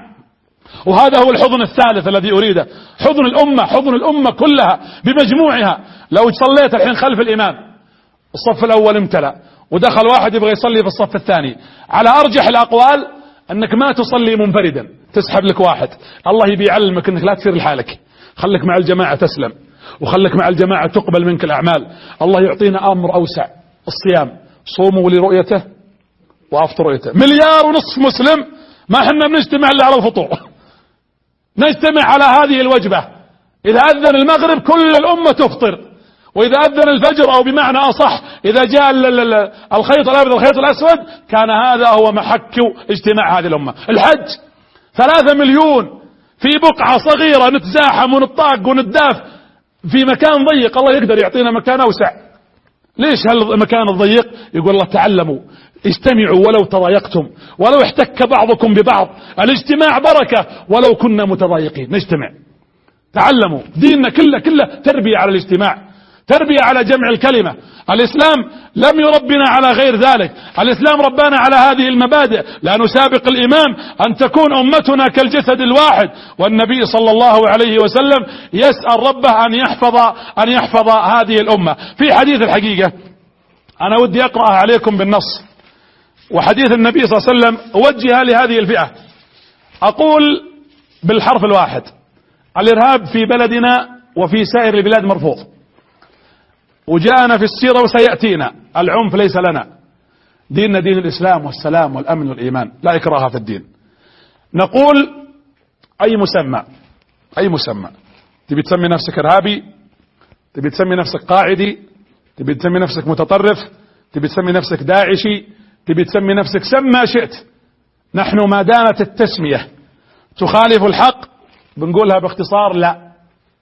وهذا هو الحضن الثالث الذي أريده، حضن الأمة، حضن الأمة كلها بمجموعها. لو صليت الحين خلف الإمام الصف الأول امتلأ ودخل واحد يبغى يصلي في الصف الثاني، على أرجح الأقوال أنك ما تصلي منفردا، تسحب لك واحد. الله يبي يعلمك أنك لا تسير لحالك، خلك مع الجماعة تسلم، وخلك مع الجماعة تقبل منك الأعمال. الله يعطينا أمر أوسع، الصيام، صوموا لرؤيته وأفطروا رؤيته. 1.5 مليار مسلم ما حنا بنجتمع إلا على الفطور، نجتمع على هذه الوجبة. إذا أذن المغرب كل الأمة تفطر، وإذا أذن الفجر أو بمعنى أصح إذا جاء الخيط الأبيض الخيط الأسود كان هذا هو محك اجتماع هذه الأمة. الحج 3 مليون في بقعة صغيرة نتزاحم ونطاق ونداف في مكان ضيق. الله يقدر يعطينا مكان أوسع. ليش هالمكان الضيق؟ يقول الله تعلموا اجتمعوا ولو تضايقتم ولو احتك بعضكم ببعض، الاجتماع بركة ولو كنا متضايقين. نجتمع، تعلموا. ديننا كله تربية على الاجتماع، تربية على جمع الكلمة. الإسلام لم يربنا على غير ذلك، الإسلام ربنا على هذه المبادئ. لا نسابق الإمام، أن تكون أمتنا كالجسد الواحد. والنبي صلى الله عليه وسلم يسأل ربه أن يحفظ هذه الأمة. في حديث الحقيقة أنا ودي أقرأها عليكم بالنص، وحديث النبي صلى الله عليه وسلم أوجه لهذه الفئة. أقول بالحرف الواحد: الإرهاب في بلدنا وفي سائر البلاد مرفوض، وجاءنا في السيرة وسيأتينا. العنف ليس لنا، ديننا دين الإسلام والسلام والأمن والإيمان، لا إكراه في الدين. نقول أي مسمى تبي تسمي نفسك إرهابي، تبي تسمي نفسك قاعدي، تبي تسمي نفسك متطرف، تبي تسمي نفسك داعشي، تبي تسمي نفسك سمى شئت، نحن ما دامت التسمية تخالف الحق بنقولها باختصار لا،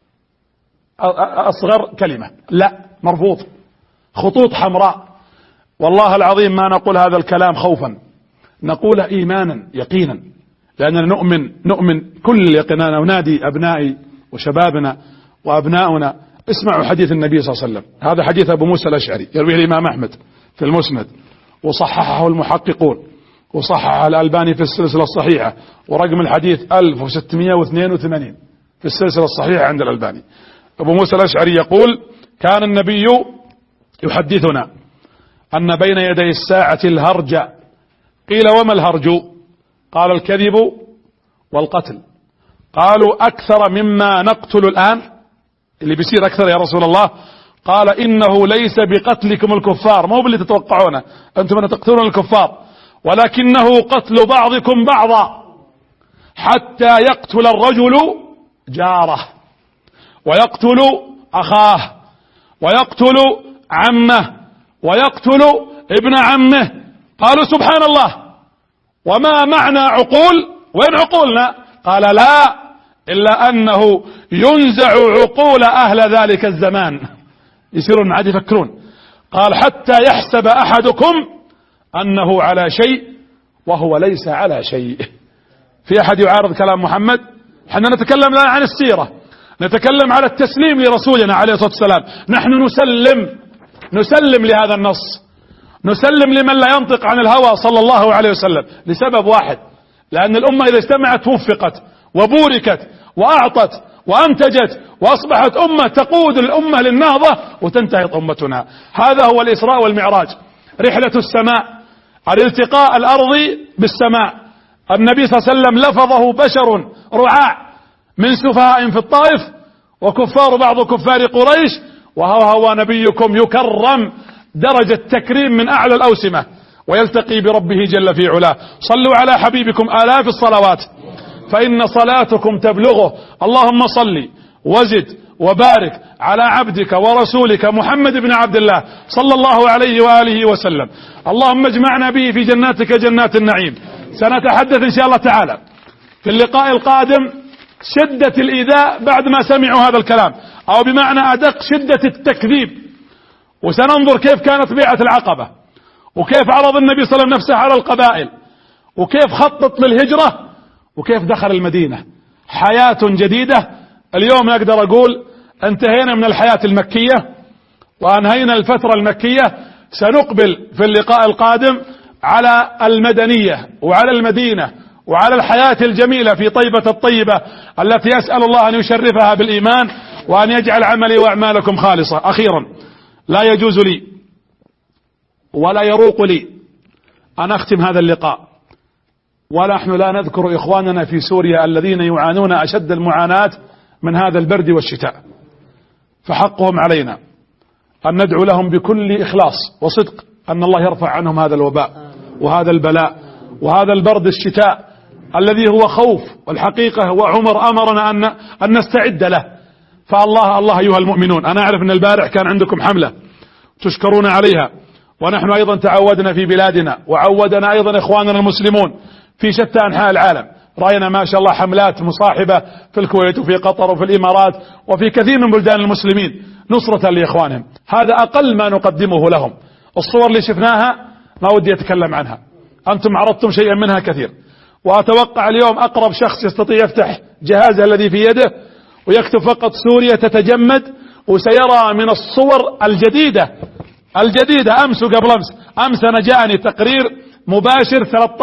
أصغر كلمة لا، مرفوض، خطوط حمراء. والله العظيم ما نقول هذا الكلام خوفا، نقول إيمانا يقينا، لأننا نؤمن كل يقيننا. ونادي أبنائي وشبابنا وأبناؤنا اسمعوا حديث النبي صلى الله عليه وسلم. هذا حديث أبو موسى الأشعري يرويه الإمام أحمد في المسند، وصححه المحققون، وصححه الألباني في السلسلة الصحيحة، ورقم الحديث 1682 في السلسلة الصحيحة عند الألباني. أبو موسى الأشعري يقول: كان النبي يحدثنا أن بين يدي الساعة الهرج. قيل: وما الهرج؟ قال: الكذب والقتل. قالوا: أكثر مما نقتل الآن؟ اللي بيصير أكثر يا رسول الله؟ قال إنه ليس بقتلكم الكفار، مو باللي تتوقعونه أنتم أن تقتلون الكفار، ولكنه قتل بعضكم بعضا حتى يقتل الرجل جاره ويقتل أخاه ويقتل عمه ويقتل ابن عمه. قالوا سبحان الله، وما معنى عقول؟ وين عقولنا؟ قال لا، إلا أنه ينزع عقول أهل ذلك الزمان، يصيرون عاد يفكرون. قال حتى يحسب أحدكم أنه على شيء وهو ليس على شيء. في أحد يعارض كلام محمد؟ حنا نتكلم الآن عن السيرة، نتكلم على التسليم لرسولنا عليه الصلاة والسلام. نحن نسلم لهذا النص، نسلم لمن لا ينطق عن الهوى صلى الله عليه وسلم، لسبب واحد: لأن الأمة إذا اجتمعت وفقت وبوركت وأعطت وأنتجت وأصبحت أمة تقود الأمة للنهضة وتنتهي أمتنا. هذا هو الإسراء والمعراج، رحلة السماء، الالتقاء الأرضي بالسماء. النبي صلى الله عليه وسلم لفظه بشر رعاع من سفهاء في الطائف وكفار بعض كفار قريش، وهو نبيكم يكرم درجة تكريم من أعلى الأوسمة ويلتقي بربه جل في علاه. صلوا على حبيبكم آلاف الصلوات فإن صلاتكم تبلغه. اللهم صل وزد وبارك على عبدك ورسولك محمد بن عبد الله صلى الله عليه وآله وسلم. اللهم اجمعنا به في جناتك جنات النعيم. سنتحدث إن شاء الله تعالى في اللقاء القادم شدة الإيذاء بعد ما سمعوا هذا الكلام، أو بمعنى أدق شدة التكذيب. وسننظر كيف كانت بيعة العقبة، وكيف عرض النبي صلى الله عليه وسلم نفسه على القبائل، وكيف خطط للهجرة، وكيف دخل المدينة. حياة جديدة. اليوم أقدر أقول انتهينا من الحياة المكية وأنهينا الفترة المكية. سنقبل في اللقاء القادم على المدنية وعلى المدينة وعلى الحياة الجميلة في طيبة الطيبة التي أسأل الله أن يشرفها بالإيمان وأن يجعل عملي وأعمالكم خالصة. أخيرا، لا يجوز لي ولا يروق لي أن أختم هذا اللقاء ونحن لا نذكر إخواننا في سوريا الذين يعانون أشد المعاناة من هذا البرد والشتاء، فحقهم علينا أن ندعو لهم بكل إخلاص وصدق أن الله يرفع عنهم هذا الوباء وهذا البلاء وهذا البرد الشتاء الذي هو خوف، والحقيقة وعمر أمرنا أن نستعد له. فالله أيها المؤمنون، أنا أعرف أن البارح كان عندكم حملة تشكرون عليها، ونحن أيضا تعودنا في بلادنا وعودنا أيضا إخواننا المسلمون في شتى أنحاء العالم. رأينا ما شاء الله حملات مصاحبة في الكويت وفي قطر وفي الإمارات وفي كثير من بلدان المسلمين نصرة لإخوانهم. هذا أقل ما نقدمه لهم. الصور اللي شفناها ما ودي أتكلم عنها، أنتم عرضتم شيئا منها كثير، وأتوقع اليوم أقرب شخص يستطيع يفتح جهازه الذي في يده ويكتب فقط سوريا تتجمد، وسيرى من الصور الجديدة أمس وقبل أمس أنا جاءني تقرير مباشر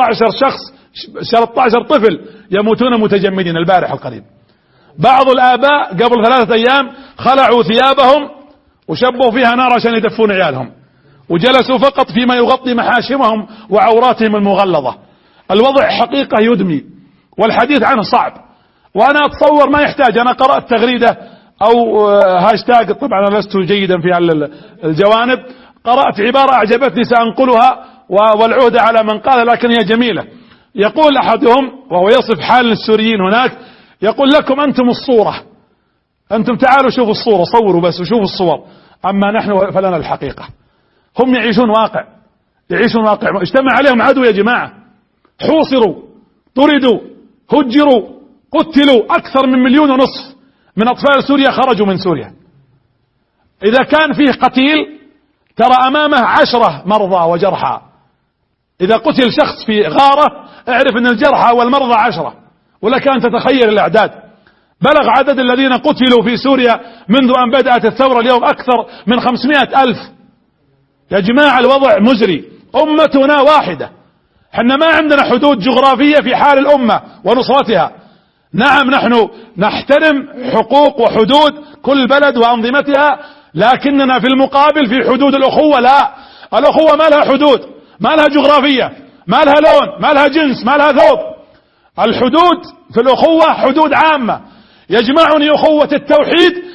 13 طفل يموتون متجمدين البارح القريب. بعض الآباء قبل 3 أيام خلعوا ثيابهم وشبوا فيها نار عشان يدفون عيالهم، وجلسوا فقط فيما يغطي محاشمهم وعوراتهم المغلظة. الوضع حقيقة يدمي والحديث عنه صعب، وأنا أتصور ما يحتاج. أنا قرأت تغريدة أو هاشتاج، طبعا أنا لست جيدا في الجوانب، قرأت عبارة أعجبتني سأنقلها والعهد على من قال، لكن هي جميلة. يقول أحدهم وهو يصف حال السوريين هناك، يقول لكم أنتم الصورة، أنتم تعالوا شوفوا الصورة، صوروا بس وشوفوا الصور، أما نحن فلنا الحقيقة. هم يعيشون واقع، اجتمع عليهم عدو يا جماعة، حوصروا، طردوا، هجروا، قتلوا. أكثر من 1.5 مليون من أطفال سوريا خرجوا من سوريا. إذا كان فيه قتيل ترى أمامه 10 مرضى وجرحى. إذا قتل شخص في غارة اعرف أن الجرحى والمرضى 10، ولك أن تتخيل الأعداد. بلغ عدد الذين قتلوا في سوريا منذ أن بدأت الثورة اليوم أكثر من 500,000. يا جماعة الوضع مزري، أمتنا واحدة، حنا ما عندنا حدود جغرافية في حال الأمة ونصرتها. نعم نحن نحترم حقوق وحدود كل بلد وأنظمتها، لكننا في المقابل في حدود الأخوة لا. الأخوة ما لها حدود، ما لها جغرافية، ما لها لون، ما لها جنس، ما لها ثوب. الحدود في الأخوة حدود عامة، يجمعني أخوة التوحيد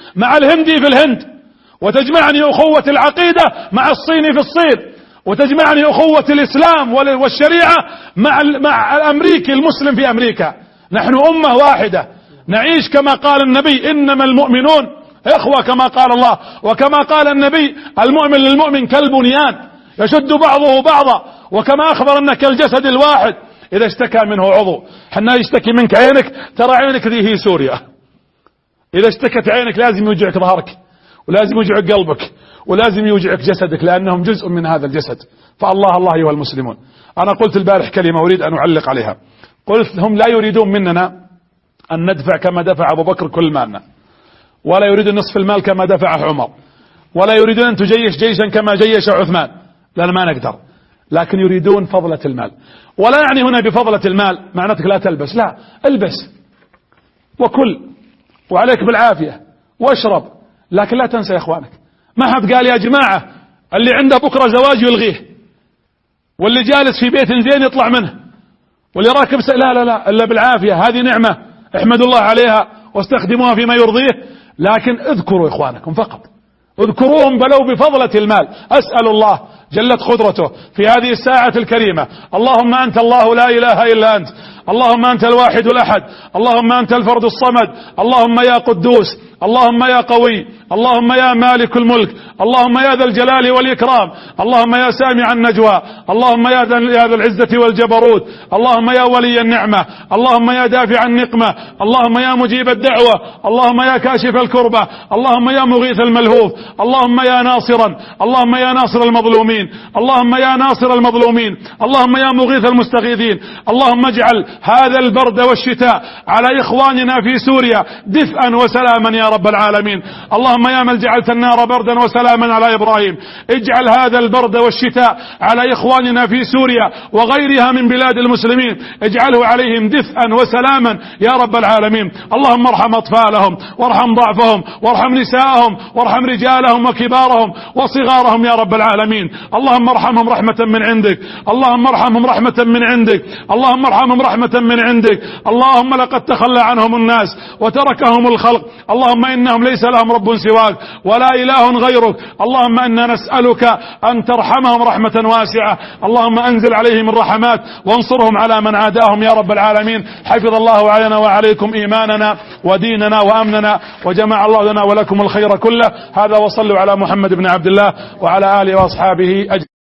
مع الهندي في الهند، وتجمعني أخوة العقيدة مع الصيني في الصين، وتجمعني أخوة الإسلام والشريعة مع الأمريكي المسلم في أمريكا. نحن أمة واحدة نعيش كما قال النبي إنما المؤمنون إخوة كما قال الله، وكما قال النبي المؤمن للمؤمن كالبنيان يشد بعضه بعضا، وكما أخبر أنك الجسد الواحد إذا اشتكى منه عضو. حنا يشتكي منك عينك، ترى عينك ذي هي سوريا. إذا اشتكت عينك لازم يوجعك ظهرك، ولازم يوجعك قلبك، ولازم يوجعك جسدك، لأنهم جزء من هذا الجسد. فالله الله أيها المسلمون، أنا قلت البارح كلمة أريد أن أعلق عليها. قلت هم لا يريدون مننا أن ندفع كما دفع أبو بكر كل مالنا، ولا يريدون نصف المال كما دفعه عمر، ولا يريدون أن تجيش جيشا كما جيش عثمان، لأن ما نقدر، لكن يريدون فضلة المال. ولا يعني هنا بفضلة المال معناتك لا تلبس، لا، البس وكل وعليك بالعافية واشرب، لكن لا تنسى يا إخوانك. ما حد قال يا جماعة اللي عنده بكرة زواج يلغيه، واللي جالس في بيت زين يطلع منه، واللي راكب لا لا لا، إلا بالعافية. هذه نعمة احمدوا الله عليها واستخدموها فيما يرضيه، لكن اذكروا إخوانكم فقط، اذكروهم بلو بفضلة المال. أسأل الله جلت قدرته في هذه الساعة الكريمة، اللهم أنت الله لا إله إلا أنت، اللهم أنت الواحد الأحد، اللهم أنت الفرد الصمد، اللهم يا قدوس، اللهم يا قوي، اللهم يا مالك الملك، اللهم يا ذا الجلال والإكرام، اللهم يا سامع النجوى، اللهم يا ذا العزة والجبروت، اللهم يا ولي النعمة، اللهم يا دافع النقمة، اللهم يا مجيب الدعوة، اللهم يا كاشف الكربة، اللهم يا مغيث الملهوف، اللهم يا ناصرا، اللهم يا ناصر المظلومين، اللهم يا ناصر المظلومين، اللهم يا مغيث المستغيثين. اللهم اجعل هذا البرد والشتاء على إخواننا في سوريا دفئا وسلاما يا رب العالمين. اللهم يا من جعلت النار بردا وسلاما على إبراهيم، اجعل هذا البرد والشتاء على إخواننا في سوريا وغيرها من بلاد المسلمين، اجعله عليهم دفئا وسلاما يا رب العالمين. اللهم ارحم أطفالهم، وارحم ضعفهم، وارحم نساءهم، وارحم رجالهم وكبارهم وصغارهم يا رب العالمين. اللهم ارحمهم رحمة من عندك، اللهم ارحمهم رحمة من عندك، اللهم ارحمهم رحمة من عندك. اللهم لقد تخلى عنهم الناس وتركهم الخلق، اللهم إنهم ليس لهم رب سواك ولا إله غيرك. اللهم إنا نسألك أن ترحمهم رحمة واسعة، اللهم أنزل عليهم الرحمات وانصرهم على من عاداهم يا رب العالمين. حفظ الله علينا وعليكم إيماننا وديننا وأمننا، وجمع الله لنا ولكم الخير كله. هذا وصلوا على محمد بن عبد الله وعلى آله وأصحابه أجمعين.